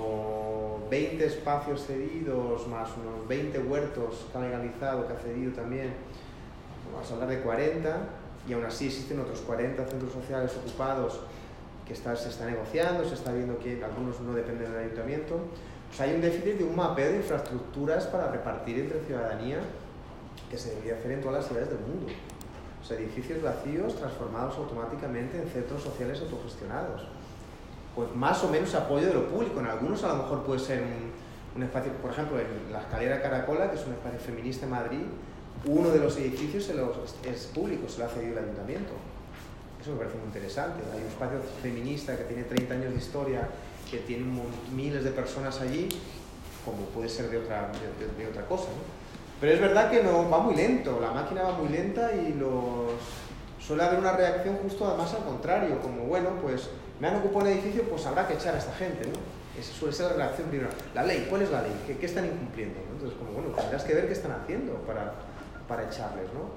[SPEAKER 1] como veinte espacios cedidos, más unos veinte huertos que ha legalizado, que ha cedido también. Vamos a hablar de cuarenta, y aún así existen otros cuarenta centros sociales ocupados que está, se está negociando, se está viendo que algunos no dependen del Ayuntamiento. O sea, hay un déficit de un mapeo de infraestructuras para repartir entre ciudadanía que se debería hacer en todas las ciudades del mundo. O sea, edificios vacíos transformados automáticamente en centros sociales autogestionados. Pues más o menos apoyo de lo público. En algunos a lo mejor puede ser un, un espacio, por ejemplo, en la escalera Caracola, que es un espacio feminista en Madrid, uno de los edificios se los, es público, se lo ha cedido el ayuntamiento. Eso me parece muy interesante. Hay un espacio feminista que tiene treinta años de historia, que tiene miles de personas allí, como puede ser de otra, de, de, de otra cosa, ¿no? Pero es verdad que no, va muy lento, la máquina va muy lenta y los, suele haber una reacción justo además al contrario, como bueno, pues me han ocupado un edificio, pues habrá que echar a esta gente, ¿no? Esa suele ser la reacción primero. La ley, ¿cuál es la ley? ¿Qué, qué están incumpliendo? ¿No? Entonces, como bueno, tendrás que ver qué están haciendo para, para echarles, ¿no?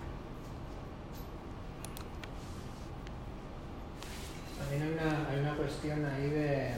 [SPEAKER 7] También hay una, hay una cuestión ahí de,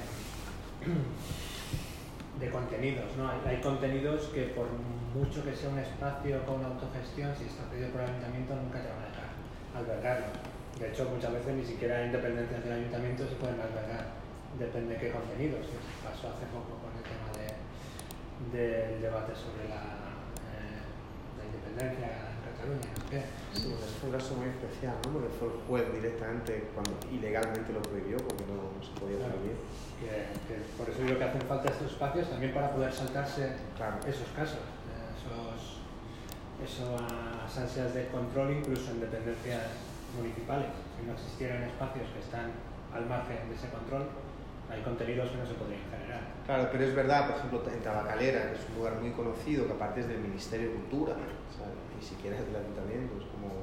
[SPEAKER 7] de contenidos, ¿no? Hay, hay contenidos que por mucho que sea un espacio con autogestión, si está pedido por el ayuntamiento, nunca te van a dejar albergarlo. De hecho, muchas veces ni siquiera en dependencias del ayuntamiento se pueden albergar. Depende de qué contenidos. Pasó hace poco con el tema de, del debate sobre la, eh, la independencia en Cataluña. ¿Qué?
[SPEAKER 1] Sí, es un caso muy especial, ¿no? Porque fue el juez directamente cuando ilegalmente lo prohibió, porque no, no se podía
[SPEAKER 7] claro,
[SPEAKER 1] prohibir.
[SPEAKER 7] Que, que por eso digo que hacen falta estos espacios también para poder saltarse
[SPEAKER 1] claro.
[SPEAKER 7] esos casos, esos, esas ansias de control incluso en dependencias municipales. Si no existieran espacios que están al margen de ese control, hay contenidos que no se podrían generar.
[SPEAKER 1] Claro, pero es verdad, por ejemplo, en Tabacalera, que es un lugar muy conocido, que aparte es del Ministerio de Cultura, o sea, ni siquiera es del Ayuntamiento, es como...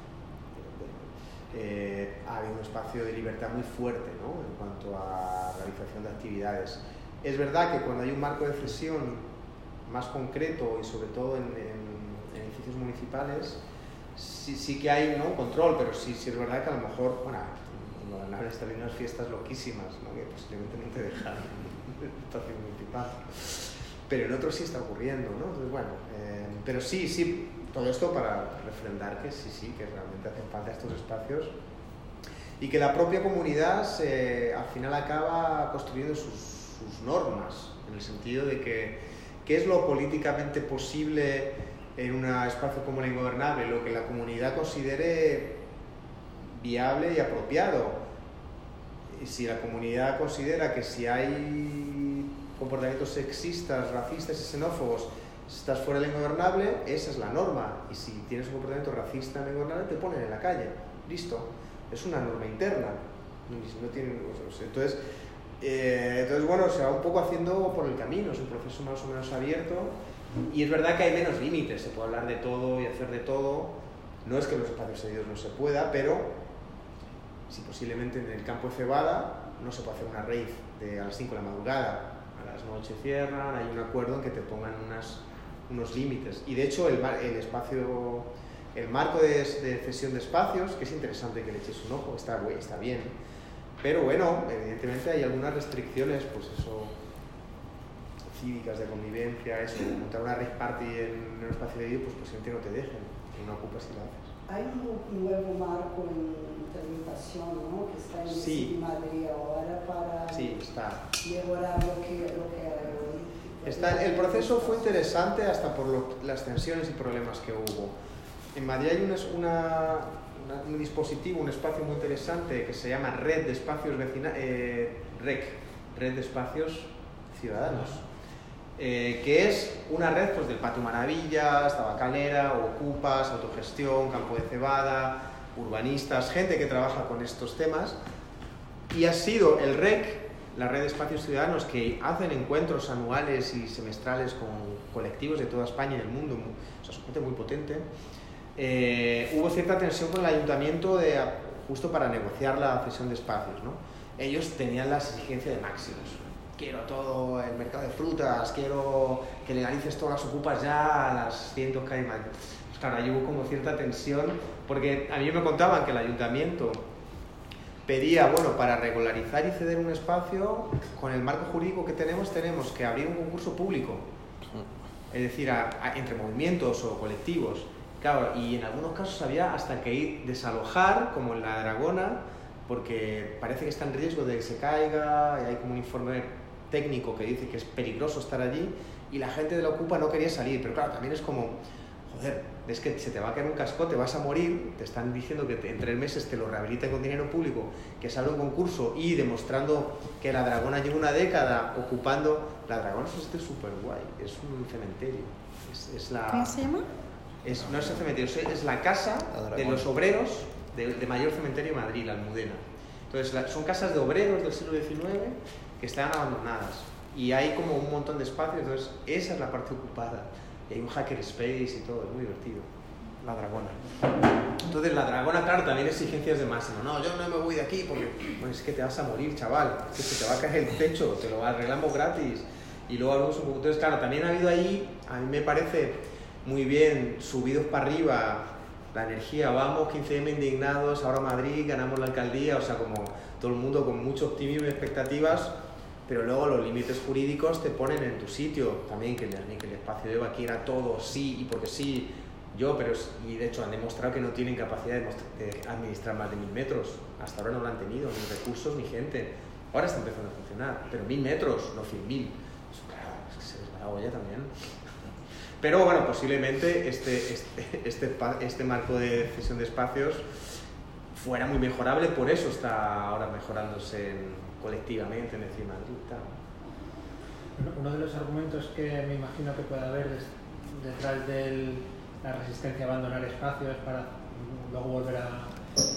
[SPEAKER 1] Eh, hay un espacio de libertad muy fuerte, ¿no? En cuanto a realización de actividades. Es verdad que cuando hay un marco de cesión más concreto y sobre todo en, en, en edificios municipales, sí, sí que hay, ¿no?, un control, pero sí, sí es verdad que a lo mejor, bueno, en Gobernables también unas fiestas loquísimas, ¿no?, que posiblemente no te dejan en el espacio municipal, pero en otros sí está ocurriendo, ¿no? Entonces, bueno, eh, pero sí, sí, todo esto para refrendar que sí, sí, que realmente hacen falta estos espacios y que la propia comunidad se, al final acaba construyendo sus, sus normas, en el sentido de que qué es lo políticamente posible en un espacio como el ingobernable, lo que la comunidad considere viable y apropiado. Y si la comunidad considera que si hay comportamientos sexistas, racistas y xenófobos, estás fuera del ingobernable, esa es la norma. Y si tienes un comportamiento racista en el ingobernable, te ponen en la calle. Listo. Es una norma interna. No tienen, entonces, eh, entonces, bueno, se va un poco haciendo por el camino. Es un proceso más o menos abierto. Y es verdad que hay menos límites. Se puede hablar de todo y hacer de todo. No es que en los espacios cedidos no se pueda, pero si posiblemente en el campo de cebada no se puede hacer una rave de a las cinco de la madrugada, a las noche cierran, hay un acuerdo en que te pongan unas, unos límites. Y de hecho el, el espacio, el marco de, de cesión de espacios, que es interesante que le eches un ojo, está, está bien, pero bueno, evidentemente hay algunas restricciones, pues eso, cívicas, de convivencia, eso, montar una rave party en un espacio de vídeo, pues posiblemente no te dejen, que no ocupas si lo haces.
[SPEAKER 6] Hay un nuevo marco en tramitación, ¿no? Que está en
[SPEAKER 1] Sí.
[SPEAKER 6] Madrid ahora para
[SPEAKER 1] Sí, está.
[SPEAKER 6] mejorar lo que, lo que hay hoy.
[SPEAKER 1] Está, el proceso fue interesante hasta por lo, las tensiones y problemas que hubo. En Madrid hay una, una, una, un dispositivo, un espacio muy interesante que se llama Red de Espacios Vecina, eh, R E C, Red de Espacios Ciudadanos, eh, que es una red pues, del Patio Maravillas, Tabacalera, Ocupas, Autogestión, Campo de Cebada, urbanistas, gente que trabaja con estos temas, y ha sido el R E C, la Red de Espacios Ciudadanos, que hacen encuentros anuales y semestrales con colectivos de toda España y el mundo, o sea, es gente muy potente. Eh, hubo cierta tensión con el ayuntamiento de, justo para negociar la cesión de espacios, ¿no? Ellos tenían la exigencia de máximos. Quiero todo el mercado de frutas, quiero que legalices todas las ocupas ya a las cientos que hay en Madrid. Pues claro, ahí hubo como cierta tensión, porque a mí me contaban que el ayuntamiento pedía, bueno, para regularizar y ceder un espacio, con el marco jurídico que tenemos, tenemos que abrir un concurso público, es decir, a, a, entre movimientos o colectivos. Claro, y en algunos casos había hasta que ir desalojar, como en la Dragona, porque parece que está en riesgo de que se caiga, y hay como un informe técnico que dice que es peligroso estar allí, y la gente de la Ocupa no quería salir, pero claro, también es como, joder, es que se te va a caer un cascote, vas a morir, te están diciendo que te, en tres meses te lo rehabilitan con dinero público, que se abre un concurso y demostrando que la Dragona lleva una década ocupando. La Dragona es un sitio súper guay, es un cementerio. Es, es la,
[SPEAKER 3] ¿Cómo se llama?
[SPEAKER 1] Es, no es el cementerio, es la casa de los obreros de, de mayor cementerio de Madrid, la Almudena. Entonces, la, son casas de obreros del siglo diecinueve que están abandonadas y hay como un montón de espacios, entonces esa es la parte ocupada. Y hay un hacker space y todo, es muy divertido. La Dragona. Entonces la Dragona, claro, también exigencias de máximo. No, yo no me voy de aquí porque bueno, es que te vas a morir, chaval. Es que se te va a caer el techo, te lo arreglamos gratis. Y luego hablamos un poco. Entonces, claro, también ha habido ahí, a mí me parece muy bien, subidos para arriba, la energía, vamos, quince eme indignados, ahora Madrid, ganamos la alcaldía, o sea, como todo el mundo con mucho optimismo y expectativas. Pero luego los límites jurídicos te ponen en tu sitio también, que el, que el espacio de Eva quiera todo, sí, y porque sí, yo, pero es, y de hecho han demostrado que no tienen capacidad de, de administrar más de mil metros, hasta ahora no lo han tenido, ni recursos ni gente, ahora está empezando a funcionar, pero mil metros, no cien mil, eso claro, es que se les va la olla también. Pero bueno, posiblemente este, este, este, este marco de cesión de espacios fuera muy mejorable, por eso está ahora mejorándose en, colectivamente en el C I Madrid.
[SPEAKER 7] Uno de los argumentos que me imagino que puede haber es, detrás de la resistencia a abandonar espacios para luego volver a,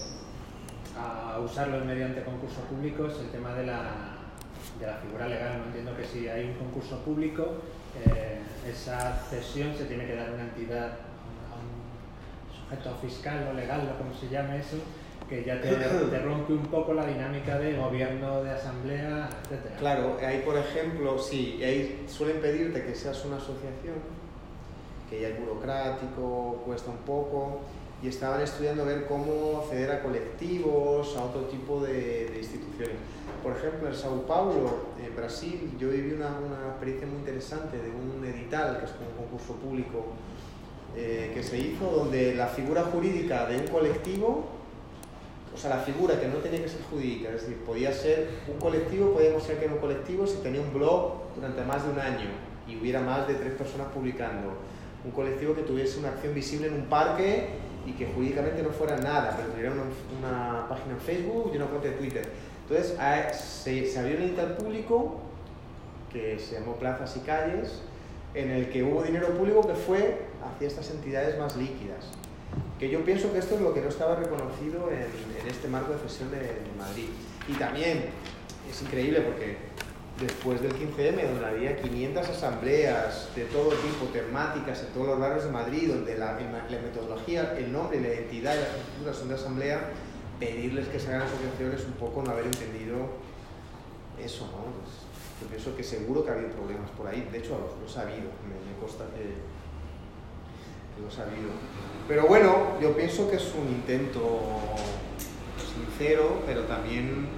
[SPEAKER 7] a usarlos mediante concurso público es el tema de la, de la figura legal. No entiendo que si hay un concurso público, eh, esa cesión se tiene que dar a una entidad, a un sujeto fiscal o legal, o como se llame eso, que ya te, te rompe un poco la dinámica de gobierno, de asamblea, etcétera.
[SPEAKER 1] Claro, ahí por ejemplo, sí, ahí suelen pedirte que seas una asociación, que ya es burocrático, cuesta un poco, y estaban estudiando ver cómo acceder a colectivos, a otro tipo de, de instituciones. Por ejemplo, en Sao Paulo, en Brasil, yo viví una, una experiencia muy interesante de un edital, que es un concurso público, eh, que se hizo, donde la figura jurídica de un colectivo, o sea, la figura que no tenía que ser jurídica, es decir, podía ser un colectivo, podíamos ser que era un colectivo si tenía un blog durante más de un año y hubiera más de tres personas publicando. Un colectivo que tuviese una acción visible en un parque y que jurídicamente no fuera nada, pero tuviera una, una página en Facebook y una cuenta de Twitter. Entonces, a, se, se abrió un edital público que se llamó Plazas y Calles, en el que hubo dinero público que fue hacia estas entidades más líquidas. Que yo pienso que esto es lo que no estaba reconocido en, en este marco de cesión de, de Madrid. Y también es increíble porque después del quince eme, donde había quinientas asambleas de todo tipo, temáticas en todos los barrios de Madrid, donde la, la metodología, el nombre, la identidad y la estructura son de asamblea, pedirles que se hagan asociaciones un poco no haber entendido eso, ¿no? Pues, yo pienso que seguro que ha habido problemas por ahí, de hecho los, los ha habido, me, me consta que, que los ha habido. Pero bueno, yo pienso que es un intento sincero, pero también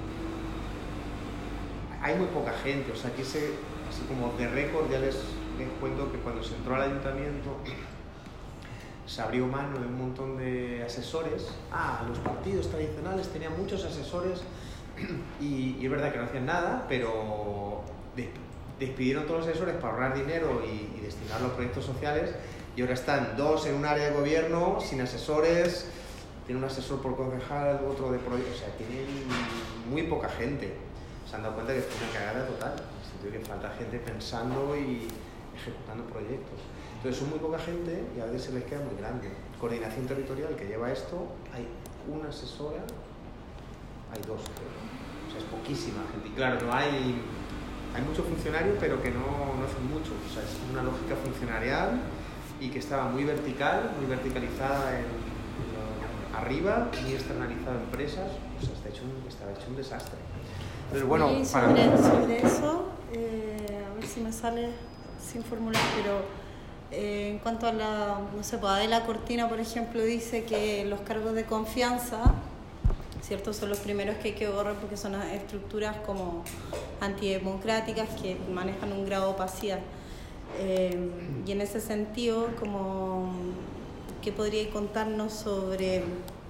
[SPEAKER 1] hay muy poca gente, o sea, aquí se, así como de récord ya les, les cuento que cuando se entró al ayuntamiento se abrió mano de un montón de asesores. Ah, los partidos tradicionales tenían muchos asesores y, y es verdad que no hacían nada, pero despidieron todos los asesores para ahorrar dinero y, y destinarlo a proyectos sociales, y ahora están dos en un área de gobierno sin asesores, tiene un asesor por concejal, otro de proyectos, o sea, tienen muy poca gente. Se han dado cuenta que es una cagada total, en el sentido que falta gente pensando y ejecutando proyectos. Entonces son muy poca gente y a veces se les queda muy grande. Coordinación territorial que lleva esto, hay una asesora, hay dos, creo. O sea, es poquísima gente. Y claro, no hay, hay mucho funcionario, pero que no, no hacen mucho. O sea, es una lógica funcionarial y que estaba muy vertical, muy verticalizada en, en arriba, muy externalizada en empresas. O sea, está hecho un, estaba hecho un desastre. Entonces, bueno,
[SPEAKER 3] y
[SPEAKER 1] para...
[SPEAKER 3] sobre, sobre eso, eh, a ver si me sale sin formular, pero eh, en cuanto a la, no sé, pues Adela Cortina, por ejemplo, dice que los cargos de confianza, ¿cierto?, son los primeros que hay que borrar porque son estructuras como antidemocráticas que manejan un grado de opacidad. Eh, y en ese sentido, como, ¿qué podría contarnos sobre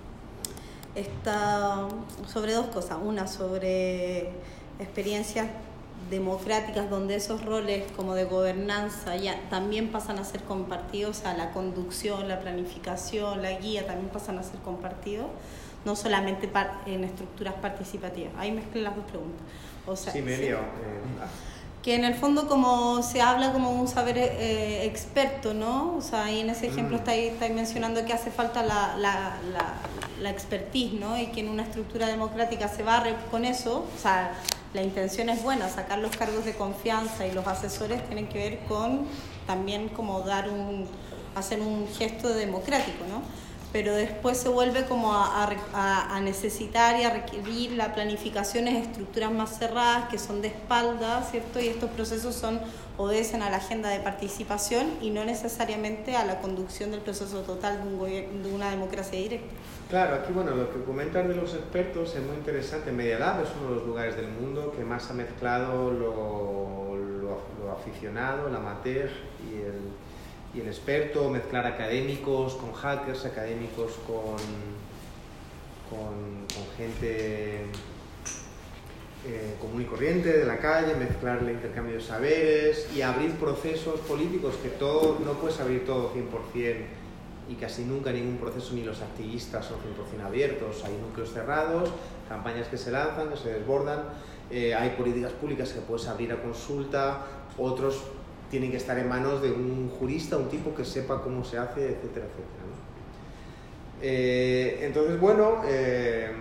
[SPEAKER 3] esta, sobre dos cosas? Una, sobre experiencias democráticas donde esos roles como de gobernanza ya también pasan a ser compartidos, o sea, la conducción, la planificación, la guía también pasan a ser compartidos, no solamente par en estructuras participativas. Ahí mezclé las dos preguntas. O sea,
[SPEAKER 1] sí, medio.
[SPEAKER 3] ¿sí?
[SPEAKER 1] Eh,
[SPEAKER 3] que en el fondo como se habla como un saber eh, experto, ¿no? O sea, ahí en ese ejemplo
[SPEAKER 1] mm.
[SPEAKER 3] estáis está mencionando que hace falta la, la, la, la expertise, ¿no? Y que en una estructura democrática se barre con eso. O sea, la intención es buena, sacar los cargos de confianza y los asesores tienen que ver con también como dar un, hacer un gesto democrático, ¿no? Pero después se vuelve como a, a, a necesitar y a requerir la planificación en estructuras más cerradas que son de espalda, ¿cierto? Y estos procesos son, obedecen a la agenda de participación y no necesariamente a la conducción del proceso total de, un gobierno, de una democracia directa.
[SPEAKER 1] Claro, aquí bueno, lo que comentan de los expertos es muy interesante. Media Lab es uno de los lugares del mundo que más ha mezclado lo, lo, lo aficionado, el amateur y el... y el experto, mezclar académicos con hackers, académicos con, con, con gente eh, común y corriente de la calle, mezclar el intercambio de saberes y abrir procesos políticos que todo, no puedes abrir todo cien por cien y casi nunca ningún proceso, ni los activistas son cien por cien abiertos, hay núcleos cerrados, campañas que se lanzan, que se desbordan, eh, hay políticas públicas que puedes abrir a consulta, otros tienen que estar en manos de un jurista, un tipo que sepa cómo se hace, etcétera, etcétera, ¿no? Eh, entonces, bueno, eh,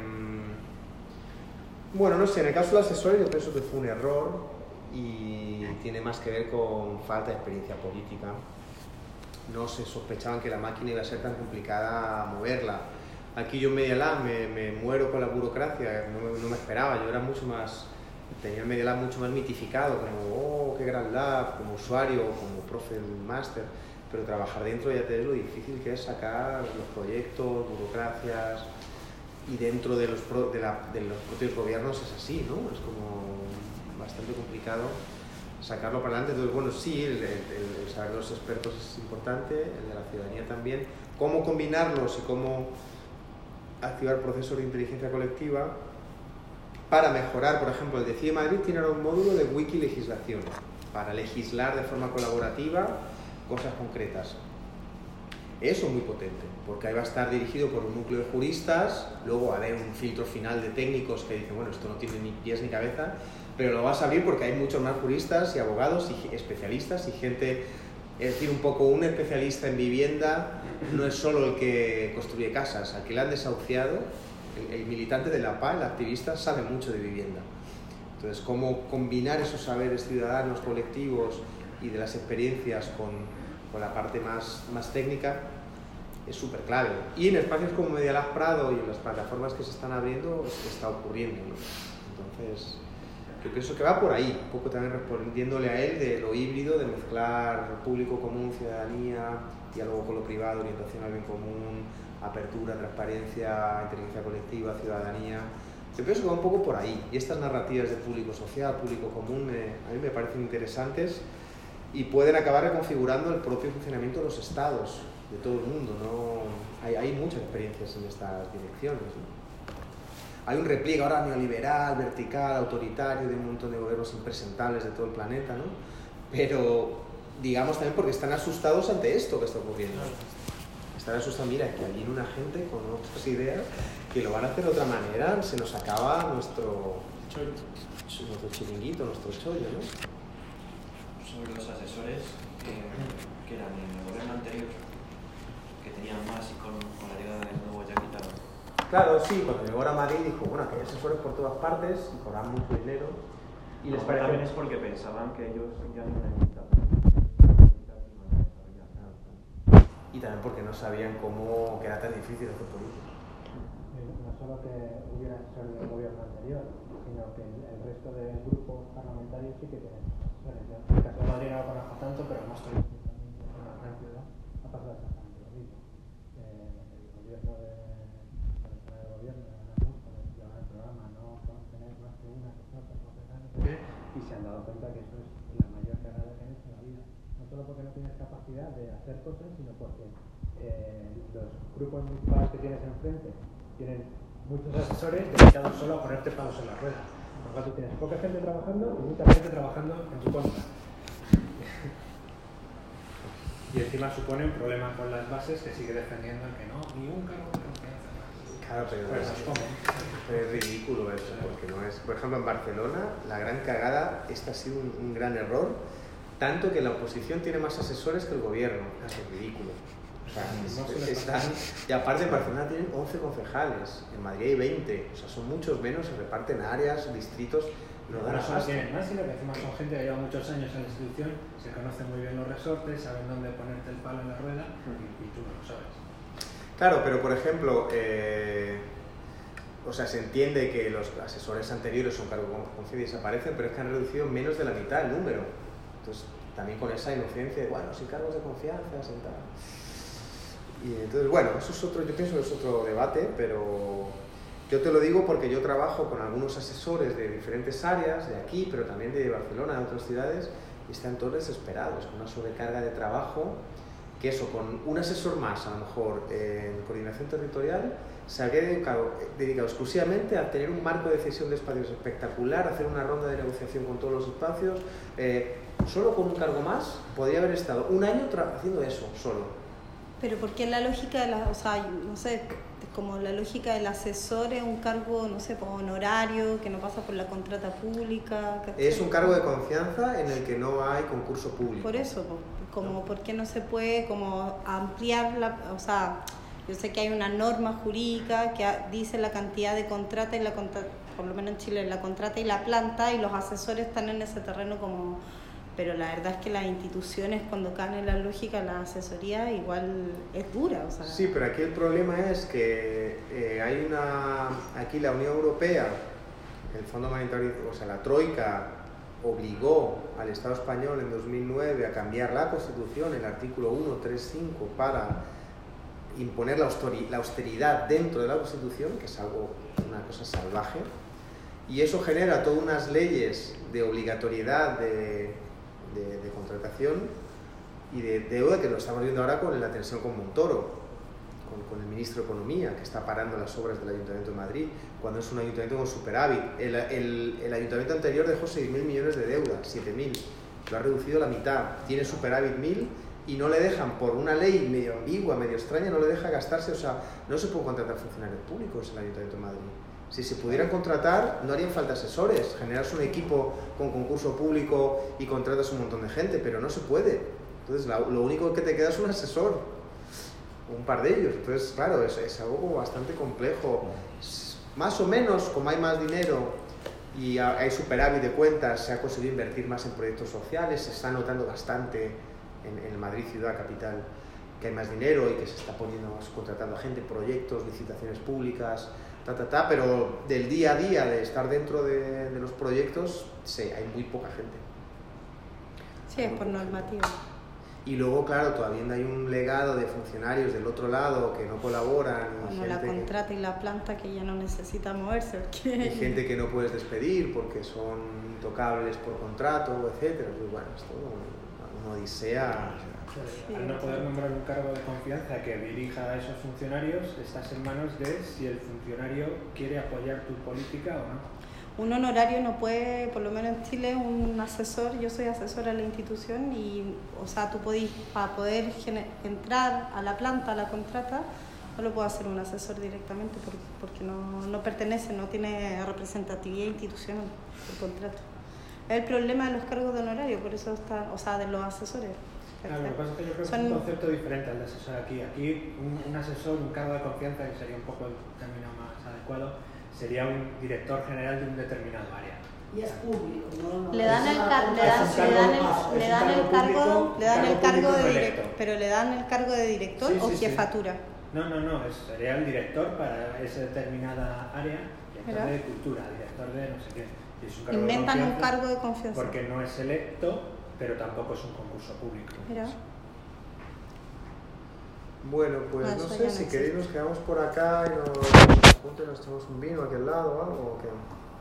[SPEAKER 1] bueno, no sé, en el caso de los asesores yo pienso que fue un error y tiene más que ver con falta de experiencia política. No se sospechaban que la máquina iba a ser tan complicada moverla. Aquí yo en Media Lab me, me muero con la burocracia, no, no me esperaba, yo era mucho más... tenía el Media Lab mucho más mitificado, como, oh, qué gran lab, como usuario, como profe del máster, pero trabajar dentro ya te ves lo difícil que es sacar los proyectos, burocracias, y dentro de los, pro, de, la, de los propios gobiernos es así, ¿no? Es como bastante complicado sacarlo para adelante. Entonces, bueno, sí, el, el, el saber de los expertos es importante, el de la ciudadanía también. Cómo combinarlos y cómo activar procesos de inteligencia colectiva para mejorar, por ejemplo, el de CIE Madrid tiene ahora un módulo de wiki legislación para legislar de forma colaborativa cosas concretas. Eso es muy potente, porque ahí va a estar dirigido por un núcleo de juristas, luego va a haber un filtro final de técnicos que dicen, bueno, esto no tiene ni pies ni cabeza, pero lo vas a abrir porque hay muchos más juristas y abogados y especialistas y gente, es decir, un poco un especialista en vivienda no es solo el que construye casas, al que le han desahuciado. El, el militante de la P A, el activista, sabe mucho de vivienda. Entonces, cómo combinar esos saberes ciudadanos, colectivos y de las experiencias con, con la parte más, más técnica es súper clave. Y en espacios como Media Lab Prado y en las plataformas que se están abriendo, es que está ocurriendo, ¿no? Entonces, yo pienso que va por ahí, un poco también respondiéndole a él de lo híbrido, de mezclar público común, ciudadanía, diálogo con lo privado, orientación al bien común, apertura, transparencia, inteligencia colectiva, ciudadanía. Yo pienso que va un poco por ahí. Y estas narrativas de público social, público común, me, a mí me parecen interesantes y pueden acabar reconfigurando el propio funcionamiento de los estados, de todo el mundo, ¿no? Hay, hay muchas experiencias en estas direcciones, ¿no? Hay un repliegue ahora neoliberal, vertical, autoritario de un montón de gobiernos impresentables de todo el planeta, ¿no? Pero digamos también porque están asustados ante esto que está ocurriendo. Están asustados, mira, que hay una gente con otras ideas que lo van a hacer de otra manera, se nos acaba nuestro, nuestro chiringuito, nuestro chollo, ¿no?
[SPEAKER 8] Sobre los asesores eh, que eran en el gobierno anterior, que tenían más y con, con la llegada del nuevo ya quitaron.
[SPEAKER 1] Claro, sí, cuando llegó a Madrid dijo, bueno, que hay asesores por todas partes y cobran mucho dinero. Y les pareció...
[SPEAKER 8] También es porque pensaban que ellos ya no iban a necesitar.
[SPEAKER 1] Y también porque no sabían cómo, que era tan difícil hacer política.
[SPEAKER 7] No solo que hubiera asesores del gobierno anterior, sino que el, el resto de grupos parlamentarios sí que tienen asesores. Yo, en el caso de Madrid no lo conozco tanto, pero más que también en una gran ciudad ha pasado exactamente lo mismo. Eh, el gobierno de la persona del gobierno, de la Junta, de llevar el programa, no tener más que una persona, no sé qué, y se han dado cuenta que eso es la mayor cagada que han hecho en la vida. No solo porque no tienes capacidad de hacer cosas, sino porque eh, los grupos municipales que tienes enfrente tienen muchos asesores dedicados solo a ponerte palos en la rueda. Por lo cual tú tienes poca gente trabajando y mucha gente trabajando en tu contra. Y encima supone un problema con las bases que sigue defendiendo el que no, ni un cargo de confianza más.
[SPEAKER 1] Claro, pero
[SPEAKER 7] pues
[SPEAKER 1] es,
[SPEAKER 7] ¿cómo?
[SPEAKER 1] es ridículo eso, porque no es... Por ejemplo, en Barcelona, la gran cagada, este ha sido un, un gran error, tanto que la oposición tiene más asesores que el gobierno. Es ridículo. O sea, es, están, y aparte en Barcelona tienen once concejales, en Madrid hay veinte, o sea, son muchos menos, se reparten áreas, distritos, no dan
[SPEAKER 7] No solo
[SPEAKER 1] abasto.
[SPEAKER 7] tienen más, sino que encima son gente que lleva muchos años en la institución, se conocen muy bien los resortes, saben dónde ponerte el palo en la rueda y, y tú no lo sabes.
[SPEAKER 1] Claro, pero por ejemplo, eh, o sea, se entiende que los asesores anteriores son cargos con confianza y desaparecen, pero es que han reducido menos de la mitad el número. Entonces, también con esa inocencia de, bueno, sin cargos de confianza, sin tal. Y entonces, bueno, eso es otro, yo pienso que es otro debate, pero yo te lo digo porque yo trabajo con algunos asesores de diferentes áreas, de aquí, pero también de Barcelona, de otras ciudades, y están todos desesperados, con una sobrecarga de trabajo, que eso, con un asesor más, a lo mejor, eh, en coordinación territorial, se habría dedicado, dedicado exclusivamente a tener un marco de decisión de espacios espectacular, hacer una ronda de negociación con todos los espacios, eh, solo con un cargo más, podría haber estado un año haciendo eso, solo.
[SPEAKER 3] Pero porque la lógica de la, o sea, no sé, como la lógica del asesor es un cargo, no sé, por honorario, que no pasa por la contrata pública. ¿Cachai?
[SPEAKER 1] Es un cargo de confianza en el que no hay concurso público.
[SPEAKER 3] Por eso, como, no. ¿Por qué no se puede como ampliar la, o sea, yo sé que hay una norma jurídica que dice la cantidad de contrata y la contrata, por lo menos en Chile, la contrata y la planta, y los asesores están en ese terreno como... Pero la verdad es que las instituciones, cuando caen en la lógica, la asesoría igual es dura. O sea.
[SPEAKER 1] Sí, pero aquí el problema es que eh, hay una... Aquí la Unión Europea, el Fondo Monetario, o sea, la Troika, obligó al Estado español en dos mil nueve a cambiar la Constitución, el artículo ciento treinta y cinco, para imponer la austeridad dentro de la Constitución, que es algo, una cosa salvaje, y eso genera todas unas leyes de obligatoriedad de... De, de contratación y de deuda, que lo estamos viendo ahora con la tensión con Montoro, con, con el ministro de Economía, que está parando las obras del Ayuntamiento de Madrid, cuando es un ayuntamiento con superávit. El, el, el ayuntamiento anterior dejó seis mil millones de deuda, siete mil, lo ha reducido a la mitad, tiene superávit mil y no le dejan, por una ley medio ambigua, medio extraña, no le deja gastarse, o sea, no se pueden contratar funcionarios públicos en el Ayuntamiento de Madrid. Si se pudieran contratar, no harían falta asesores, generas un equipo con concurso público y contratas un montón de gente, pero no se puede. Entonces, la, lo único que te queda es un asesor, un par de ellos. Entonces, claro, es, es algo bastante complejo. Más o menos, como hay más dinero y hay superávit de cuentas, se ha conseguido invertir más en proyectos sociales, se está notando bastante en, en Madrid, ciudad capital. que hay más dinero y que se está poniendo, contratando a gente, proyectos, licitaciones públicas, ta, ta, ta, pero del día a día, de estar dentro de, de los proyectos, sí, hay muy poca gente.
[SPEAKER 3] Sí, es por normativa.
[SPEAKER 1] Y luego, claro, todavía hay un legado de funcionarios del otro lado que no colaboran. Y
[SPEAKER 3] Bueno,
[SPEAKER 1] gente
[SPEAKER 3] la contrata y la planta que ya no necesita moverse.
[SPEAKER 1] Que, y gente que no puedes despedir porque son intocables por contrato, etcétera. Y bueno, es todo una, una odisea.
[SPEAKER 7] Sí, al no poder nombrar un cargo de confianza que dirija a esos funcionarios, estás en manos de si el funcionario quiere apoyar tu política o no.
[SPEAKER 3] Un honorario no puede, por lo menos en Chile, un asesor, yo soy asesora de la institución y, o sea, tú podís, para poder entrar a la planta, a la contrata, no lo puede hacer un asesor directamente porque, porque no, no pertenece, no tiene representatividad institucional el contrato. Es el problema de los cargos de honorario, por eso está, o sea, de los asesores.
[SPEAKER 7] Claro, lo que pasa es que yo creo que
[SPEAKER 3] Son...
[SPEAKER 7] es un concepto diferente al de asesor aquí. Aquí un, un asesor, un cargo de confianza, que sería un poco el término más adecuado, sería un director general de un determinado área.
[SPEAKER 6] Y es público, ¿no?
[SPEAKER 3] Le dan el, car le dan, le dan el, le dan el cargo, le dan el cargo de director, pero le dan el cargo de director
[SPEAKER 7] sí,
[SPEAKER 3] o
[SPEAKER 7] sí,
[SPEAKER 3] jefatura.
[SPEAKER 7] Sí. No, no, no, es, sería el director para esa determinada área, director de cultura, director de no sé qué. Y es un cargo
[SPEAKER 3] Inventan
[SPEAKER 7] de
[SPEAKER 3] un cargo de confianza.
[SPEAKER 7] Porque no es electo, pero tampoco es un concurso público.
[SPEAKER 3] Mira.
[SPEAKER 1] Bueno, pues
[SPEAKER 3] Ah,
[SPEAKER 1] no
[SPEAKER 3] eso
[SPEAKER 1] sé,
[SPEAKER 3] ya no
[SPEAKER 1] si
[SPEAKER 3] existe.
[SPEAKER 1] queréis nos quedamos por acá y nos, nos, nos echamos un vino aquí al lado o algo. ¿O qué?